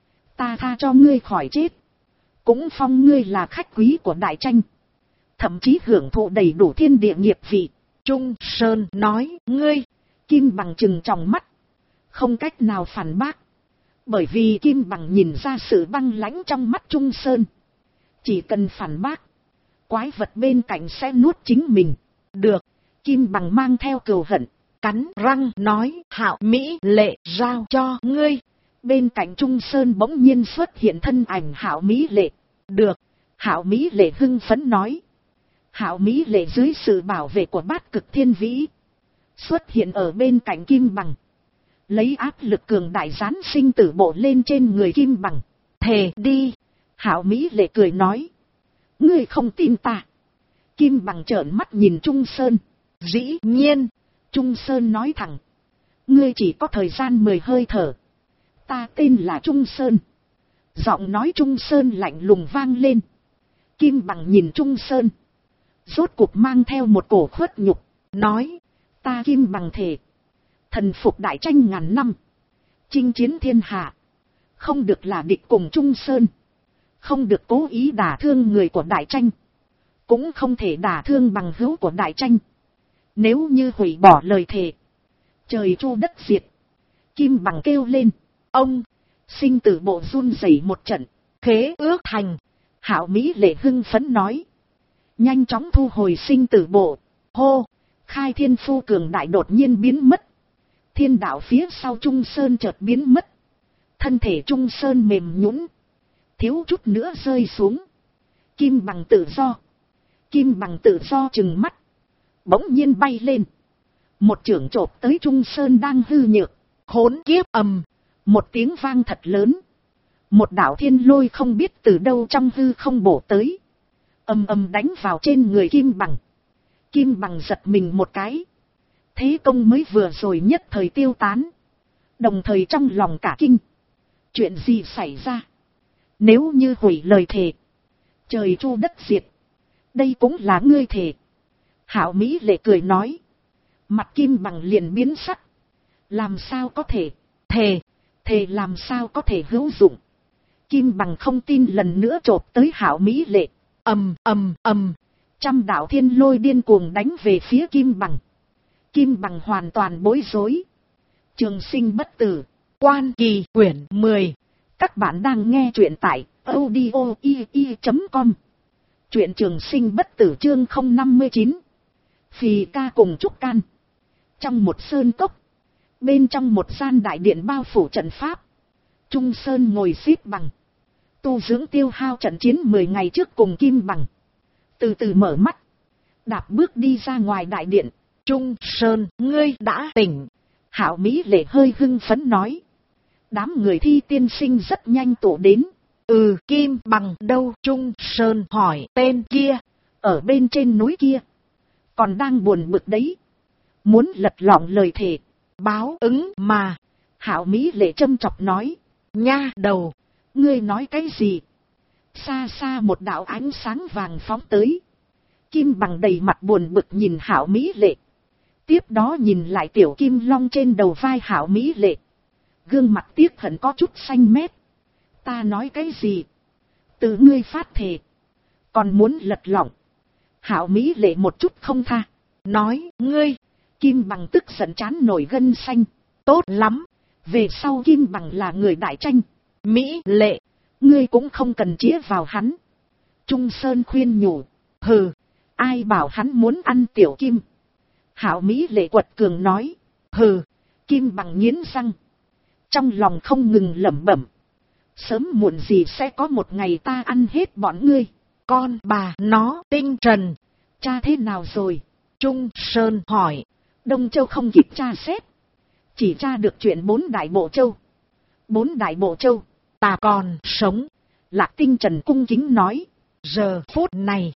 Ta tha cho ngươi khỏi chết. Cũng phong ngươi là khách quý của đại tranh. Thậm chí hưởng thụ đầy đủ thiên địa nghiệp vị. Trung Sơn nói, ngươi. Kim Bằng trừng tròng mắt. Không cách nào phản bác. Bởi vì Kim Bằng nhìn ra sự băng lãnh trong mắt Trung Sơn. Chỉ cần phản bác, quái vật bên cạnh sẽ nuốt chính mình. Được. Kim Bằng mang theo cừu hận, cắn răng nói, Hạo Mỹ Lệ giao cho ngươi. Bên cạnh Trung Sơn bỗng nhiên xuất hiện thân ảnh Hạo Mỹ Lệ. Được. Hạo Mỹ Lệ hưng phấn nói. Hạo Mỹ Lệ dưới sự bảo vệ của Bát Cực Thiên Vĩ xuất hiện ở bên cạnh Kim Bằng, lấy áp lực cường đại giáng sinh tử bộ lên trên người Kim Bằng. Thề đi. Hạo Mỹ Lệ cười nói. Ngươi không tin ta? Kim Bằng trợn mắt nhìn Trung Sơn. Dĩ nhiên. Trung Sơn nói thẳng. Ngươi chỉ có thời gian 10 hơi thở. Ta tên là Trung Sơn. Giọng nói Trung Sơn lạnh lùng vang lên. Kim Bằng nhìn Trung Sơn, rốt cuộc mang theo một cổ khuất nhục, nói. Ta Kim Bằng thề, thần phục đại tranh ngàn năm, chinh chiến thiên hạ, không được là địch cùng Trung Sơn, không được cố ý đả thương người của đại tranh, cũng không thể đả thương bằng hữu của đại tranh. Nếu như hủy bỏ lời thề, trời chu đất diệt. Kim Bằng kêu lên. Ông. Sinh tử bộ run rẩy một trận. Khế ước thành. Hạo Mỹ Lệ hưng phấn nói. Nhanh chóng thu hồi sinh tử bộ. Hô. Khai thiên phu cường đại đột nhiên biến mất. Thiên đạo phía sau Trung Sơn chợt biến mất. Thân thể Trung Sơn mềm nhũn, thiếu chút nữa rơi xuống. Kim Bằng tự do. Kim Bằng tự do trừng mắt, bỗng nhiên bay lên. Một chưởng chộp tới Trung Sơn đang hư nhược. Khốn kiếp. Ầm. Một tiếng vang thật lớn. Một đạo thiên lôi không biết từ đâu trong hư không bổ tới. Ầm ầm đánh vào trên người Kim Bằng. Kim Bằng giật mình một cái. Thế công mới vừa rồi nhất thời tiêu tán. Đồng thời trong lòng cả kinh. Chuyện gì xảy ra? Nếu như hủy lời thề, trời chu đất diệt, đây cũng là ngươi thề. Hạo Mỹ Lệ cười nói. Mặt Kim Bằng liền biến sắc. Làm sao có thể? Thề làm sao có thể hữu dụng? Kim Bằng không tin lần nữa chộp tới Hạo Mỹ Lệ. Ầm. Trăm đạo thiên lôi điên cuồng đánh về phía Kim Bằng. Kim Bằng hoàn toàn bối rối. Trường sinh bất tử. Quan Kỳ quyển 10. Các bạn đang nghe truyện tại audio.com. Truyện Trường Sinh bất tử chương 059. Phì ca cùng Trúc Can. Trong một sơn cốc, bên trong một gian đại điện bao phủ trận pháp, Trung Sơn ngồi xếp bằng, tu dưỡng tiêu hao trận chiến 10 ngày trước cùng Kim Bằng. Từ từ mở mắt, đạp bước đi ra ngoài đại điện. Trung Sơn, ngươi đã tỉnh. Hạo Mỹ Lệ hơi hưng phấn nói. Đám người Thi tiên sinh rất nhanh tụ đến. Kim Bằng đâu? Trung Sơn hỏi. Tên kia ở bên trên núi kia, còn đang buồn bực đấy, muốn lật lọng lời thề, báo ứng mà. Hạo Mỹ Lệ châm chọc nói. Nha đầu, ngươi nói cái gì? Xa xa một đạo ánh sáng vàng phóng tới. Kim Bằng đầy mặt buồn bực nhìn Hạo Mỹ Lệ. Tiếp đó nhìn lại tiểu kim long trên đầu vai Hạo Mỹ Lệ. Gương mặt tiếc hận có chút xanh mét. Ta nói cái gì? Từ ngươi phát thề, còn muốn lật lọng. Hạo Mỹ Lệ một chút không tha, nói. Ngươi. Kim Bằng tức giận chán nổi gân xanh. Tốt lắm, về sau Kim Bằng là người đại tranh. Mỹ Lệ, ngươi cũng không cần chĩa vào hắn. Trung Sơn khuyên nhủ. Hừ, ai bảo hắn muốn ăn tiểu kim? Hạo Mỹ Lệ quật cường nói. Hừ. Kim Bằng nghiến răng, trong lòng không ngừng lẩm bẩm. Sớm muộn gì sẽ có một ngày ta ăn hết bọn ngươi. Con bà nó tinh trần. Cha thế nào rồi? Trung Sơn hỏi. Đông Châu không kịp tra xét, chỉ tra được chuyện 4 đại bộ châu. 4 đại bộ châu, ta còn sống. Lạc Tinh Trần cung kính nói. Giờ phút này,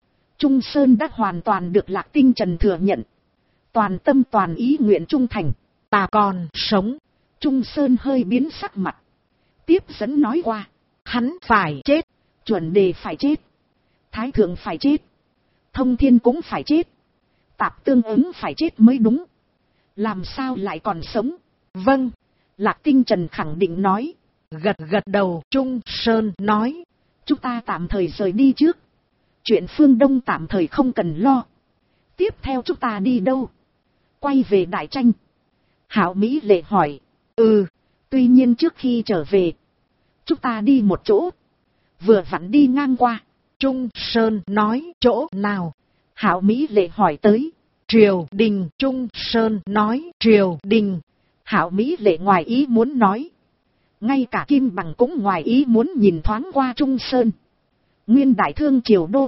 Trung Sơn đã hoàn toàn được Lạc Tinh Trần thừa nhận. Toàn tâm toàn ý nguyện trung thành. Ta còn sống. Trung Sơn hơi biến sắc mặt. Tiếp dẫn nói qua. Hắn phải chết. Chuẩn đề phải chết. Thái thượng phải chết. Thông thiên cũng phải chết. Tạp tương ứng phải chết mới đúng. Làm sao lại còn sống? Vâng. Lạc Tinh Trần khẳng định nói. Gật gật đầu. Trung Sơn nói. Chúng ta tạm thời rời đi trước. Chuyện phương Đông tạm thời không cần lo. Tiếp theo chúng ta đi đâu? Quay về Đại Tranh. Hạo Mỹ Lệ hỏi. Tuy nhiên trước khi trở về, chúng ta đi một chỗ. Vừa vặn đi ngang qua. Trung Sơn nói. Chỗ nào? Hạo Mỹ Lệ hỏi tới. Triều Đình. Trung Sơn nói. Triều Đình. Hạo Mỹ Lệ ngoài ý muốn nói. Ngay cả Kim Bằng cũng ngoài ý muốn nhìn thoáng qua Trung Sơn. Nguyên đại thương triều đô.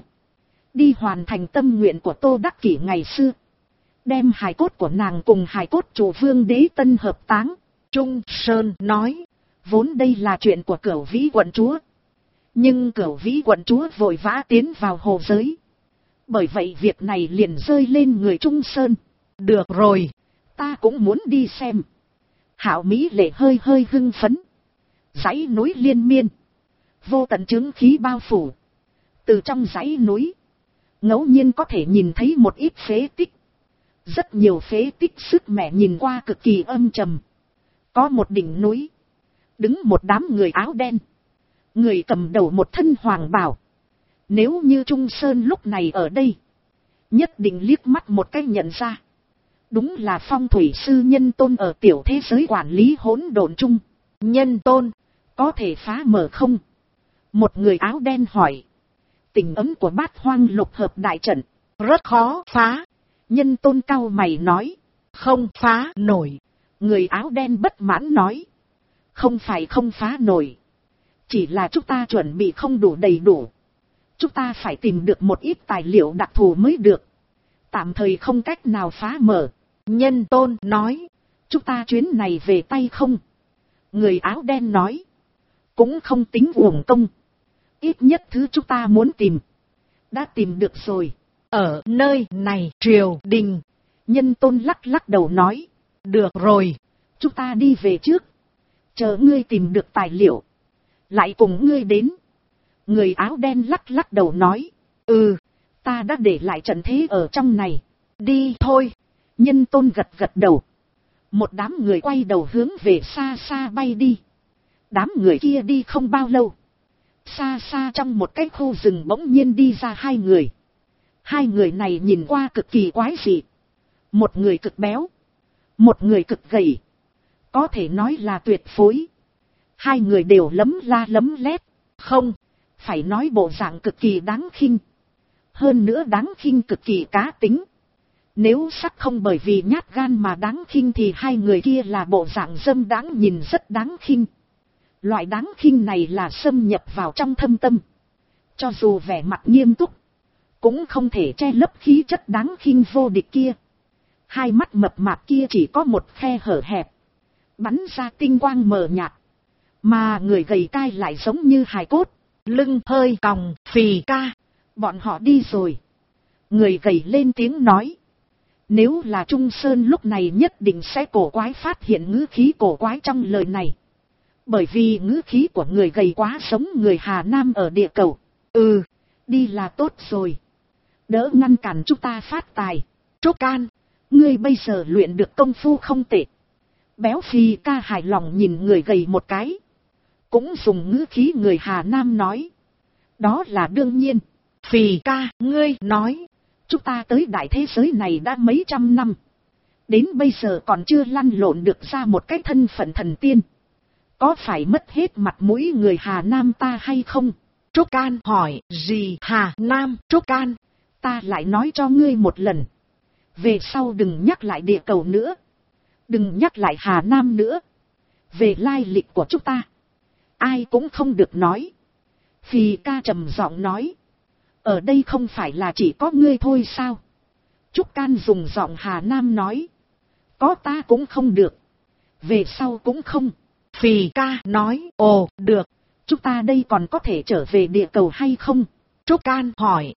Đi hoàn thành tâm nguyện của Tô Đắc Kỷ ngày xưa. Đem hài cốt của nàng cùng hài cốt chủ Vương Đế Tân hợp táng. Trung Sơn nói. Vốn đây là chuyện của Cửu Vĩ quận chúa. Nhưng Cửu Vĩ quận chúa vội vã tiến vào hồ giới. Bởi vậy việc này liền rơi lên người Trung Sơn. Được rồi. Ta cũng muốn đi xem. Hạo Mỹ Lệ hơi hơi hưng phấn. Dãy núi liên miên. Vô tận chứng khí bao phủ. Từ trong dãy núi. Ngẫu nhiên có thể nhìn thấy một ít phế tích. Rất nhiều phế tích sức mẻ nhìn qua cực kỳ âm trầm. Có một đỉnh núi. Đứng một đám người áo đen. Người cầm đầu một thân hoàng bào. Nếu như Trung Sơn lúc này ở đây. Nhất định liếc mắt một cái nhận ra. Đúng là Phong thủy sư Nhân Tôn ở tiểu thế giới quản lý hỗn độn chung. Nhân Tôn, có thể phá mở không? Một người áo đen hỏi. Tình ấm của Bát Hoang lục hợp đại trận. Rất khó phá. Nhân Tôn cau mày nói. Không phá nổi. Người áo đen bất mãn nói. Không phải không phá nổi. Chỉ là chúng ta chuẩn bị không đủ đầy đủ. Chúng ta phải tìm được một ít tài liệu đặc thù mới được. Tạm thời không cách nào phá mở. Nhân Tôn nói. Chúng ta chuyến này về tay không? Người áo đen nói. Cũng không tính uổng công. Ít nhất thứ chúng ta muốn tìm. Đã tìm được rồi. Ở nơi này triều đình. Nhân Tôn lắc lắc đầu nói. Được rồi. Chúng ta đi về trước. Chờ ngươi tìm được tài liệu. Lại cùng ngươi đến. Người áo đen lắc lắc đầu nói. Ta đã để lại trận thế ở trong này. Đi thôi. Nhân Tôn gật gật đầu. Một đám người quay đầu hướng về xa xa bay đi. Đám người kia đi không bao lâu. Xa xa trong một cái khu rừng bỗng nhiên đi ra hai người. Hai người này nhìn qua cực kỳ quái dị. Một người cực béo. Một người cực gầy. Có thể nói là tuyệt phối. Hai người đều lấm la lấm lét. Không, phải nói bộ dạng cực kỳ đáng khinh. Hơn nữa đáng khinh cực kỳ cá tính. Nếu sắc không bởi vì nhát gan mà đáng khinh thì hai người kia là bộ dạng dâm đáng nhìn rất đáng khinh. Loại đáng khinh này là xâm nhập vào trong thâm tâm. Cho dù vẻ mặt nghiêm túc, cũng không thể che lấp khí chất đáng khinh vô địch kia. Hai mắt mập mạp kia chỉ có một khe hở hẹp. Bắn ra tinh quang mờ nhạt. Mà người gầy cai lại giống như hài cốt. Lưng hơi còng, phì ca. Bọn họ đi rồi. Người gầy lên tiếng nói. Nếu là Trung Sơn lúc này nhất định sẽ cổ quái phát hiện ngữ khí cổ quái trong lời này. Bởi vì ngữ khí của người gầy quá giống người Hà Nam ở địa cầu. Đi là tốt rồi. Đỡ ngăn cản chúng ta phát tài. Trúc Can, ngươi bây giờ luyện được công phu không tệ. Béo Phi ca hài lòng nhìn người gầy một cái. Cũng dùng ngữ khí người Hà Nam nói. Đó là đương nhiên. Phi ca, ngươi nói. Chúng ta tới đại thế giới này đã mấy trăm năm. Đến bây giờ còn chưa lăn lộn được ra một cái thân phận thần tiên. Có phải mất hết mặt mũi người Hà Nam ta hay không? Trúc Can hỏi. Gì Hà Nam? Trúc Can, ta lại nói cho ngươi một lần. Về sau đừng nhắc lại địa cầu nữa. Đừng nhắc lại Hà Nam nữa. Về lai lịch của chúng ta, ai cũng không được nói. Phi ca trầm giọng nói. Ở đây không phải là chỉ có ngươi thôi sao? Trúc Can dùng giọng Hà Nam nói. Có ta cũng không được. Về sau cũng không. Phi ca nói. Ồ, được. Chúng ta đây còn có thể trở về địa cầu hay không? Trúc Can hỏi.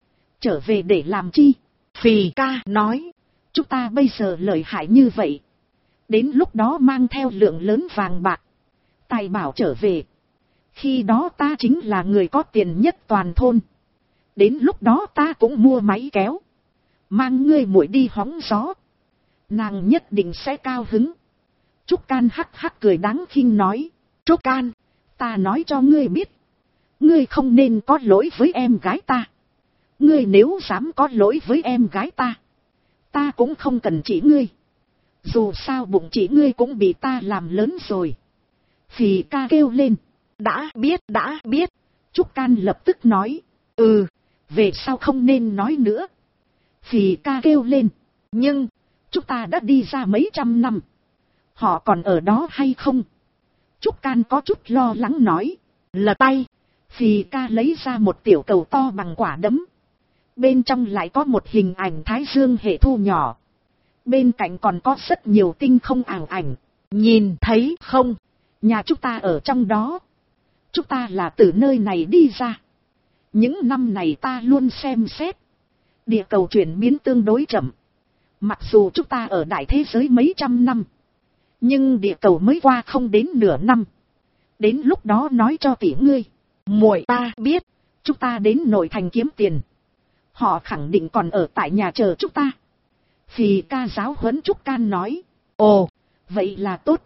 trở về để làm chi? Phì ca nói, chúng ta bây giờ lợi hại như vậy. Đến lúc đó mang theo lượng lớn vàng bạc, tài bảo trở về. Khi đó ta chính là người có tiền nhất toàn thôn. Đến lúc đó ta cũng mua máy kéo, mang ngươi muội đi hóng gió. Nàng nhất định sẽ cao hứng. Trúc Can hắc hắc cười đáng khinh nói, Trúc Can, ta nói cho ngươi biết, ngươi không nên có lỗi với em gái ta. Ngươi nếu dám có lỗi với em gái ta, ta cũng không cần chỉ ngươi. Dù sao bụng chỉ ngươi cũng bị ta làm lớn rồi. Phì ca kêu lên, đã biết. Trúc Can lập tức nói, về sau không nên nói nữa. Phì ca kêu lên, nhưng, chúng ta đã đi ra mấy trăm năm, họ còn ở đó hay không? Trúc Can có chút lo lắng nói, lật tay. Phì ca lấy ra một tiểu cầu to bằng quả đấm. Bên trong lại có một hình ảnh thái dương hệ thu nhỏ. Bên cạnh còn có rất nhiều tinh không ảo ảnh. Nhìn thấy không? Nhà chúng ta ở trong đó. Chúng ta là từ nơi này đi ra. Những năm này ta luôn xem xét. Địa cầu chuyển biến tương đối chậm. Mặc dù chúng ta ở đại thế giới mấy trăm năm, nhưng địa cầu mới qua không đến nửa năm. Đến lúc đó nói cho tỷ ngươi, muội ta biết, chúng ta đến nội thành kiếm tiền. Họ khẳng định còn ở tại nhà chờ chúng ta. Phì ca giáo huấn Trúc Can nói, ồ, vậy là tốt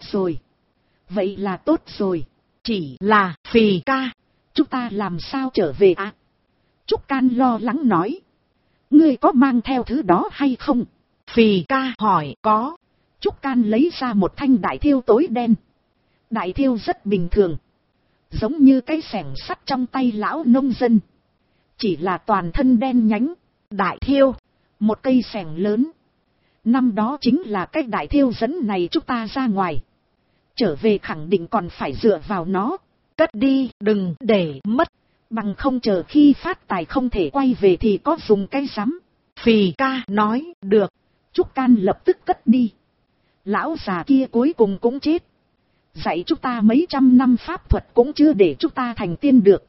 rồi. Chỉ là Phì ca, chúng ta làm sao trở về à? Trúc Can lo lắng nói, ngươi có mang theo thứ đó hay không? Phì ca hỏi, có. Trúc Can lấy ra một thanh đại thiêu tối đen. Đại thiêu rất bình thường, giống như cái xẻng sắt trong tay lão nông dân, chỉ là toàn thân đen nhánh. Đại thiêu, một cây xẻng lớn. Năm đó chính là cái đại thiêu dẫn này chúng ta ra ngoài. Trở về khẳng định còn phải dựa vào nó. Cất đi, đừng để mất. Bằng không chờ khi phát tài không thể quay về thì có dùng cái rắm. Phì ca nói, được. Trúc Can lập tức cất đi. Lão già kia cuối cùng cũng chết. Dạy chúng ta mấy trăm năm pháp thuật cũng chưa để chúng ta thành tiên được.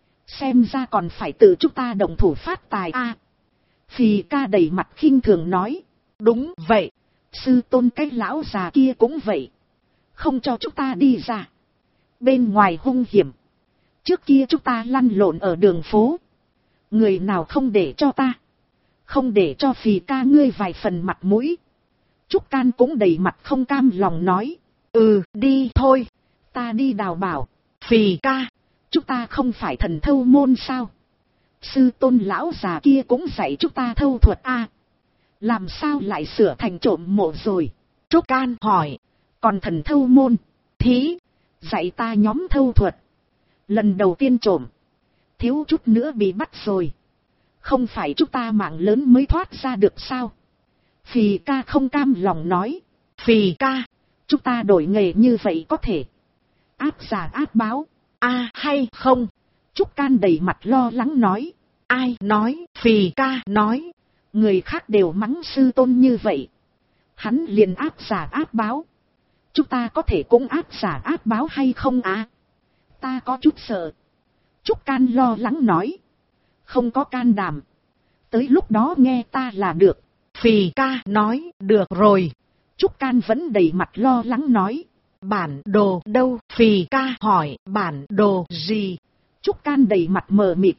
Xem ra còn phải tự chúng ta động thủ phát tài a. Phì ca đầy mặt khinh thường nói, đúng vậy, sư tôn cái lão già kia cũng vậy. Không cho chúng ta đi ra. Bên ngoài hung hiểm. Trước kia chúng ta lăn lộn ở đường phố. Người nào không để cho ta. Không để cho Phì ca ngươi vài phần mặt mũi. Trúc Can cũng đầy mặt không cam lòng nói, đi thôi, ta đi đào bảo. Phì ca, chúng ta không phải thần thâu môn sao? Sư tôn lão già kia cũng dạy chúng ta thâu thuật a. Làm sao lại sửa thành trộm mộ rồi? Trúc Can hỏi, còn thần thâu môn, thí, dạy ta nhóm thâu thuật. Lần đầu tiên trộm, thiếu chút nữa bị bắt rồi. Không phải chúng ta mạng lớn mới thoát ra được sao? Phì ca không cam lòng nói, Phì ca, chúng ta đổi nghề như vậy có thể áp giả áp báo hay không? Trúc Can đầy mặt lo lắng nói, ai nói? Phì ca nói, người khác đều mắng sư tôn như vậy, hắn liền áp giả áp báo. Chúng ta có thể cũng áp giả áp báo hay không à? Ta có chút sợ. Trúc Can lo lắng nói, không có can đảm, tới lúc đó nghe ta là được. Phì ca nói, được rồi. Trúc Can vẫn đầy mặt lo lắng nói, bản đồ đâu? Phì ca hỏi, bản đồ gì? Trúc Can đầy mặt mờ mịt,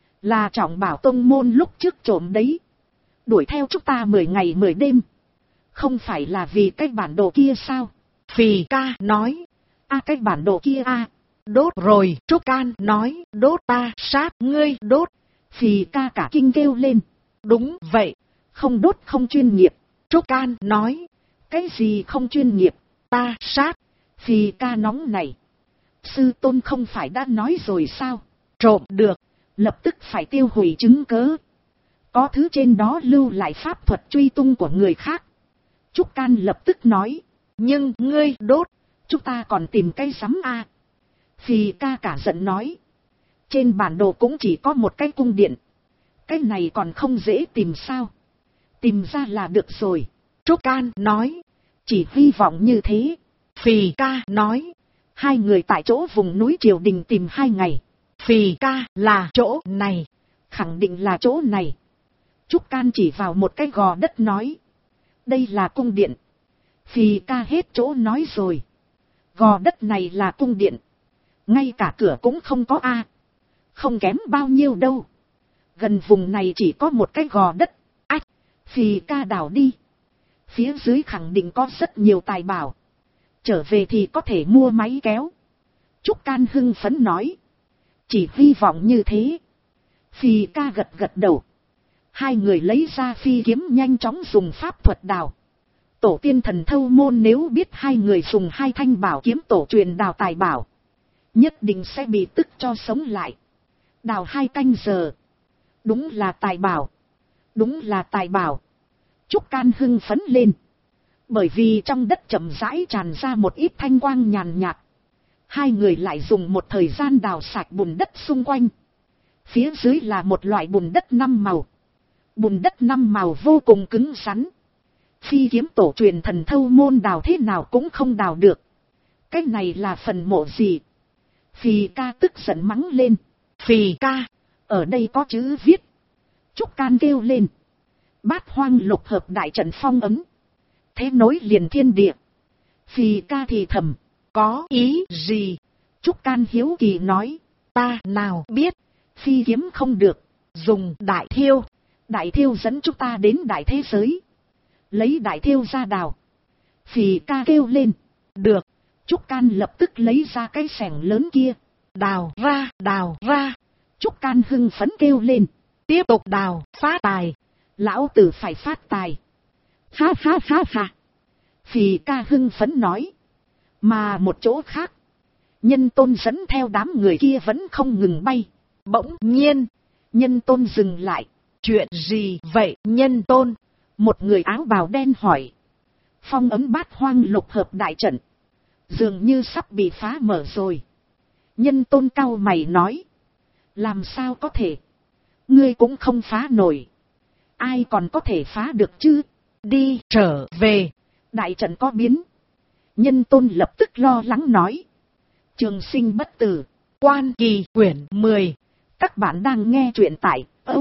là Trọng Bảo tông môn lúc trước trộm đấy, đuổi theo chúng ta 10 ngày 10 đêm. Không phải là vì cái bản đồ kia sao? Phì ca nói, cái bản đồ kia đốt rồi. Trúc Can nói, đốt ta sát ngươi đốt. Phì ca cả kinh kêu lên, đúng vậy, không đốt không chuyên nghiệp. Trúc Can nói, cái gì không chuyên nghiệp? Ta sát. Phì ca nóng này, sư tôn không phải đã nói rồi sao? Trộm được, lập tức phải tiêu hủy chứng cớ. Có thứ trên đó lưu lại pháp thuật truy tung của người khác. Trúc Can lập tức nói, nhưng ngươi đốt, chúng ta còn tìm cái rắm a. Phì ca cả giận nói, trên bản đồ cũng chỉ có một cái cung điện, cái này còn không dễ tìm sao? Tìm ra là được rồi. Trúc Can nói, chỉ hy vọng như thế. Phì ca nói, hai người tại chỗ vùng núi triều đình tìm 2 ngày. Phì ca, là chỗ này, khẳng định là chỗ này. Trúc Can chỉ vào một cái gò đất nói. Đây là cung điện. Phì ca hết chỗ nói rồi. Gò đất này là cung điện. Ngay cả cửa cũng không có a. Không kém bao nhiêu đâu. Gần vùng này chỉ có một cái gò đất. Ách, Phì ca đào đi. Phía dưới khẳng định có rất nhiều tài bảo. Trở về thì có thể mua máy kéo. Trúc Can hưng phấn nói. Chỉ hy vọng như thế. Phì ca gật gật đầu. Hai người lấy ra phi kiếm nhanh chóng dùng pháp thuật đào. Tổ tiên thần Thâu Môn nếu biết hai người dùng hai thanh bảo kiếm tổ truyền đào tài bảo, nhất định sẽ bị tức cho sống lại. Đào 2 canh giờ. Đúng là tài bảo. Đúng là tài bảo. Trúc Can hưng phấn lên. Bởi vì trong đất chậm rãi tràn ra một ít thanh quang nhàn nhạt. Hai người lại dùng một thời gian đào sạch bùn đất xung quanh. Phía dưới là một loại bùn đất 5 màu. Bùn đất 5 màu vô cùng cứng rắn. Phi kiếm tổ truyền thần Thâu Môn đào thế nào cũng không đào được. Cái này là phần mộ gì? Phì ca tức giận mắng lên. Phì ca, ở đây có chữ viết. Trúc Can kêu lên. Bát Hoang Lục Hợp đại trận phong ấn. Thế nối liền thiên địa. Phì ca thì thầm. Có ý gì? Trúc Can hiếu kỳ nói. Ta nào biết. Phi kiếm không được. Dùng đại thiêu. Đại thiêu dẫn chúng ta đến đại thế giới. Lấy đại thiêu ra đào. Phì ca kêu lên. Được. Trúc Can lập tức lấy ra cái xẻng lớn kia. Đào ra, đào ra. Trúc Can hưng phấn kêu lên. Tiếp tục đào, phát tài. Lão tử phải phát tài. Ha ha ha ha. Phì ca hưng phấn nói. Mà một chỗ khác. Nhân Tôn dẫn theo đám người kia vẫn không ngừng bay. Bỗng nhiên. Nhân Tôn dừng lại. Chuyện gì vậy Nhân Tôn? Một người áo bào đen hỏi. Phong ấn Bát Hoang Lục Hợp đại trận. Dường như sắp bị phá mở rồi. Nhân Tôn cau mày nói. Làm sao có thể? Ngươi cũng không phá nổi. Ai còn có thể phá được chứ? Đi trở về. Đại trận có biến. Nhân Tôn lập tức lo lắng nói. Trường Sinh Bất Tử. Quan Kỳ quyển 10. Các bạn đang nghe truyện tại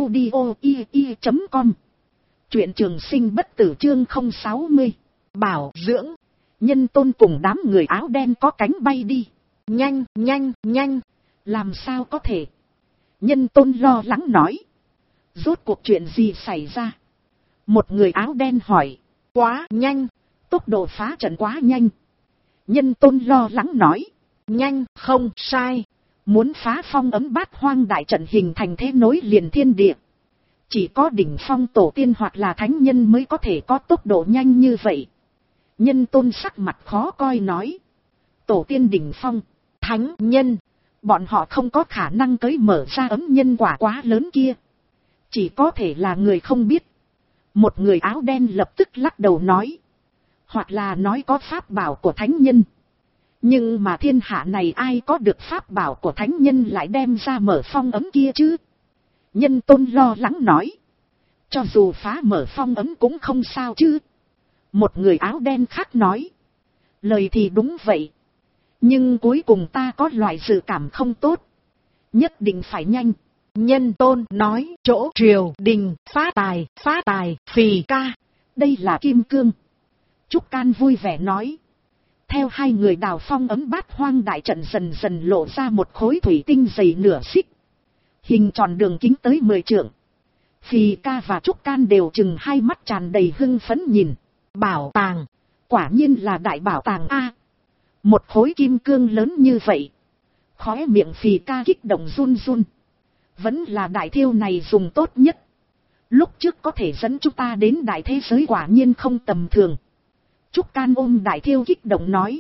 audio.com. Truyện Trường Sinh Bất Tử chương 060. Bảo dưỡng. Nhân Tôn cùng đám người áo đen có cánh bay đi. Nhanh, nhanh, nhanh. Làm sao có thể? Nhân Tôn lo lắng nói. Rốt cuộc chuyện gì xảy ra? Một người áo đen hỏi. Quá nhanh. Tốc độ phá trận quá nhanh. Nhân Tôn lo lắng nói. Nhanh, không sai. Muốn phá phong ấm Bát Hoang đại trận hình thành thế nối liền thiên địa. Chỉ có đỉnh phong tổ tiên hoặc là thánh nhân mới có thể có tốc độ nhanh như vậy. Nhân Tôn sắc mặt khó coi nói. Tổ tiên đỉnh phong, thánh nhân. Bọn họ không có khả năng cưới mở ra ấm nhân quả quá lớn kia. Chỉ có thể là người không biết. Một người áo đen lập tức lắc đầu nói. Hoặc là nói có pháp bảo của thánh nhân. Nhưng mà thiên hạ này ai có được pháp bảo của thánh nhân lại đem ra mở phong ấm kia chứ? Nhân Tôn lo lắng nói. Cho dù phá mở phong ấm cũng không sao chứ. Một người áo đen khác nói. Lời thì đúng vậy. Nhưng cuối cùng ta có loại dự cảm không tốt. Nhất định phải nhanh. Nhân Tôn nói chỗ triều đình phát tài, Phì ca. Đây là kim cương. Trúc Can vui vẻ nói. Theo hai người đào phong ấm Bát Hoang đại trận dần dần lộ ra một khối thủy tinh dày nửa xích. Hình tròn đường kính tới 10 trượng. Phì ca và Trúc Can đều chừng hai mắt tràn đầy hưng phấn nhìn. Bảo tàng. Quả nhiên là đại bảo tàng A. Một khối kim cương lớn như vậy. Khóe miệng Phì ca kích động run run. Vẫn là đại thiêu này dùng tốt nhất. Lúc trước có thể dẫn chúng ta đến đại thế giới quả nhiên không tầm thường. Trúc Can ôm đại thiêu kích động nói.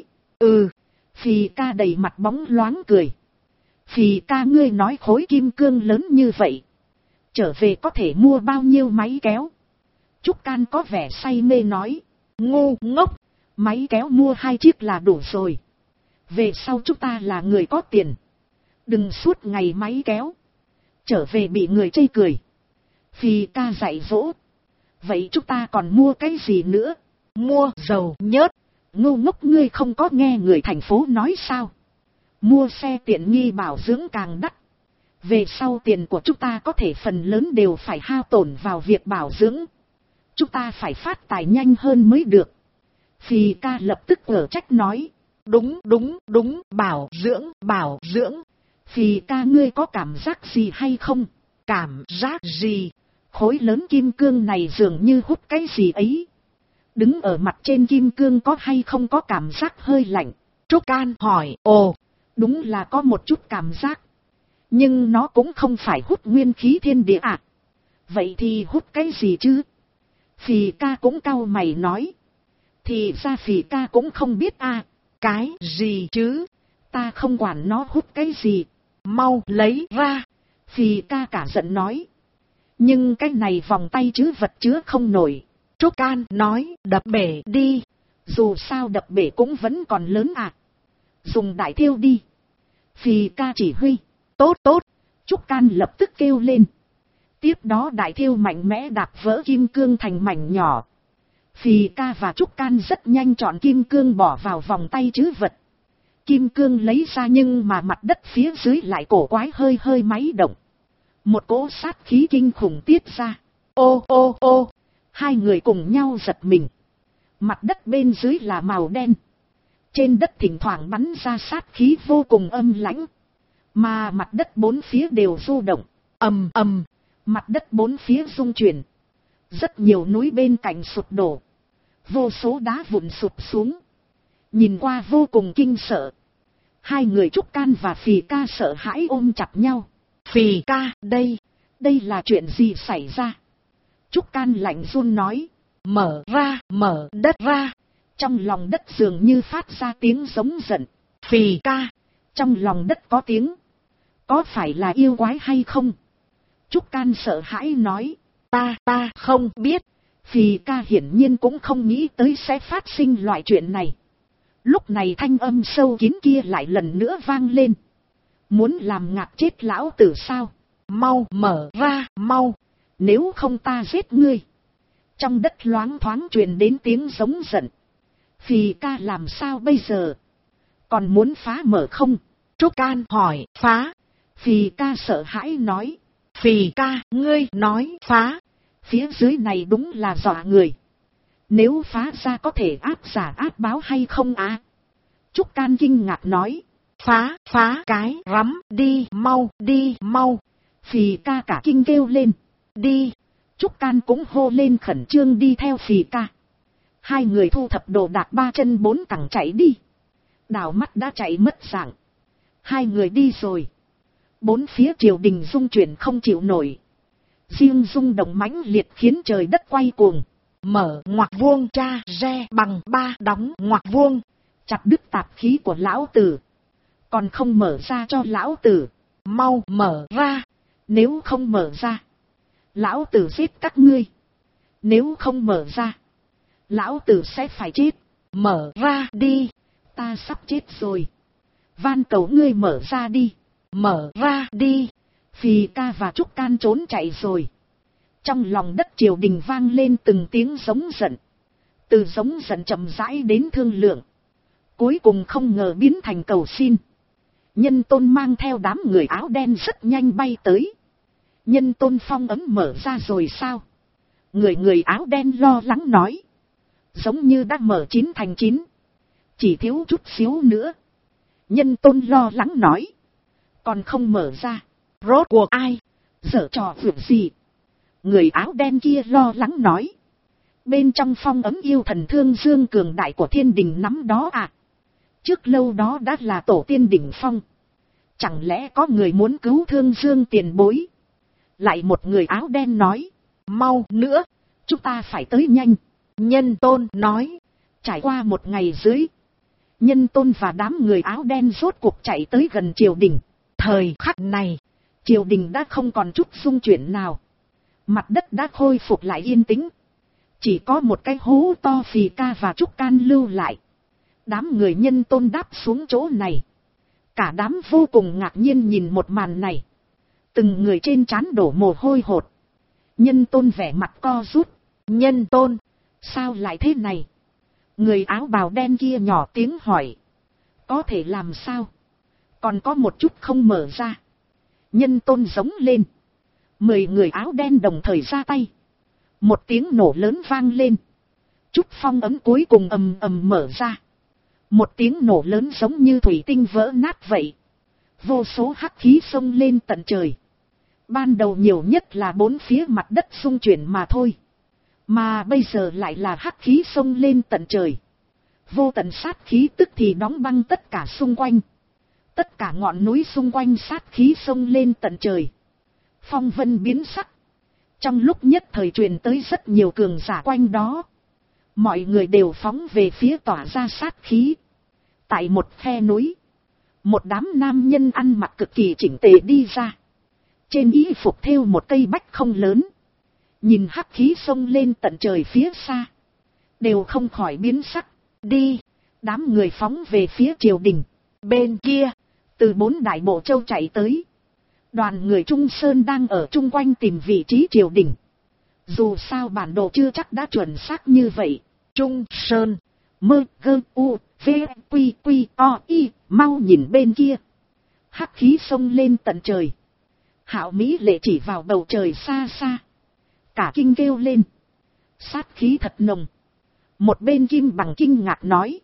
Phì ca đầy mặt bóng loáng cười. Phì ca ngươi nói khối kim cương lớn như vậy. Trở về có thể mua bao nhiêu máy kéo? Trúc Can có vẻ say mê nói. Ngu ngốc. Máy kéo mua 2 chiếc là đủ rồi. Về sau chúng ta là người có tiền. Đừng suốt ngày máy kéo. Trở về bị người chê cười. Phì ca dạy dỗ. Vậy chúng ta còn mua cái gì nữa? Mua dầu nhớt. Ngu ngốc ngươi không có nghe người thành phố nói sao? Mua xe tiện nghi bảo dưỡng càng đắt. Về sau tiền của chúng ta có thể phần lớn đều phải hao tổn vào việc bảo dưỡng. Chúng ta phải phát tài nhanh hơn mới được. Phì ca lập tức ở trách nói. Đúng, bảo dưỡng. Phì ca ngươi có cảm giác gì hay không? Cảm giác gì? Khối lớn kim cương này dường như hút cái gì ấy. Đứng ở mặt trên kim cương có hay không có cảm giác hơi lạnh? Trúc Can hỏi. Ồ, đúng là có một chút cảm giác. Nhưng nó cũng không phải hút nguyên khí thiên địa à? Vậy thì hút cái gì chứ? Phì ca cũng cau mày nói. Thì ra phì ca cũng không biết à. Cái gì chứ? Ta không quản nó hút cái gì. Mau lấy ra. Phì ca cả giận nói. Nhưng cái này vòng tay chứ vật chứa không nổi. Trúc Can nói đập bể đi. Dù sao đập bể cũng vẫn còn lớn à. Dùng đại thiêu đi. Phì ca chỉ huy. Tốt. Trúc Can lập tức kêu lên. Tiếp đó đại thiêu mạnh mẽ đạp vỡ kim cương thành mảnh nhỏ. Phì ca và Trúc Can rất nhanh chọn kim cương bỏ vào vòng tay trữ vật. Kim cương lấy ra nhưng mà mặt đất phía dưới lại cổ quái hơi máy động. Một cỗ sát khí kinh khủng tiết ra. Ô, hai người cùng nhau giật mình. Mặt đất bên dưới là màu đen. Trên đất thỉnh thoảng bắn ra sát khí vô cùng âm lãnh. Mà mặt đất bốn phía đều du động. Ầm, mặt đất bốn phía rung chuyển. Rất nhiều núi bên cạnh sụp đổ. Vô số đá vụn sụp xuống. Nhìn qua vô cùng kinh sợ. Hai người Trúc Can và Phì ca sợ hãi ôm chặt nhau. Phì ca, đây là chuyện gì xảy ra? Trúc Can lạnh run nói. Mở đất ra. Trong lòng đất dường như phát ra tiếng giống giận. Phì ca, trong lòng đất có tiếng. Có phải là yêu quái hay không? Trúc Can sợ hãi nói. Ta không biết. Phì ca hiển nhiên cũng không nghĩ tới sẽ phát sinh loại chuyện này. Lúc này thanh âm sâu kín kia lại lần nữa vang lên. Muốn làm ngạt chết lão tử sao? Mau mở ra, mau. Nếu không ta giết ngươi. Trong đất loáng thoáng truyền đến tiếng giống giận. Phì ca làm sao bây giờ? Còn muốn phá mở không? Trúc Can hỏi. Phá. Phì ca sợ hãi nói. Phì ca, ngươi nói phá. Phía dưới này đúng là dọa người. Nếu phá ra có thể áp giả áp báo hay không á? Trúc Can kinh ngạc nói. Phá cái rắm đi mau. Phì ca cả kinh kêu lên. Đi. Trúc Can cũng hô lên khẩn trương đi theo Phì ca. Hai người thu thập đồ đạc ba chân bốn cẳng chạy đi. Đảo mắt đã chạy mất dạng. Hai người đi rồi. Bốn phía triều đình rung chuyển không chịu nổi. Riêng rung động mãnh liệt khiến trời đất quay cuồng. Mở ngoặc vuông tra re bằng 3 đóng ngoặc vuông. Chặt đứt tạp khí của lão tử. Còn không mở ra cho lão tử. Mau mở ra. Nếu không mở ra, lão tử giết các ngươi. Nếu không mở ra, lão tử sẽ phải chết. Mở ra đi. Ta sắp chết rồi. Van cầu ngươi mở ra đi. Mở ra đi. Phì ca và Trúc Can trốn chạy rồi. Trong lòng đất triều đình vang lên từng tiếng giống giận. Từ giống giận chậm rãi đến thương lượng. Cuối cùng không ngờ biến thành cầu xin. Nhân Tôn mang theo đám người áo đen rất nhanh bay tới. Nhân Tôn phong ấm mở ra rồi sao? Người áo đen lo lắng nói. Giống như đã mở 9 thành 9. Chỉ thiếu chút xíu nữa. Nhân Tôn lo lắng nói. Còn không mở ra. Rốt cuộc ai? Giở trò việc gì? Người áo đen kia lo lắng nói. Bên trong phong ấm yêu thần Thương Dương cường đại của thiên đình nắm đó à? Trước lâu đó đã là tổ tiên đỉnh phong. Chẳng lẽ có người muốn cứu Thương Dương tiền bối? Lại một người áo đen nói. Mau nữa, chúng ta phải tới nhanh. Nhân Tôn nói. Trải qua một ngày dưới, Nhân Tôn và đám người áo đen rốt cuộc chạy tới gần triều đình. Thời khắc này, triều đình đã không còn chút xung chuyển nào. Mặt đất đã khôi phục lại yên tĩnh. Chỉ có một cái hố to Phì ca và Trúc Can lưu lại. Đám người Nhân Tôn đáp xuống chỗ này. Cả đám vô cùng ngạc nhiên nhìn một màn này. Từng người trên trán đổ mồ hôi hột. Nhân Tôn vẻ mặt co rút. Nhân Tôn, sao lại thế này? Người áo bào đen kia nhỏ tiếng hỏi. Có thể làm sao? Còn có một chút không mở ra. Nhân tôn giống lên. 10 người áo đen đồng thời ra tay. Một tiếng nổ lớn vang lên. Trúc phong ấm cuối cùng ầm ầm mở ra. Một tiếng nổ lớn giống như thủy tinh vỡ nát vậy. Vô số hắc khí xông lên tận trời. Ban đầu nhiều nhất là 4 phía mặt đất xung chuyển mà thôi. Mà bây giờ lại là hắc khí xông lên tận trời. Vô tận sát khí tức thì đóng băng tất cả xung quanh. Tất cả ngọn núi xung quanh sát khí xông lên tận trời. Phong vân biến sắc. Trong lúc nhất thời truyền tới rất nhiều cường giả quanh đó. Mọi người đều phóng về phía tỏa ra sát khí. Tại một khe núi. Một đám nam nhân ăn mặc cực kỳ chỉnh tề đi ra. Trên y phục thêu một cây bách không lớn. Nhìn hắc khí xông lên tận trời phía xa. Đều không khỏi biến sắc. Đi. Đám người phóng về phía triều đình. Bên kia. Từ 4 đại bộ châu chạy tới. Đoàn người Trung Sơn đang ở chung quanh tìm vị trí triều đình. Dù sao bản đồ chưa chắc đã chuẩn xác như vậy. Trung Sơn. Mơ gơ u. V quy quy o y. Mau nhìn bên kia. Hắc khí xông lên tận trời. Hạo Mỹ lệ chỉ vào bầu trời xa xa. Cả kinh kêu lên. Sát khí thật nồng. Một bên Kim Bằng kinh ngạc nói.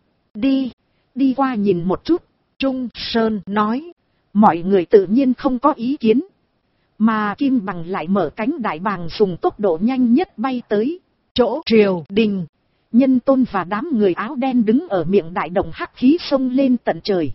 Đi qua nhìn một chút. Trung Sơn nói. Mọi người tự nhiên không có ý kiến. Mà Kim Bằng lại mở cánh đại bàng dùng tốc độ nhanh nhất bay tới. Chỗ triều đình. Nhân tôn và đám người áo đen đứng ở miệng đại động hắc khí xông lên tận trời.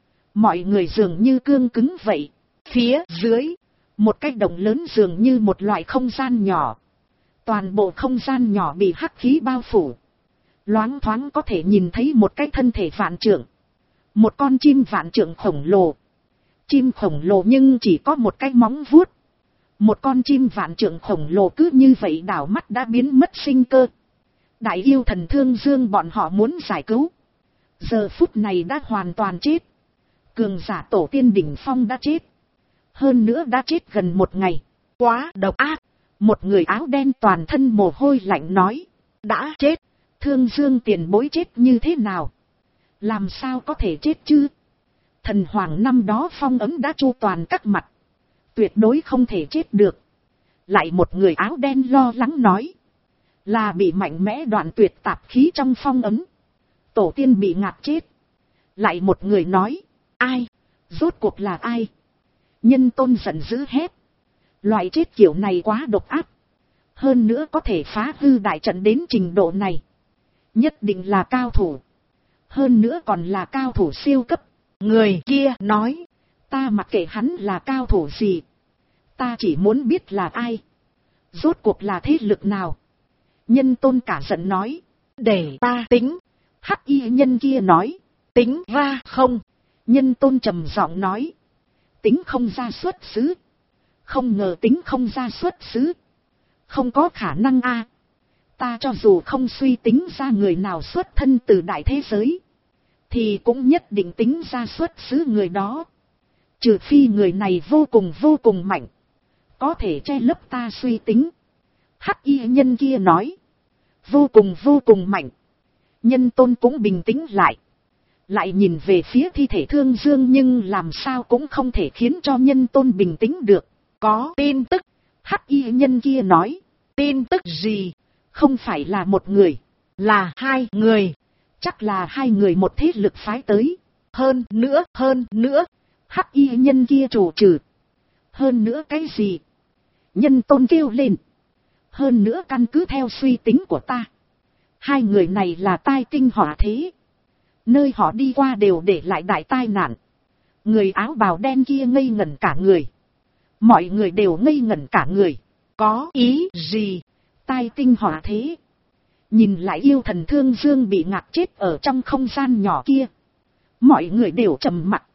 Mọi người dường như cương cứng vậy. Phía dưới. Một cái động lớn dường như một loại không gian nhỏ. Toàn bộ không gian nhỏ bị hắc khí bao phủ. Loáng thoáng có thể nhìn thấy một cái thân thể vạn trượng. Một con chim vạn trượng khổng lồ. Chim khổng lồ nhưng chỉ có một cái móng vuốt. Một con chim vạn trượng khổng lồ cứ như vậy đảo mắt đã biến mất sinh cơ. Đại yêu thần Thương Dương bọn họ muốn giải cứu. Giờ phút này đã hoàn toàn chết. Cường giả tổ tiên đỉnh phong đã chết. Hơn nữa đã chết gần 1 ngày. Quá độc ác. Một người áo đen toàn thân mồ hôi lạnh nói. Đã chết. Thương Dương tiền bối chết như thế nào? Làm sao có thể chết chứ? Thần hoàng năm đó phong ấm đã chu toàn các mặt. Tuyệt đối không thể chết được. Lại một người áo đen lo lắng nói. Là bị mạnh mẽ đoạn tuyệt tạp khí trong phong ấm. Tổ tiên bị ngạt chết. Lại một người nói. Ai? Rốt cuộc là ai? Nhân tôn giận dữ hét. Loại chết kiểu này quá độc ác. Hơn nữa có thể phá hư đại trận đến trình độ này. Nhất định là cao thủ. Hơn nữa còn là cao thủ siêu cấp. Người kia nói. Ta mặc kệ hắn là cao thủ gì. Ta chỉ muốn biết là ai. Rốt cuộc là thế lực nào. Nhân tôn cả giận nói. Để ta tính. Hắc y nhân kia nói. Tính ra không. Nhân tôn trầm giọng nói. Tính không ra xuất xứ. Không ngờ tính không ra xuất xứ. Không có khả năng a. Ta cho dù không suy tính ra người nào xuất thân từ đại thế giới. Thì cũng nhất định tính ra xuất xứ người đó. Trừ phi người này vô cùng mạnh. Có thể che lấp ta suy tính. Hắc y nhân kia nói. Vô cùng mạnh. Nhân tôn cũng bình tĩnh lại. Lại nhìn về phía thi thể Thương Dương nhưng làm sao cũng không thể khiến cho nhân tôn bình tĩnh được. Có tin tức. Hắc y nhân kia nói. Tin tức gì? Không phải là một người. Là 2 người. Chắc là 2 người một thế lực phái tới. Hơn nữa. Hắc y nhân kia trù trừ. Hơn nữa cái gì? Nhân tôn kêu lên. Hơn nữa căn cứ theo suy tính của ta. 2 người này là tai tinh họa thế. Nơi họ đi qua đều để lại đại tai nạn. Người áo bào đen kia ngây ngẩn cả người. Mọi người đều ngây ngẩn cả người. Có ý gì? Tai tinh họa thế. Nhìn lại yêu thần Thương Dương bị ngạt chết ở trong không gian nhỏ kia. Mọi người đều trầm mặc.